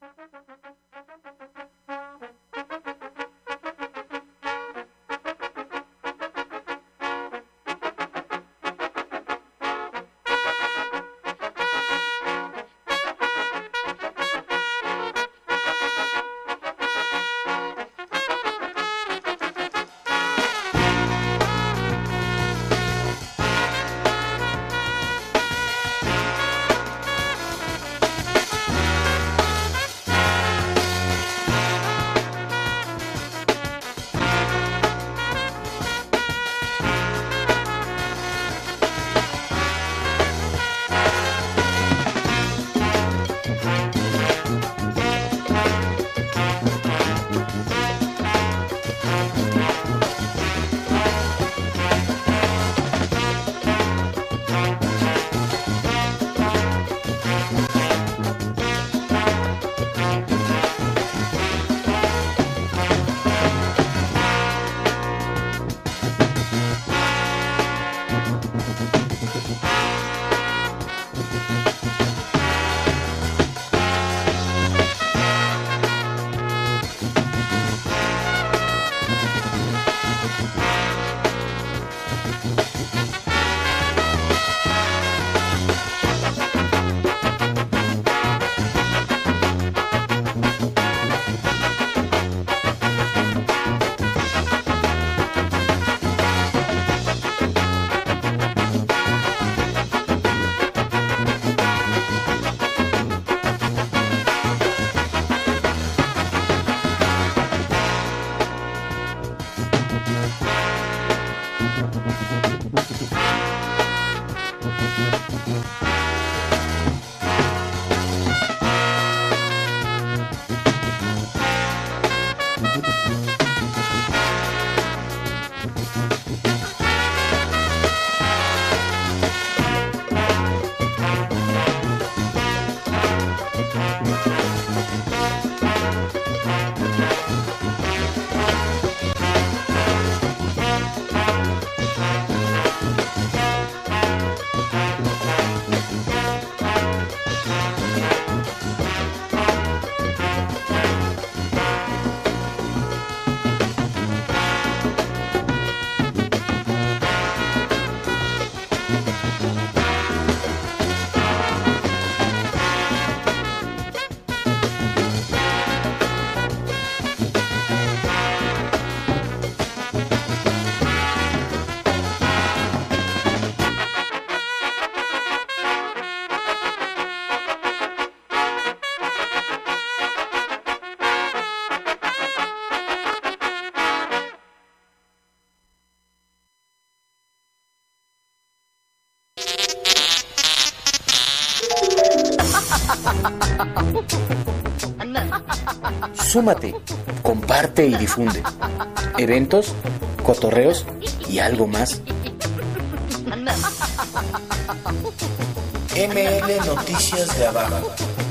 Súmate, comparte y difunde. Eventos, cotorreos y algo más. M L Noticias de Abajo.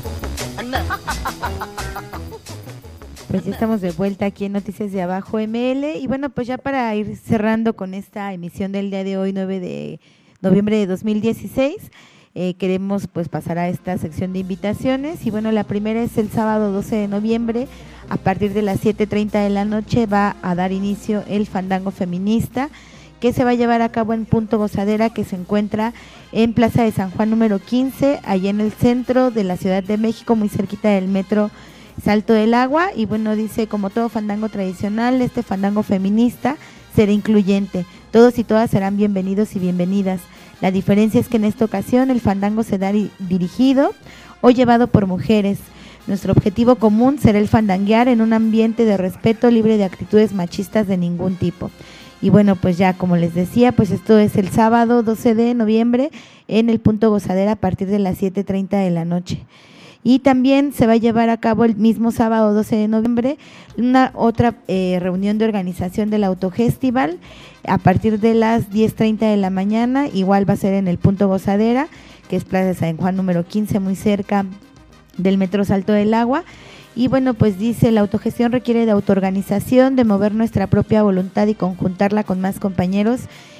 Pues ya estamos de vuelta aquí en Noticias de Abajo M L y bueno, pues ya para ir cerrando con esta emisión del día de hoy, nueve de noviembre de dos mil dieciséis, eh, queremos pues pasar a esta sección de invitaciones y bueno, la primera es el sábado doce de noviembre, a partir de las siete treinta de la noche va a dar inicio el Fandango Feminista, que se va a llevar a cabo en Punto Gozadera, que se encuentra en Plaza de San Juan número quince, allá en el centro de la Ciudad de México, muy cerquita del metro Salto del Agua. Y bueno, dice, como todo fandango tradicional, este fandango feminista será incluyente, todos y todas serán bienvenidos y bienvenidas. La diferencia es que en esta ocasión el fandango será dirigido o llevado por mujeres. Nuestro objetivo común será el fandanguear en un ambiente de respeto, libre de actitudes machistas de ningún tipo. Y bueno, pues ya como les decía, pues esto es el sábado doce de noviembre en el Punto Gozadera a partir de las siete treinta de la noche. Y también se va a llevar a cabo el mismo sábado doce de noviembre una otra eh, reunión de organización del Autofestival a partir de las diez treinta de la mañana, igual va a ser en el Punto Gozadera, que es Plaza de San Juan número quince, muy cerca del metro Salto del Agua. Y bueno, pues dice, la autogestión requiere de autoorganización, de mover nuestra propia voluntad y conjuntarla con más compañeros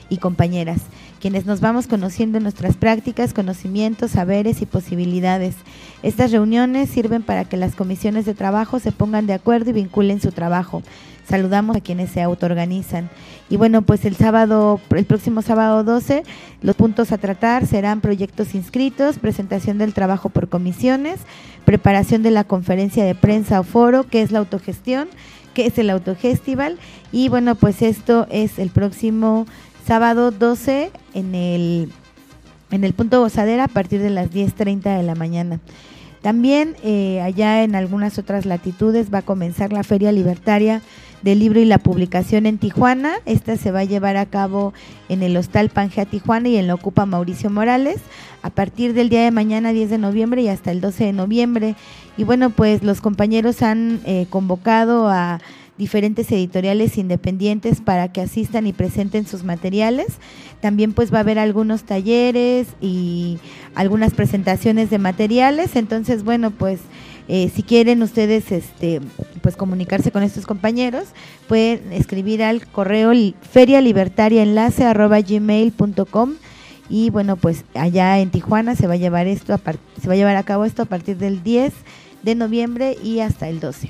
y compañeras, quienes nos vamos conociendo en nuestras prácticas, conocimientos, saberes y posibilidades. Estas reuniones sirven para que las comisiones de trabajo se pongan de acuerdo y vinculen su trabajo. Saludamos a quienes se autoorganizan. Y bueno, pues el sábado, el próximo sábado doce, los puntos a tratar serán proyectos inscritos, presentación del trabajo por comisiones, preparación de la conferencia de prensa o foro, que es la autogestión, que es el autofestival, y bueno, pues esto es el próximo sábado doce en el, en el punto Gozadera a partir de las diez treinta de la mañana. También eh, allá en algunas otras latitudes va a comenzar la Feria Libertaria del Libro y la Publicación en Tijuana. Esta se va a llevar a cabo en el Hostal Pangea Tijuana y en la Ocupa Mauricio Morales a partir del día de mañana diez de noviembre y hasta el doce de noviembre. Y bueno, pues los compañeros han eh, convocado a diferentes editoriales independientes para que asistan y presenten sus materiales. También pues va a haber algunos talleres y algunas presentaciones de materiales. Entonces, bueno, pues eh, si quieren ustedes este pues comunicarse con estos compañeros, pueden escribir al correo ferialibertariaenlace arroba gmail punto com. Y bueno, pues allá en Tijuana se va a llevar esto a part- se va a llevar a cabo esto a partir del diez de noviembre y hasta el doce.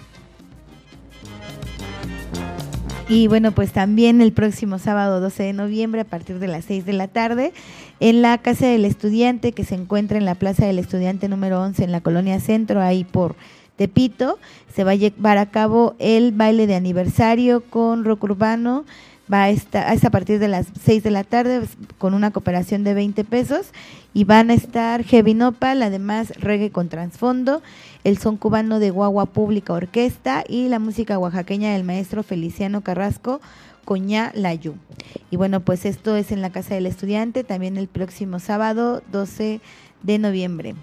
Y bueno, pues también el próximo sábado doce de noviembre a partir de las seis de la tarde en la Casa del Estudiante, que se encuentra en la Plaza del Estudiante número once en la Colonia Centro, ahí por Tepito, se va a llevar a cabo el baile de aniversario con rock urbano. Va a estar, es a partir de las seis de la tarde con una cooperación de veinte pesos y van a estar Heavy Nopal, además reggae con trasfondo, el son cubano de Guagua Pública Orquesta y la música oaxaqueña del maestro Feliciano Carrasco Coñá Layú. Y bueno, pues esto es en la Casa del Estudiante, también el próximo sábado doce de noviembre.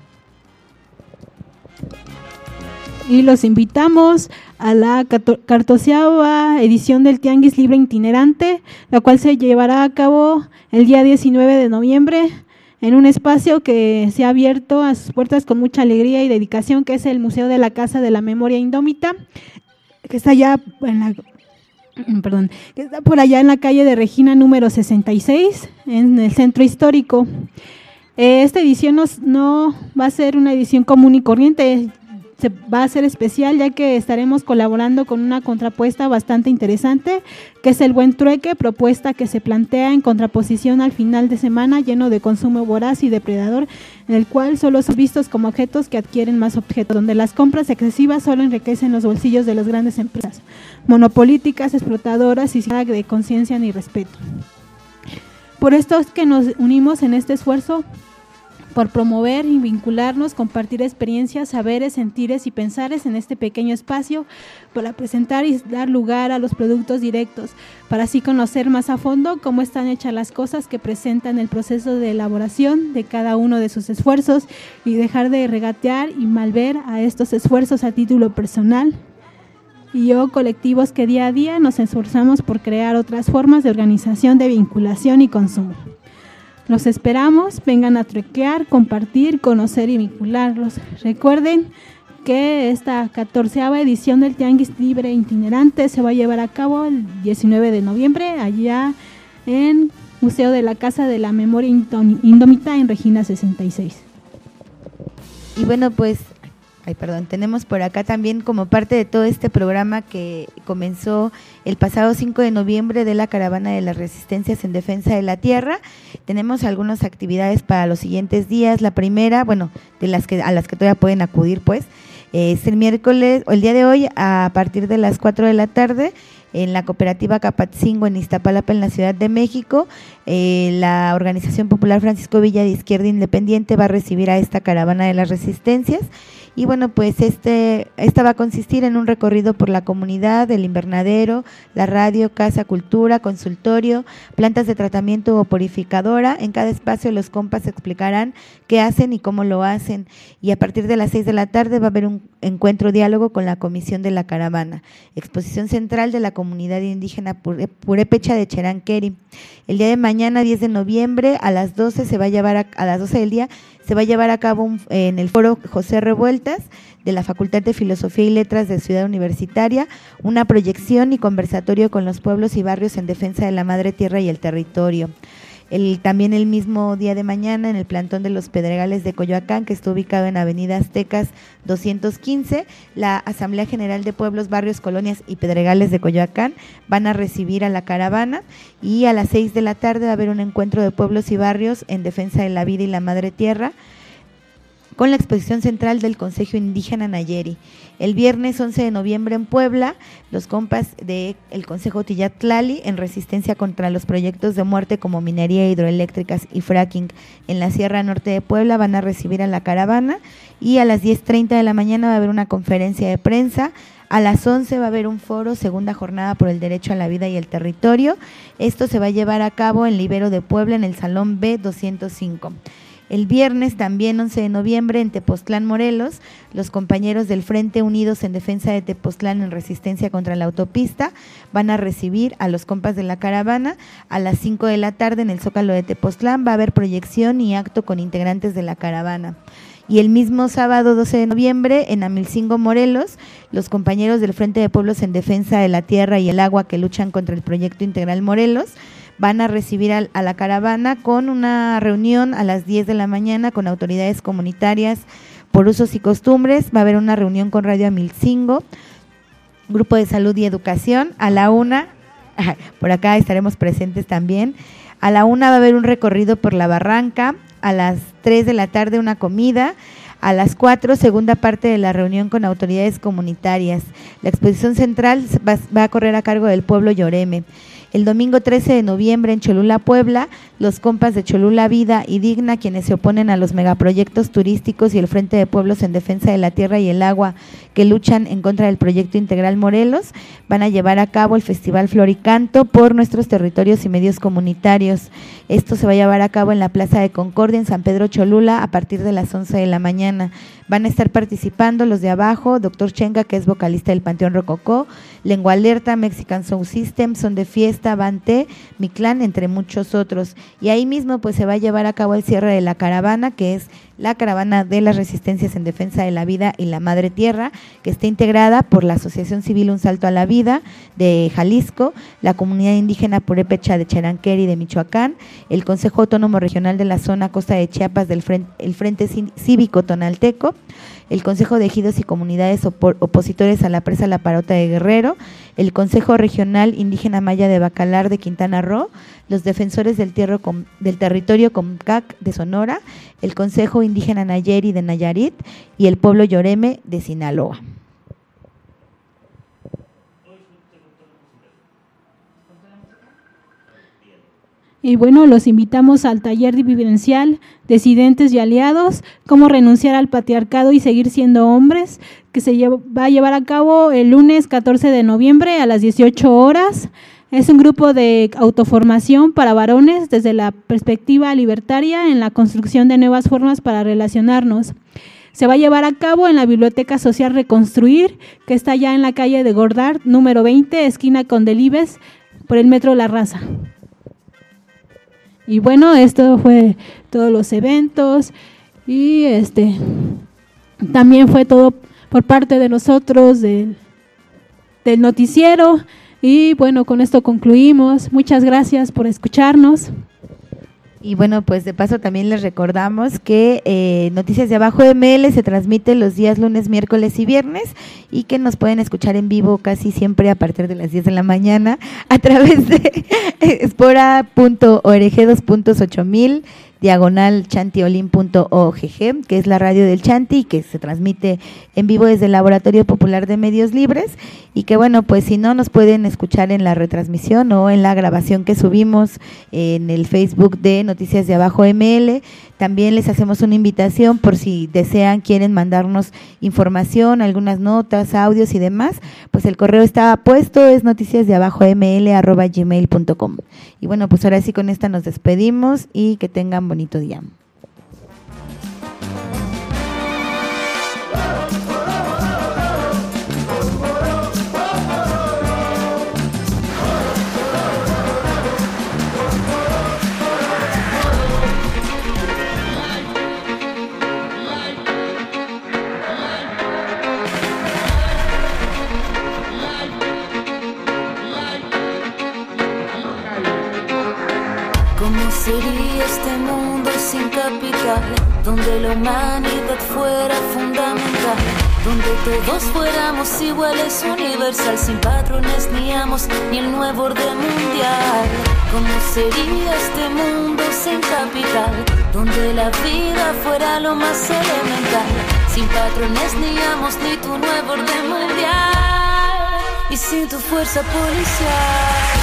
Y los invitamos a la catorceava edición del Tianguis Libre Itinerante, la cual se llevará a cabo el día diecinueve de noviembre en un espacio que se ha abierto a sus puertas con mucha alegría y dedicación, que es el Museo de la Casa de la Memoria Indómita, que está allá en la, perdón, que está por allá en la calle de Regina número sesenta y seis, en el centro histórico. Eh, esta edición no, no va a ser una edición común y corriente, se va a ser especial ya que estaremos colaborando con una contrapuesta bastante interesante, que es el Buen Trueque, propuesta que se plantea en contraposición al final de semana lleno de consumo voraz y depredador, en el cual solo son vistos como objetos que adquieren más objetos, donde las compras excesivas solo enriquecen los bolsillos de las grandes empresas monopolíticas, explotadoras y sin nada de conciencia ni respeto. Por esto es que nos unimos en este esfuerzo por promover y vincularnos, compartir experiencias, saberes, sentires y pensares en este pequeño espacio para presentar y dar lugar a los productos directos, para así conocer más a fondo cómo están hechas las cosas que presentan el proceso de elaboración de cada uno de sus esfuerzos y dejar de regatear y malver a estos esfuerzos a título personal y o colectivos que día a día nos esforzamos por crear otras formas de organización, de vinculación y consumo. Los esperamos, vengan a truequear, compartir, conocer y vincularlos. Recuerden que esta catorceava edición del Tianguis Libre Itinerante se va a llevar a cabo el diecinueve de noviembre allá en Museo de la Casa de la Memoria Indómita en Regina sesenta y seis. Y bueno, pues, ay, perdón, tenemos por acá también como parte de todo este programa que comenzó el pasado cinco de noviembre de la Caravana de las Resistencias en Defensa de la Tierra. Tenemos algunas actividades para los siguientes días. La primera, bueno, de las que a las que todavía pueden acudir, pues, es el miércoles o el día de hoy a partir de las cuatro de la tarde en la cooperativa Capatzingo en Iztapalapa, en la Ciudad de México. Eh, la Organización Popular Francisco Villa de Izquierda Independiente va a recibir a esta Caravana de las Resistencias. Y bueno, pues este esta va a consistir en un recorrido por la comunidad, el invernadero, la radio, casa, cultura, consultorio, plantas de tratamiento o purificadora. En cada espacio los compas explicarán qué hacen y cómo lo hacen. Y a partir de las seis de la tarde va a haber un encuentro diálogo con la comisión de la caravana, exposición central de la comunidad indígena purépecha de Cheranqueri. El día de mañana, diez de noviembre, a las doce se va a llevar a, a las doce del día se va a llevar a cabo un, en el foro José Revueltas de la Facultad de Filosofía y Letras de Ciudad Universitaria, una proyección y conversatorio con los pueblos y barrios en defensa de la madre tierra y el territorio. El, también el mismo día de mañana, en el plantón de los Pedregales de Coyoacán, que está ubicado en Avenida Aztecas doscientos quince, la Asamblea General de Pueblos, Barrios, Colonias y Pedregales de Coyoacán van a recibir a la caravana, y a las seis de la tarde va a haber un encuentro de pueblos y barrios en defensa de la vida y la madre tierra, con la exposición central del Consejo Indígena Nayeri. El viernes once de noviembre en Puebla, los compas del Consejo Tillatlali, en resistencia contra los proyectos de muerte como minería, hidroeléctricas y fracking en la Sierra Norte de Puebla, van a recibir a la caravana, y a las diez treinta de la mañana va a haber una conferencia de prensa. A las once va a haber un foro, segunda jornada por el derecho a la vida y el territorio. Esto se va a llevar a cabo en Libero de Puebla, en el Salón B doscientos cinco. El viernes, también once de noviembre, en Tepoztlán, Morelos, los compañeros del Frente Unidos en Defensa de Tepoztlán en resistencia contra la autopista van a recibir a los compas de la caravana. A las cinco de la tarde, en el Zócalo de Tepoztlán, va a haber proyección y acto con integrantes de la caravana. Y el mismo sábado doce de noviembre, en Amilcingo, Morelos, los compañeros del Frente de Pueblos en Defensa de la Tierra y el Agua, que luchan contra el Proyecto Integral Morelos, van a recibir a, a la caravana con una reunión a las diez de la mañana con autoridades comunitarias por usos y costumbres. Va a haber una reunión con Radio Amilcingo, Grupo de Salud y Educación. A la una, por acá estaremos presentes también. A la una va a haber un recorrido por la barranca. A las tres de la tarde una comida. A las cuatro, segunda parte de la reunión con autoridades comunitarias. La exposición central va, va a correr a cargo del pueblo Yoreme. El domingo trece de noviembre en Cholula, Puebla, los compas de Cholula Vida y Digna, quienes se oponen a los megaproyectos turísticos, y el Frente de Pueblos en Defensa de la Tierra y el Agua, que luchan en contra del Proyecto Integral Morelos, van a llevar a cabo el Festival Floricanto por nuestros territorios y medios comunitarios. Esto se va a llevar a cabo en la Plaza de Concordia, en San Pedro Cholula, a partir de las once de la mañana. Van a estar participando los de abajo, Doctor Chenga, que es vocalista del Panteón Rococó, Lengua Alerta, Mexican Sound System, Son de Fiesta, Bante, Mi Clan, entre muchos otros. Y ahí mismo pues se va a llevar a cabo el cierre de la caravana, que es la caravana de las resistencias en defensa de la vida y la madre tierra, que está integrada por la Asociación Civil Un Salto a la Vida de Jalisco, la comunidad indígena purépecha de Cheranqueri de Michoacán, el Consejo Autónomo Regional de la Zona Costa de Chiapas del Frente, el Frente Cívico Tonalteco, el Consejo de Ejidos y Comunidades opor, opositores a la presa La Parota de Guerrero, el Consejo Regional Indígena Maya de Bacalar de Quintana Roo, los Defensores del, tierro, del Territorio Comcac de Sonora, el Consejo Indígena Nayeri de Nayarit y el pueblo Yoreme de Sinaloa. Y bueno, los invitamos al taller vivencial Disidentes y Aliados, cómo renunciar al patriarcado y seguir siendo hombres, que se lleva, va a llevar a cabo el lunes catorce de noviembre a las dieciocho horas. Es un grupo de autoformación para varones desde la perspectiva libertaria en la construcción de nuevas formas para relacionarnos. Se va a llevar a cabo en la Biblioteca Social Reconstruir, que está ya en la calle de Gordard, número veinte, esquina con Delibes, por el Metro La Raza. Y bueno, esto fue todos los eventos y este también fue todo por parte de nosotros del, del noticiero. Y bueno, con esto concluimos. Muchas gracias por escucharnos. Y bueno, pues de paso también les recordamos que eh, Noticias de Abajo M L se transmite los días lunes, miércoles y viernes, y que nos pueden escuchar en vivo casi siempre a partir de las diez de la mañana a través de espora punto org dos punto ocho mil diagonal chantiolin punto org, que es la radio del Chanti, que se transmite en vivo desde el Laboratorio Popular de Medios Libres, y que bueno, pues si no, nos pueden escuchar en la retransmisión o en la grabación que subimos en el Facebook de Noticias de Abajo M L. También les hacemos una invitación por si desean, quieren mandarnos información, algunas notas, audios y demás, pues el correo está puesto, es noticiasdeabajoml arroba gmail punto com. Y bueno, pues ahora sí, con esta nos despedimos y que tengan bonito día. ¿Cómo sería este mundo sin capital? Donde la humanidad fuera fundamental, donde todos fuéramos iguales, universal, sin patrones ni amos, ni el nuevo orden mundial. ¿Cómo sería este mundo sin capital? Donde la vida fuera lo más elemental, sin patrones ni amos, ni tu nuevo orden mundial, y sin tu fuerza policial.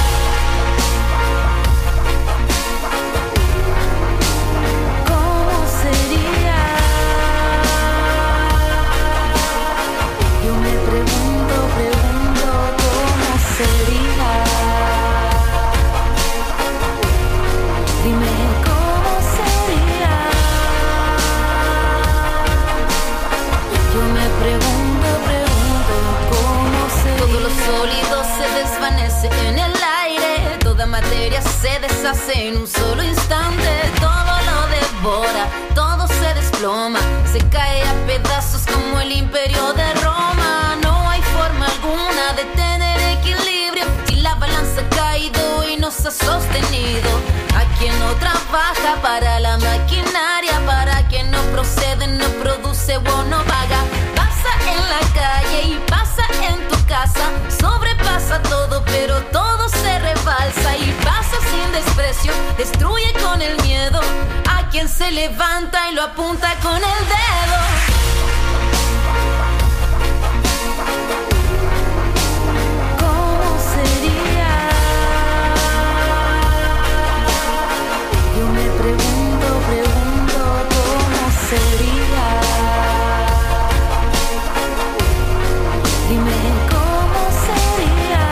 En el aire, toda materia se deshace en un solo instante. Todo lo devora, todo se desploma, se cae a pedazos como el imperio de Roma. No hay forma alguna de tener equilibrio si la balanza ha caído y no se ha sostenido. A quien no trabaja para la maquinaria, para quien no procede, no produce o no paga. Pasa en la calle y pasa en tu casa, sobrepasa todo, pero todo se rebalsa y pasa sin desprecio, destruye con el miedo a quien se levanta y lo apunta con el dedo. ¿Cómo sería? Yo me pregunto, pregunto, ¿cómo sería? Dime cómo sería.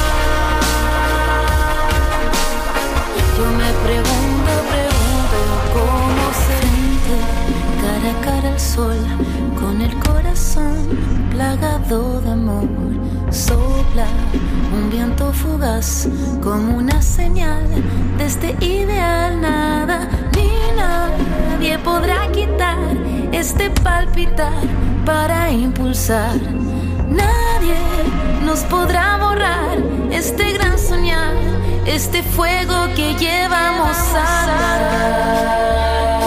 Yo me pregunto, pregunto cómo sería. Cara a cara al sol, con el corazón plagado de amor, sopla un viento fugaz como una señal de este ideal. Nada ni nadie podrá quitar este palpitar para impulsar. Nadie nos podrá borrar este gran soñar, este fuego que llevamos a